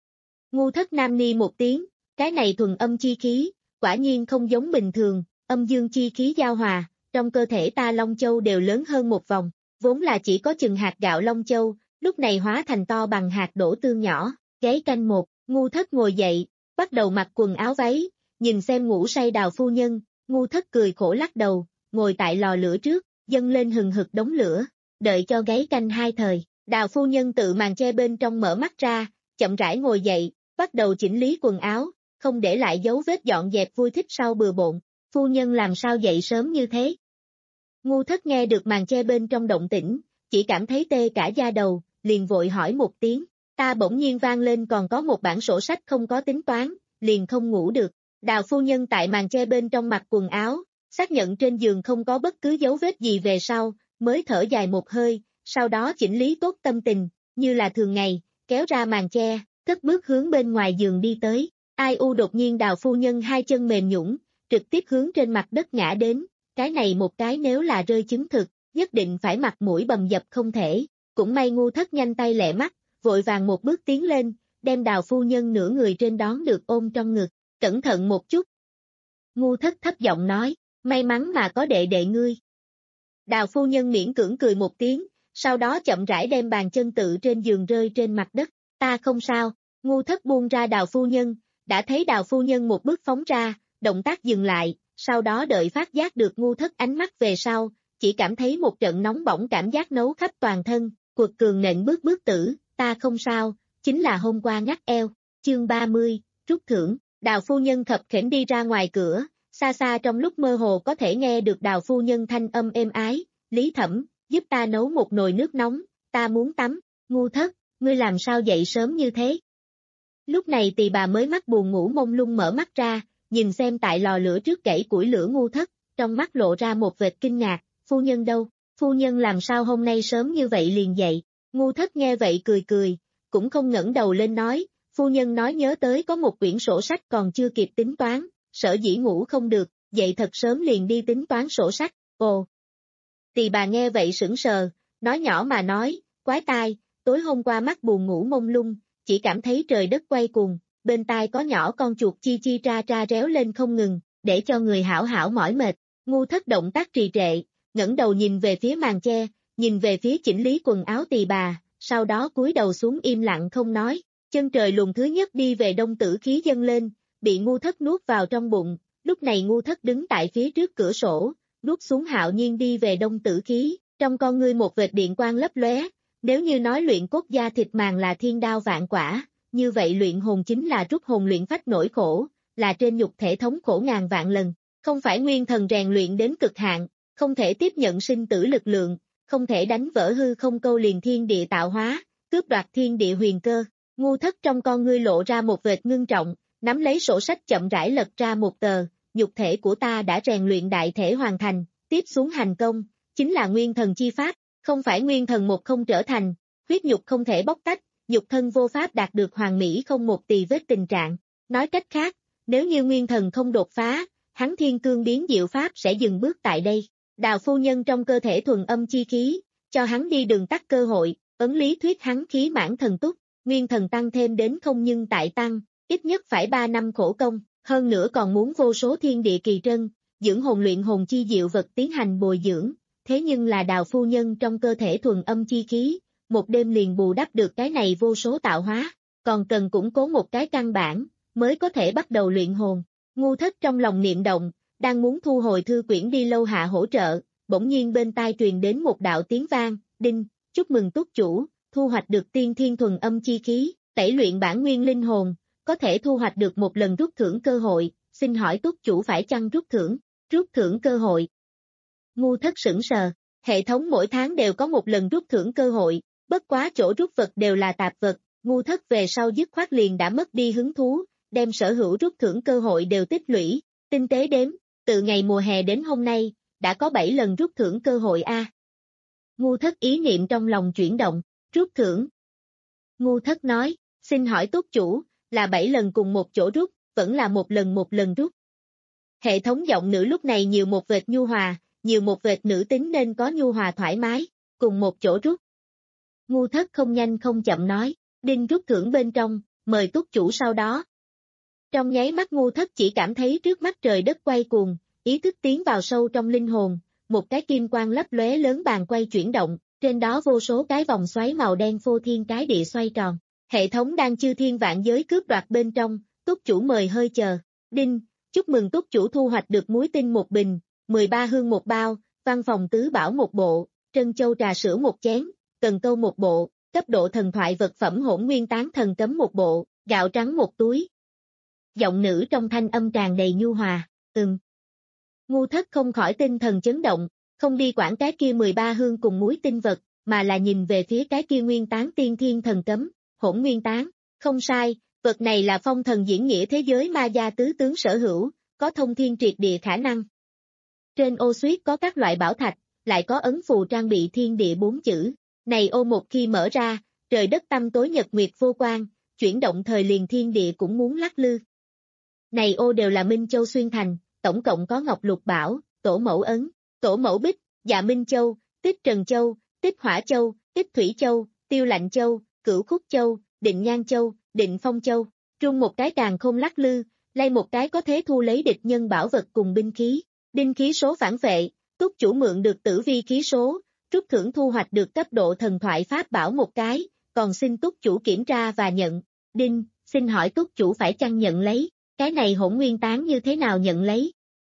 Ngu Thất nam ni một tiếng, cái này thuần âm chi khí, quả nhiên không giống bình thường, âm dương chi khí giao hòa, trong cơ thể ta Long Châu đều lớn hơn một vòng, vốn là chỉ có chừng hạt gạo Long Châu, lúc này hóa thành to bằng hạt đổ tương nhỏ, gáy canh một, Ngu Thất ngồi dậy, bắt đầu mặc quần áo váy, nhìn xem ngủ say Đào phu nhân, Ngu Thất cười khổ lắc đầu, ngồi tại lò lửa trước, dâng lên hừng hực đống lửa, đợi cho gáy canh hai thời, Đào phu nhân tự màn che bên trong mở mắt ra, chậm rãi ngồi dậy, bắt đầu chỉnh lý quần áo, không để lại dấu vết dọn dẹp vui thích sau bừa bộn, phu nhân làm sao dậy sớm như thế? Ngu Thất nghe được màn che bên trong động tĩnh, chỉ cảm thấy tê cả da đầu, liền vội hỏi một tiếng, ta bỗng nhiên vang lên còn có một bản sổ sách không có tính toán, liền không ngủ được. Đào phu nhân tại màn che bên trong mặc quần áo, xác nhận trên giường không có bất cứ dấu vết gì về sau, mới thở dài một hơi, sau đó chỉnh lý tốt tâm tình, như là thường ngày, kéo ra màn che, cất bước hướng bên ngoài giường đi tới. Ai u đột nhiên Đào phu nhân hai chân mềm nhũn, trực tiếp hướng trên mặt đất ngã đến, cái này một cái nếu là rơi chứng thực, nhất định phải mặt mũi bầm dập không thể. Cũng may Ngu Thất nhanh tay lẹ mắt, vội vàng một bước tiến lên, đem Đào phu nhân nửa người trên đón được ôm trong ngực, cẩn thận một chút. Ngu Thất thấp giọng nói, may mắn mà có đệ đệ ngươi. Đào phu nhân miễn cưỡng cười một tiếng, sau đó chậm rãi đem bàn chân tự trên giường rơi trên mặt đất, ta không sao. Ngu Thất buông ra Đào phu nhân, đã thấy Đào phu nhân một bước phóng ra, động tác dừng lại, sau đó đợi phát giác được Ngu Thất ánh mắt về sau, chỉ cảm thấy một trận nóng bỏng cảm giác nấu khắp toàn thân, cuột cường nện bước bước tử, ta không sao, chính là hôm qua ngắt eo. Chương ba mươi, rút thưởng. Đào phu nhân khập khểnh đi ra ngoài cửa, xa xa trong lúc mơ hồ có thể nghe được Đào phu nhân thanh âm êm ái, Lý Thẩm, giúp ta nấu một nồi nước nóng, ta muốn tắm. Ngu Thất, ngươi làm sao dậy sớm như thế? Lúc này tỳ bà mới mắt buồn ngủ mông lung mở mắt ra, nhìn xem tại lò lửa trước gãy củi lửa Ngu Thất, trong mắt lộ ra một vệt kinh ngạc, phu nhân đâu, phu nhân làm sao hôm nay sớm như vậy liền dậy? Ngu Thất nghe vậy cười cười, cũng không ngẩng đầu lên nói, phu nhân nói nhớ tới có một quyển sổ sách còn chưa kịp tính toán, sở dĩ ngủ không được, dậy thật sớm liền đi tính toán sổ sách, ồ. Tỳ bà nghe vậy sững sờ, nói nhỏ mà nói, quái tai, tối hôm qua mắt buồn ngủ mông lung, chỉ cảm thấy trời đất quay cuồng, bên tai có nhỏ con chuột chi chi tra tra réo lên không ngừng, để cho người hảo hảo mỏi mệt. Ngu Thất động tác trì trệ, ngẩng đầu nhìn về phía màn che, nhìn về phía chỉnh lý quần áo tỳ bà, sau đó cúi đầu xuống im lặng không nói. Chân trời luồng thứ nhất đi về đông tử khí dâng lên, bị Ngu Thất nuốt vào trong bụng, lúc này Ngu Thất đứng tại phía trước cửa sổ, nuốt xuống hạo nhiên đi về đông tử khí, trong con ngươi một vệt điện quang lấp lóe. Nếu như nói luyện cốt da thịt màng là thiên đao vạn quả, như vậy luyện hồn chính là rút hồn luyện phách nỗi khổ, là trên nhục thể thống khổ ngàn vạn lần, không phải nguyên thần rèn luyện đến cực hạn, không thể tiếp nhận sinh tử lực lượng, không thể đánh vỡ hư không câu liền thiên địa tạo hóa, cướp đoạt thiên địa huyền cơ. Ngu Thất trong con ngươi lộ ra một vệt ngưng trọng, nắm lấy sổ sách chậm rãi lật ra một tờ, nhục thể của ta đã rèn luyện đại thể hoàn thành, tiếp xuống hành công, chính là nguyên thần chi pháp, không phải nguyên thần một không trở thành, huyết nhục không thể bóc tách, nhục thân vô pháp đạt được hoàn mỹ không một tì vết tình trạng. Nói cách khác, nếu như nguyên thần không đột phá, hắn thiên cương biến diệu pháp sẽ dừng bước tại đây. Đào phu nhân trong cơ thể thuần âm chi khí, cho hắn đi đường tắt cơ hội, ấn lý thuyết hắn khí mãn thần túc, nguyên thần tăng thêm đến không nhưng tại tăng, ít nhất phải ba năm khổ công, hơn nữa còn muốn vô số thiên địa kỳ trân, dưỡng hồn luyện hồn chi diệu vật tiến hành bồi dưỡng, thế nhưng là Đào phu nhân trong cơ thể thuần âm chi khí, một đêm liền bù đắp được cái này vô số tạo hóa, còn cần củng cố một cái căn bản, mới có thể bắt đầu luyện hồn. Ngu Thất trong lòng niệm động, đang muốn thu hồi thư quyển đi lâu hạ hỗ trợ, bỗng nhiên bên tai truyền đến một đạo tiếng vang, đinh, chúc mừng túc chủ, thu hoạch được tiên thiên thuần âm chi khí, tẩy luyện bản nguyên linh hồn, có thể thu hoạch được một lần rút thưởng cơ hội, xin hỏi túc chủ phải chăng rút thưởng, rút thưởng cơ hội. Ngu Thất sững sờ, hệ thống mỗi tháng đều có một lần rút thưởng cơ hội, bất quá chỗ rút vật đều là tạp vật, Ngu Thất về sau dứt khoát liền đã mất đi hứng thú, đem sở hữu rút thưởng cơ hội đều tích lũy, tinh tế đếm, từ ngày mùa hè đến hôm nay, đã có bảy lần rút thưởng cơ hội a. Ngu Thất ý niệm trong lòng chuyển động, rút thưởng. Ngu Thất nói, xin hỏi túc chủ, là bảy lần cùng một chỗ rút, vẫn là một lần một lần rút. Hệ thống giọng nữ lúc này nhiều một vệt nhu hòa, nhiều một vệt nữ tính nên có nhu hòa thoải mái, cùng một chỗ rút. Ngu Thất không nhanh không chậm nói, đinh rút thưởng bên trong, mời túc chủ sau đó. Trong nháy mắt Ngu Thất chỉ cảm thấy trước mắt trời đất quay cuồng, ý thức tiến vào sâu trong linh hồn, một cái kim quang lấp lóe lớn bàn quay chuyển động, trên đó vô số cái vòng xoáy màu đen phô thiên cái địa xoay tròn. Hệ thống đang chư thiên vạn giới cướp đoạt bên trong, túc chủ mời hơi chờ. Đinh, chúc mừng túc chủ thu hoạch được muối tinh một bình, mười ba hương một bao, văn phòng tứ bảo một bộ, trân châu trà sữa một chén, cần câu một bộ, cấp độ thần thoại vật phẩm hỗn nguyên tán thần cấm một bộ, gạo trắng một túi. Giọng nữ trong thanh âm tràn đầy nhu hòa, ừm. Ngu Thất không khỏi tinh thần chấn động, không đi quản cái kia mười ba hương cùng muối tinh vật, mà là nhìn về phía cái kia nguyên tán tiên thiên thần cấm, hỗn nguyên tán, không sai, vật này là phong thần diễn nghĩa thế giới ma gia tứ tướng sở hữu, có thông thiên triệt địa khả năng. Trên ô xuyết có các loại bảo thạch, lại có ấn phù trang bị thiên địa bốn chữ, này ô một khi mở ra, trời đất tăm tối nhật nguyệt vô quang, chuyển động thời liền thiên địa cũng muốn lắc lư. Này ô đều là Minh Châu xuyên thành, tổng cộng có Ngọc Lục Bảo, Tổ Mẫu Ấn, Tổ Mẫu Bích, Dạ Minh Châu, Tích Trần Châu, Tích Hỏa Châu, Tích Thủy Châu, Tiêu Lạnh Châu, Cửu Khúc Châu, Định Nhan Châu, Định Phong Châu, trung một cái càng không lắc lư, lay một cái có thế thu lấy địch nhân bảo vật cùng binh khí, đinh khí số phản vệ, túc chủ mượn được tử vi khí số, rút thưởng thu hoạch được cấp độ thần thoại pháp bảo một cái, còn xin túc chủ kiểm tra và nhận, đinh, xin hỏi túc chủ phải chăng nhận lấy, cái này hỗn nguyên tán như thế nào nhận lấy?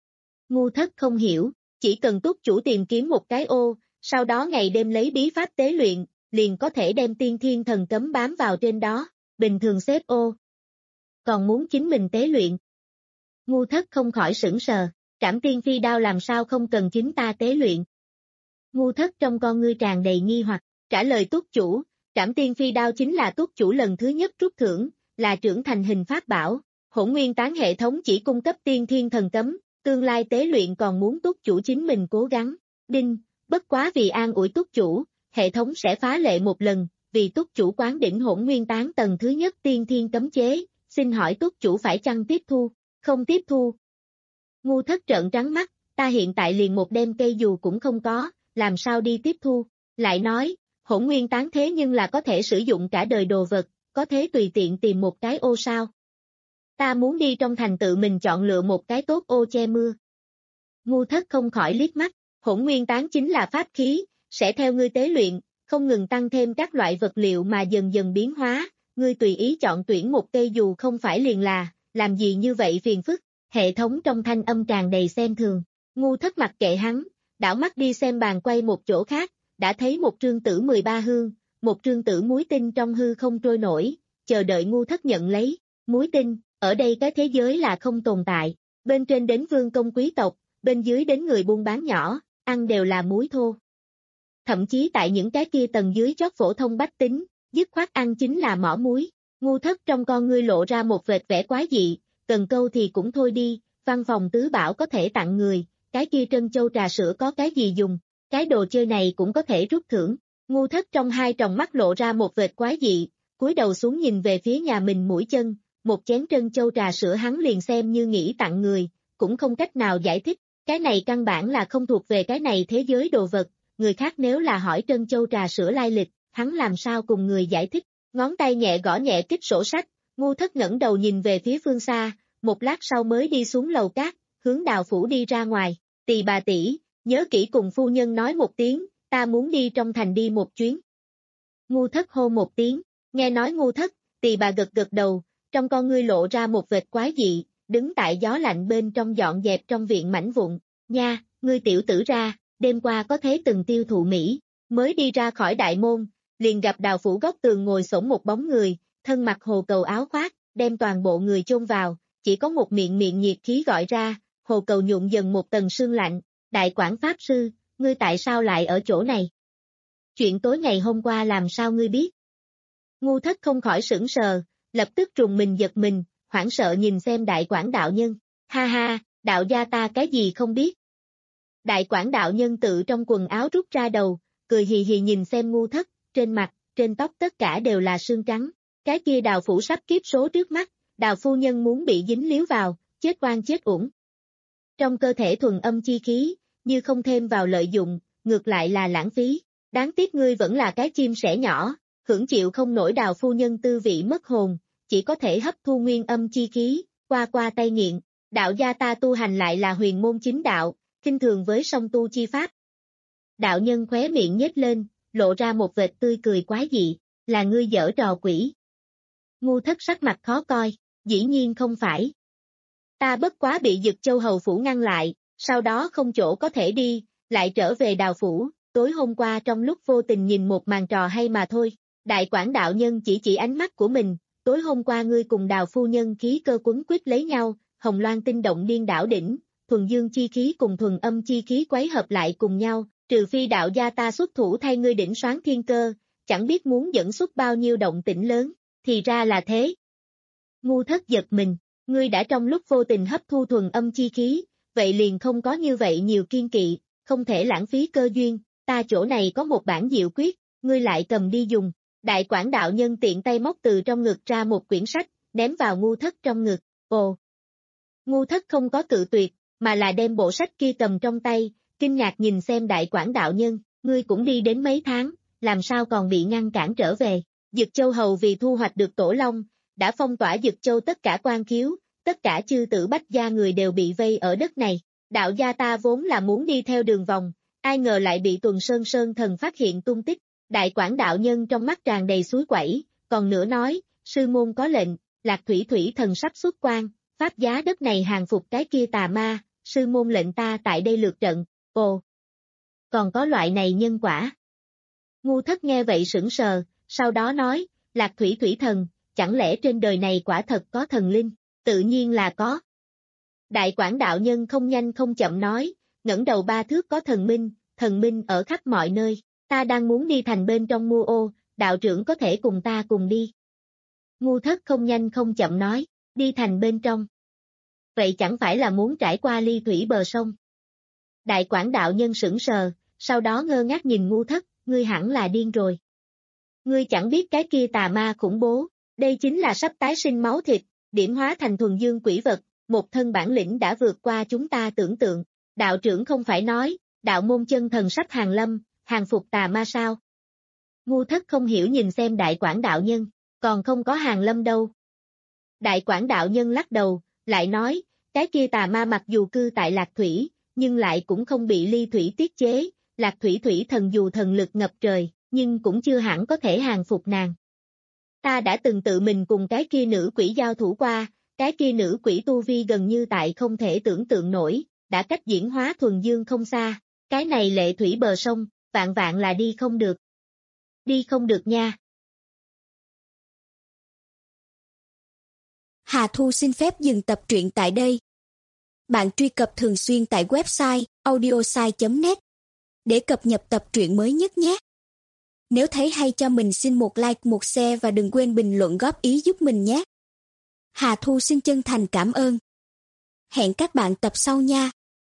Ngu Thất không hiểu, chỉ cần túc chủ tìm kiếm một cái ô, sau đó ngày đêm lấy bí pháp tế luyện, liền có thể đem tiên thiên thần cấm bám vào trên đó, bình thường xếp ô. Còn muốn chính mình tế luyện. Ngu Thất không khỏi sửng sờ, Trảm Tiên Phi đao làm sao không cần chính ta tế luyện. Ngu Thất trong con ngươi tràn đầy nghi hoặc, trả lời túc chủ, Trảm Tiên Phi đao chính là túc chủ lần thứ nhất rút thưởng, là trưởng thành hình pháp bảo, hỗn nguyên tán hệ thống chỉ cung cấp tiên thiên thần cấm, tương lai tế luyện còn muốn túc chủ chính mình cố gắng, đinh, bất quá vì an ủi túc chủ, hệ thống sẽ phá lệ một lần, vì túc chủ quán đỉnh hỗn nguyên tán tầng thứ nhất tiên thiên cấm chế, xin hỏi túc chủ phải chăng tiếp thu, không tiếp thu. Ngu Thất trợn trắng mắt, ta hiện tại liền một đem cây dù cũng không có, làm sao đi tiếp thu, lại nói, hỗn nguyên tán thế nhưng là có thể sử dụng cả đời đồ vật, có thể tùy tiện tìm một cái ô sao. Ta muốn đi trong thành tự mình chọn lựa một cái tốt ô che mưa. Ngu Thất không khỏi liếc mắt, hỗn nguyên tán chính là pháp khí, sẽ theo ngươi tế luyện, không ngừng tăng thêm các loại vật liệu mà dần dần biến hóa, ngươi tùy ý chọn tuyển một cây dù không phải liền là, làm gì như vậy phiền phức, hệ thống trong thanh âm tràn đầy xem thường, Ngu Thất mặc kệ hắn, đảo mắt đi xem bàn quay một chỗ khác, đã thấy một trương tử mười ba hương, một trương tử muối tinh trong hư không trôi nổi, chờ đợi Ngu Thất nhận lấy, muối tinh, ở đây cái thế giới là không tồn tại, bên trên đến vương công quý tộc, bên dưới đến người buôn bán nhỏ, ăn đều là muối thô. Thậm chí tại những cái kia tầng dưới chót phổ thông bách tính, dứt khoát ăn chính là mỏ muối. Ngu Thất trong con ngươi lộ ra một vệt vẻ quái dị, cần câu thì cũng thôi đi, văn phòng tứ bảo có thể tặng người, cái kia trân châu trà sữa có cái gì dùng, cái đồ chơi này cũng có thể rút thưởng. Ngu Thất trong hai tròng mắt lộ ra một vệt quái dị, cúi đầu xuống nhìn về phía nhà mình mũi chân, một chén trân châu trà sữa hắn liền xem như nghĩ tặng người, cũng không cách nào giải thích, cái này căn bản là không thuộc về cái này thế giới đồ vật, người khác nếu là hỏi trân châu trà sữa lai lịch, hắn làm sao cùng người giải thích, ngón tay nhẹ gõ nhẹ kích sổ sách, Ngu Thất ngẩng đầu nhìn về phía phương xa, một lát sau mới đi xuống lầu cát, hướng Đào phủ đi ra ngoài, Tỳ bà tỷ, nhớ kỹ cùng phu nhân nói một tiếng, ta muốn đi trong thành đi một chuyến. Ngu Thất hô một tiếng, nghe nói Ngu Thất, Tỳ bà gật gật đầu, trong con ngươi lộ ra một vệt quái dị, đứng tại gió lạnh bên trong dọn dẹp trong viện mảnh vụn, nha, ngươi tiểu tử ra, đêm qua có thế từng tiêu thụ Mỹ, mới đi ra khỏi đại môn, liền gặp Đào phủ góc tường ngồi xổm một bóng người, thân mặc hồ cầu áo khoác, đem toàn bộ người chôn vào, chỉ có một miệng miệng nhiệt khí gọi ra, hồ cầu nhuộm dần một tầng sương lạnh, đại quản pháp sư, ngươi tại sao lại ở chỗ này? Chuyện tối ngày hôm qua làm sao ngươi biết? Ngu Thất không khỏi sửng sờ, lập tức trùng mình giật mình, hoảng sợ nhìn xem đại quản đạo nhân, ha ha, đạo gia ta cái gì không biết. Đại quản đạo nhân tự trong quần áo rút ra đầu, cười hì hì nhìn xem Ngu Thất, trên mặt, trên tóc tất cả đều là sương trắng, cái kia Đào phủ sắp kiếp số trước mắt, Đào phu nhân muốn bị dính líu vào, chết oan chết uổng. Trong cơ thể thuần âm chi khí, như không thêm vào lợi dụng, ngược lại là lãng phí, đáng tiếc ngươi vẫn là cái chim sẻ nhỏ, hưởng chịu không nổi Đào phu nhân tư vị mất hồn, chỉ có thể hấp thu nguyên âm chi khí, qua qua tay nghiện, đạo gia ta tu hành lại là huyền môn chính đạo, khinh thường với song tu chi pháp. Đạo nhân khóe miệng nhếch lên, lộ ra một vệt tươi cười quái dị, là ngươi giở trò quỷ. Ngu Thất sắc mặt khó coi, dĩ nhiên không phải. Ta bất quá bị Dực Châu hầu phủ ngăn lại, sau đó không chỗ có thể đi, lại trở về Đào phủ, tối hôm qua trong lúc vô tình nhìn một màn trò hay mà thôi. Đại quản đạo nhân chỉ chỉ ánh mắt của mình, tối hôm qua ngươi cùng Đào phu nhân khí cơ quấn quýt lấy nhau, hồng loan tinh động điên đảo đỉnh, thuần dương chi khí cùng thuần âm chi khí quấy hợp lại cùng nhau, trừ phi đạo gia ta xuất thủ thay ngươi đỉnh soán thiên cơ, chẳng biết muốn dẫn xuất bao nhiêu động tĩnh lớn, thì ra là thế. Ngu Thất giật mình, ngươi đã trong lúc vô tình hấp thu thuần âm chi khí, vậy liền không có như vậy nhiều kiên kỵ, không thể lãng phí cơ duyên, ta chỗ này có một bản diệu quyết, ngươi lại cầm đi dùng. Đại quản đạo nhân tiện tay móc từ trong ngực ra một quyển sách, ném vào Ngu Thất trong ngực, ồ. Ngu Thất không có cự tuyệt, mà là đem bộ sách kia cầm trong tay, kinh ngạc nhìn xem đại quản đạo nhân, ngươi cũng đi đến mấy tháng, làm sao còn bị ngăn cản trở về. Dực Châu hầu vì thu hoạch được tổ long, đã phong tỏa Dực Châu tất cả quan khiếu, tất cả chư tử bách gia người đều bị vây ở đất này. Đạo gia ta vốn là muốn đi theo đường vòng, ai ngờ lại bị Tuần Sơn Sơn thần phát hiện tung tích. Đại quản đạo nhân trong mắt tràn đầy suối quẩy, còn nữa nói, sư môn có lệnh, Lạc Thủy Thủy thần sắp xuất quan, pháp giá đất này hàng phục cái kia tà ma, sư môn lệnh ta tại đây lượt trận, ồ. Còn có loại này nhân quả. Ngu Thất nghe vậy sững sờ, sau đó nói, Lạc Thủy Thủy thần, chẳng lẽ trên đời này quả thật có thần linh, tự nhiên là có. Đại quản đạo nhân không nhanh không chậm nói, ngẩng đầu ba thước có thần minh, thần minh ở khắp mọi nơi. Ta đang muốn đi thành bên trong mua ô, đạo trưởng có thể cùng ta cùng đi. Ngu Thất không nhanh không chậm nói, đi thành bên trong. Vậy chẳng phải là muốn trải qua ly thủy bờ sông. Đại quản đạo nhân sững sờ, sau đó ngơ ngác nhìn Ngu Thất, ngươi hẳn là điên rồi. Ngươi chẳng biết cái kia tà ma khủng bố, đây chính là sắp tái sinh máu thịt, điểm hóa thành thuần dương quỷ vật, một thân bản lĩnh đã vượt qua chúng ta tưởng tượng. Đạo trưởng không phải nói, đạo môn chân thần sắp hàng lâm, hàng phục tà ma sao? Ngu Thất không hiểu nhìn xem đại quản đạo nhân, còn không có hàng lâm đâu. Đại quản đạo nhân lắc đầu, lại nói, cái kia tà ma mặc dù cư tại Lạc Thủy, nhưng lại cũng không bị ly thủy tiết chế, Lạc Thủy Thủy thần dù thần lực ngập trời, nhưng cũng chưa hẳn có thể hàng phục nàng. Ta đã từng tự mình cùng cái kia nữ quỷ giao thủ qua, cái kia nữ quỷ tu vi gần như tại không thể tưởng tượng nổi, đã cách diễn hóa thuần dương không xa, cái này lệ thủy bờ sông, vạn vạn là đi không được. Đi không được nha. Hà Thu xin phép dừng tập truyện tại đây. Bạn truy cập thường xuyên tại website audiosai chấm net để cập nhật tập truyện mới nhất nhé. Nếu thấy hay cho mình xin một like, một share và đừng quên bình luận góp ý giúp mình nhé. Hà Thu xin chân thành cảm ơn. Hẹn các bạn tập sau nha.